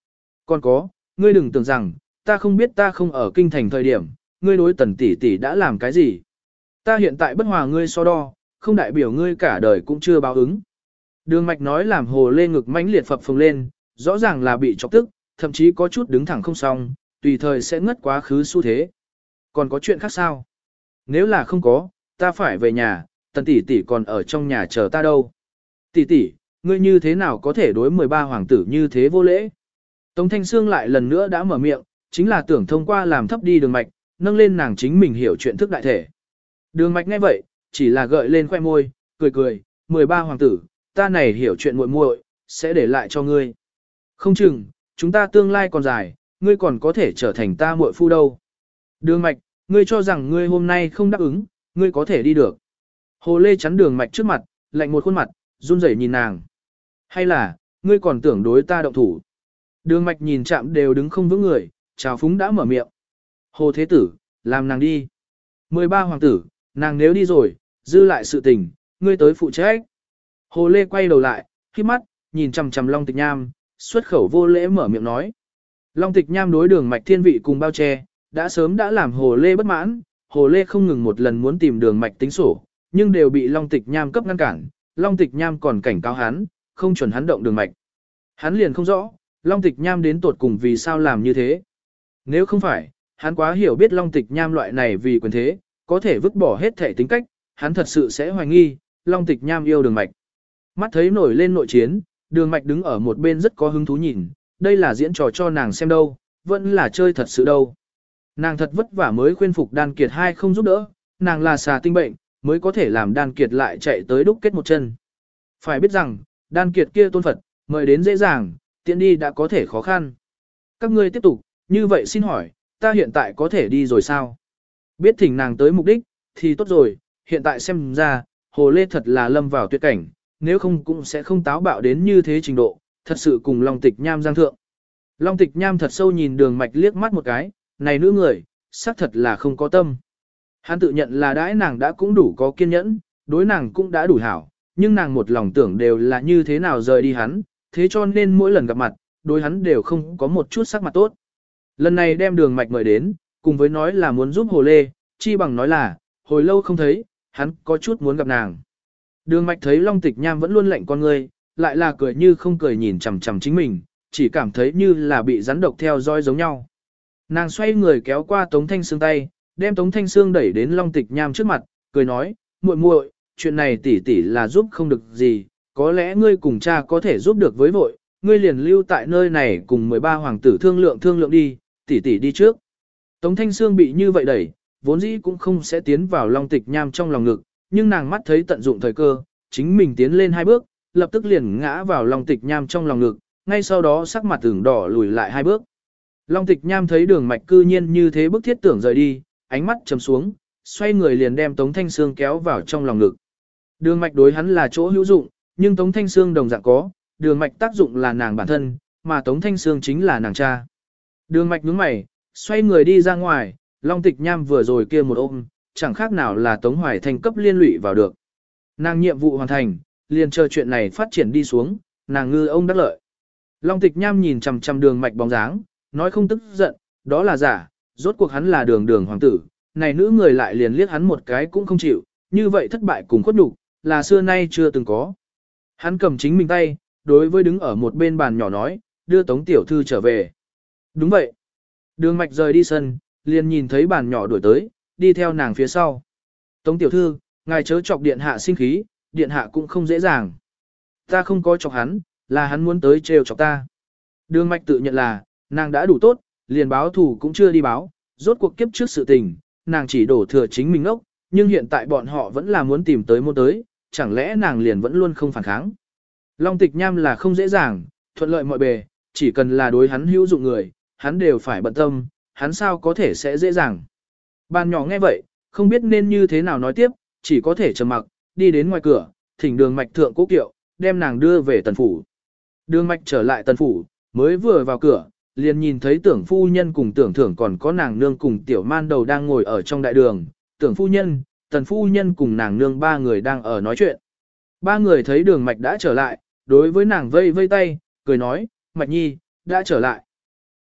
Còn có, ngươi đừng tưởng rằng, ta không biết ta không ở kinh thành thời điểm, ngươi đối tần tỷ tỷ đã làm cái gì. Ta hiện tại bất hòa ngươi so đo, không đại biểu ngươi cả đời cũng chưa báo ứng. Đường mạch nói làm hồ lê ngực mãnh liệt phập phồng lên, rõ ràng là bị chọc tức, thậm chí có chút đứng thẳng không xong, tùy thời sẽ ngất quá khứ xu thế. Còn có chuyện khác sao? Nếu là không có, ta phải về nhà, tần tỷ tỷ còn ở trong nhà chờ ta đâu. Tỷ tỷ, ngươi như thế nào có thể đối 13 hoàng tử như thế vô lễ? Tống Thanh Sương lại lần nữa đã mở miệng, chính là tưởng thông qua làm thấp đi đường mạch, nâng lên nàng chính mình hiểu chuyện thức đại thể. Đường mạch nghe vậy, chỉ là gợi lên khoe môi, cười cười, 13 hoàng tử, ta này hiểu chuyện muội muội, sẽ để lại cho ngươi. Không chừng, chúng ta tương lai còn dài, ngươi còn có thể trở thành ta muội phu đâu. Đường mạch, ngươi cho rằng ngươi hôm nay không đáp ứng, ngươi có thể đi được. Hồ Lê chắn đường mạch trước mặt, lạnh một khuôn mặt, run rẩy nhìn nàng. Hay là, ngươi còn tưởng đối ta động thủ. Đường mạch nhìn chạm đều đứng không vững người, Trào Phúng đã mở miệng. Hồ Thế Tử, làm nàng đi. 13 hoàng tử, nàng nếu đi rồi, dư lại sự tình, ngươi tới phụ trách. Hồ Lê quay đầu lại, khi mắt, nhìn chằm chằm Long Tịch Nham, xuất khẩu vô lễ mở miệng nói. Long Tịch Nham đối đường mạch thiên vị cùng bao che, đã sớm đã làm Hồ Lê bất mãn, Hồ Lê không ngừng một lần muốn tìm đường mạch tính sổ, nhưng đều bị Long Tịch Nham cấp ngăn cản, Long Tịch Nham còn cảnh cáo hắn, không chuẩn hắn động đường mạch. Hắn liền không rõ, Long Tịch Nham đến tột cùng vì sao làm như thế. Nếu không phải, hắn quá hiểu biết Long Tịch Nham loại này vì quyền thế, có thể vứt bỏ hết thể tính cách, hắn thật sự sẽ hoài nghi, Long Tịch Nham yêu đường mạch. Mắt thấy nổi lên nội chiến, đường mạch đứng ở một bên rất có hứng thú nhìn, đây là diễn trò cho nàng xem đâu, vẫn là chơi thật sự đâu. Nàng thật vất vả mới khuyên phục Đan Kiệt hai không giúp đỡ, nàng là xà tinh bệnh, mới có thể làm Đan Kiệt lại chạy tới đúc kết một chân. Phải biết rằng, Đan Kiệt kia tôn Phật, mời đến dễ dàng, tiện đi đã có thể khó khăn. Các ngươi tiếp tục, như vậy xin hỏi, ta hiện tại có thể đi rồi sao? Biết thỉnh nàng tới mục đích, thì tốt rồi, hiện tại xem ra, Hồ Lê thật là lâm vào tuyệt cảnh, nếu không cũng sẽ không táo bạo đến như thế trình độ, thật sự cùng Long Tịch Nham giang thượng. Long Tịch Nham thật sâu nhìn đường mạch liếc mắt một cái, này nữ người, xác thật là không có tâm. Hắn tự nhận là đãi nàng đã cũng đủ có kiên nhẫn, đối nàng cũng đã đủ hảo, nhưng nàng một lòng tưởng đều là như thế nào rời đi hắn, thế cho nên mỗi lần gặp mặt, đối hắn đều không có một chút sắc mặt tốt. Lần này đem đường mạch mời đến, cùng với nói là muốn giúp Hồ Lê, chi bằng nói là, hồi lâu không thấy, hắn có chút muốn gặp nàng. Đường mạch thấy Long Tịch Nham vẫn luôn lạnh con người, lại là cười như không cười nhìn chằm chằm chính mình, chỉ cảm thấy như là bị rắn độc theo dõi giống nhau. Nàng xoay người kéo qua Tống Thanh Sương tay, đem Tống Thanh Sương đẩy đến Long Tịch Nham trước mặt, cười nói, muội muội, chuyện này tỷ tỷ là giúp không được gì, có lẽ ngươi cùng cha có thể giúp được với vội, ngươi liền lưu tại nơi này cùng 13 hoàng tử thương lượng đi, tỷ tỷ đi trước. Tống Thanh Sương bị như vậy đẩy, vốn dĩ cũng không sẽ tiến vào Long Tịch Nham trong lòng ngực, nhưng nàng mắt thấy tận dụng thời cơ, chính mình tiến lên hai bước, lập tức liền ngã vào Long Tịch Nham trong lòng ngực, ngay sau đó sắc mặt ửng đỏ lùi lại hai bước. Long Tịch Nham thấy đường mạch cư nhiên như thế bức thiết tưởng rời đi, ánh mắt trầm xuống, xoay người liền đem Tống Thanh Sương kéo vào trong lòng ngực. Đường mạch đối hắn là chỗ hữu dụng, nhưng Tống Thanh Sương đồng dạng có, đường mạch tác dụng là nàng bản thân, mà Tống Thanh Sương chính là nàng cha. Đường mạch nhướng mày, xoay người đi ra ngoài, Long Tịch Nham vừa rồi kia một ôm, chẳng khác nào là Tống Hoài Thành cấp liên lụy vào được. Nàng nhiệm vụ hoàn thành, liền chờ chuyện này phát triển đi xuống, nàng ngư ông đắc lợi. Long Tịch Nham nhìn chằm chằm đường mạch bóng dáng, nói không tức giận, đó là giả, rốt cuộc hắn là đường hoàng tử, này nữ người lại liền liếc hắn một cái cũng không chịu, như vậy thất bại cùng khuất nhục là xưa nay chưa từng có. Hắn cầm chính mình tay, đối với đứng ở một bên bàn nhỏ nói, đưa Tống tiểu thư trở về. Đúng vậy. Đường mạch rời đi sân, liền nhìn thấy bàn nhỏ đuổi tới, đi theo nàng phía sau. Tống tiểu thư, ngài chớ chọc điện hạ sinh khí, điện hạ cũng không dễ dàng. Ta không có chọc hắn, là hắn muốn tới trêu chọc ta. Đường mạch tự nhận là, nàng đã đủ tốt, liền báo thù cũng chưa đi báo, rốt cuộc kiếp trước sự tình, nàng chỉ đổ thừa chính mình ốc, nhưng hiện tại bọn họ vẫn là muốn tìm tới môn tới, chẳng lẽ nàng liền vẫn luôn không phản kháng. Long Tịch Nham là không dễ dàng, thuận lợi mọi bề, chỉ cần là đối hắn hữu dụng người, hắn đều phải bận tâm, hắn sao có thể sẽ dễ dàng. Bàn nhỏ nghe vậy, không biết nên như thế nào nói tiếp, chỉ có thể trầm mặc, đi đến ngoài cửa, thỉnh đường mạch thượng cố kiệu, đem nàng đưa về tần phủ. Đường mạch trở lại tần phủ, mới vừa vào cửa, liền nhìn thấy tưởng phu nhân cùng tưởng thưởng còn có nàng nương cùng tiểu man đầu đang ngồi ở trong đại đường, tưởng phu nhân, tần phu nhân cùng nàng nương ba người đang ở nói chuyện. Ba người thấy đường mạch đã trở lại, đối với nàng vây vây tay, cười nói, mạch nhi, đã trở lại.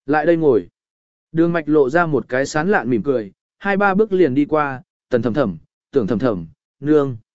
Lại đây ngồi. Đường mạch lộ ra một cái sán lạn mỉm cười, 2-3 bước liền đi qua, tần thầm thầm, tưởng thầm thầm, nương.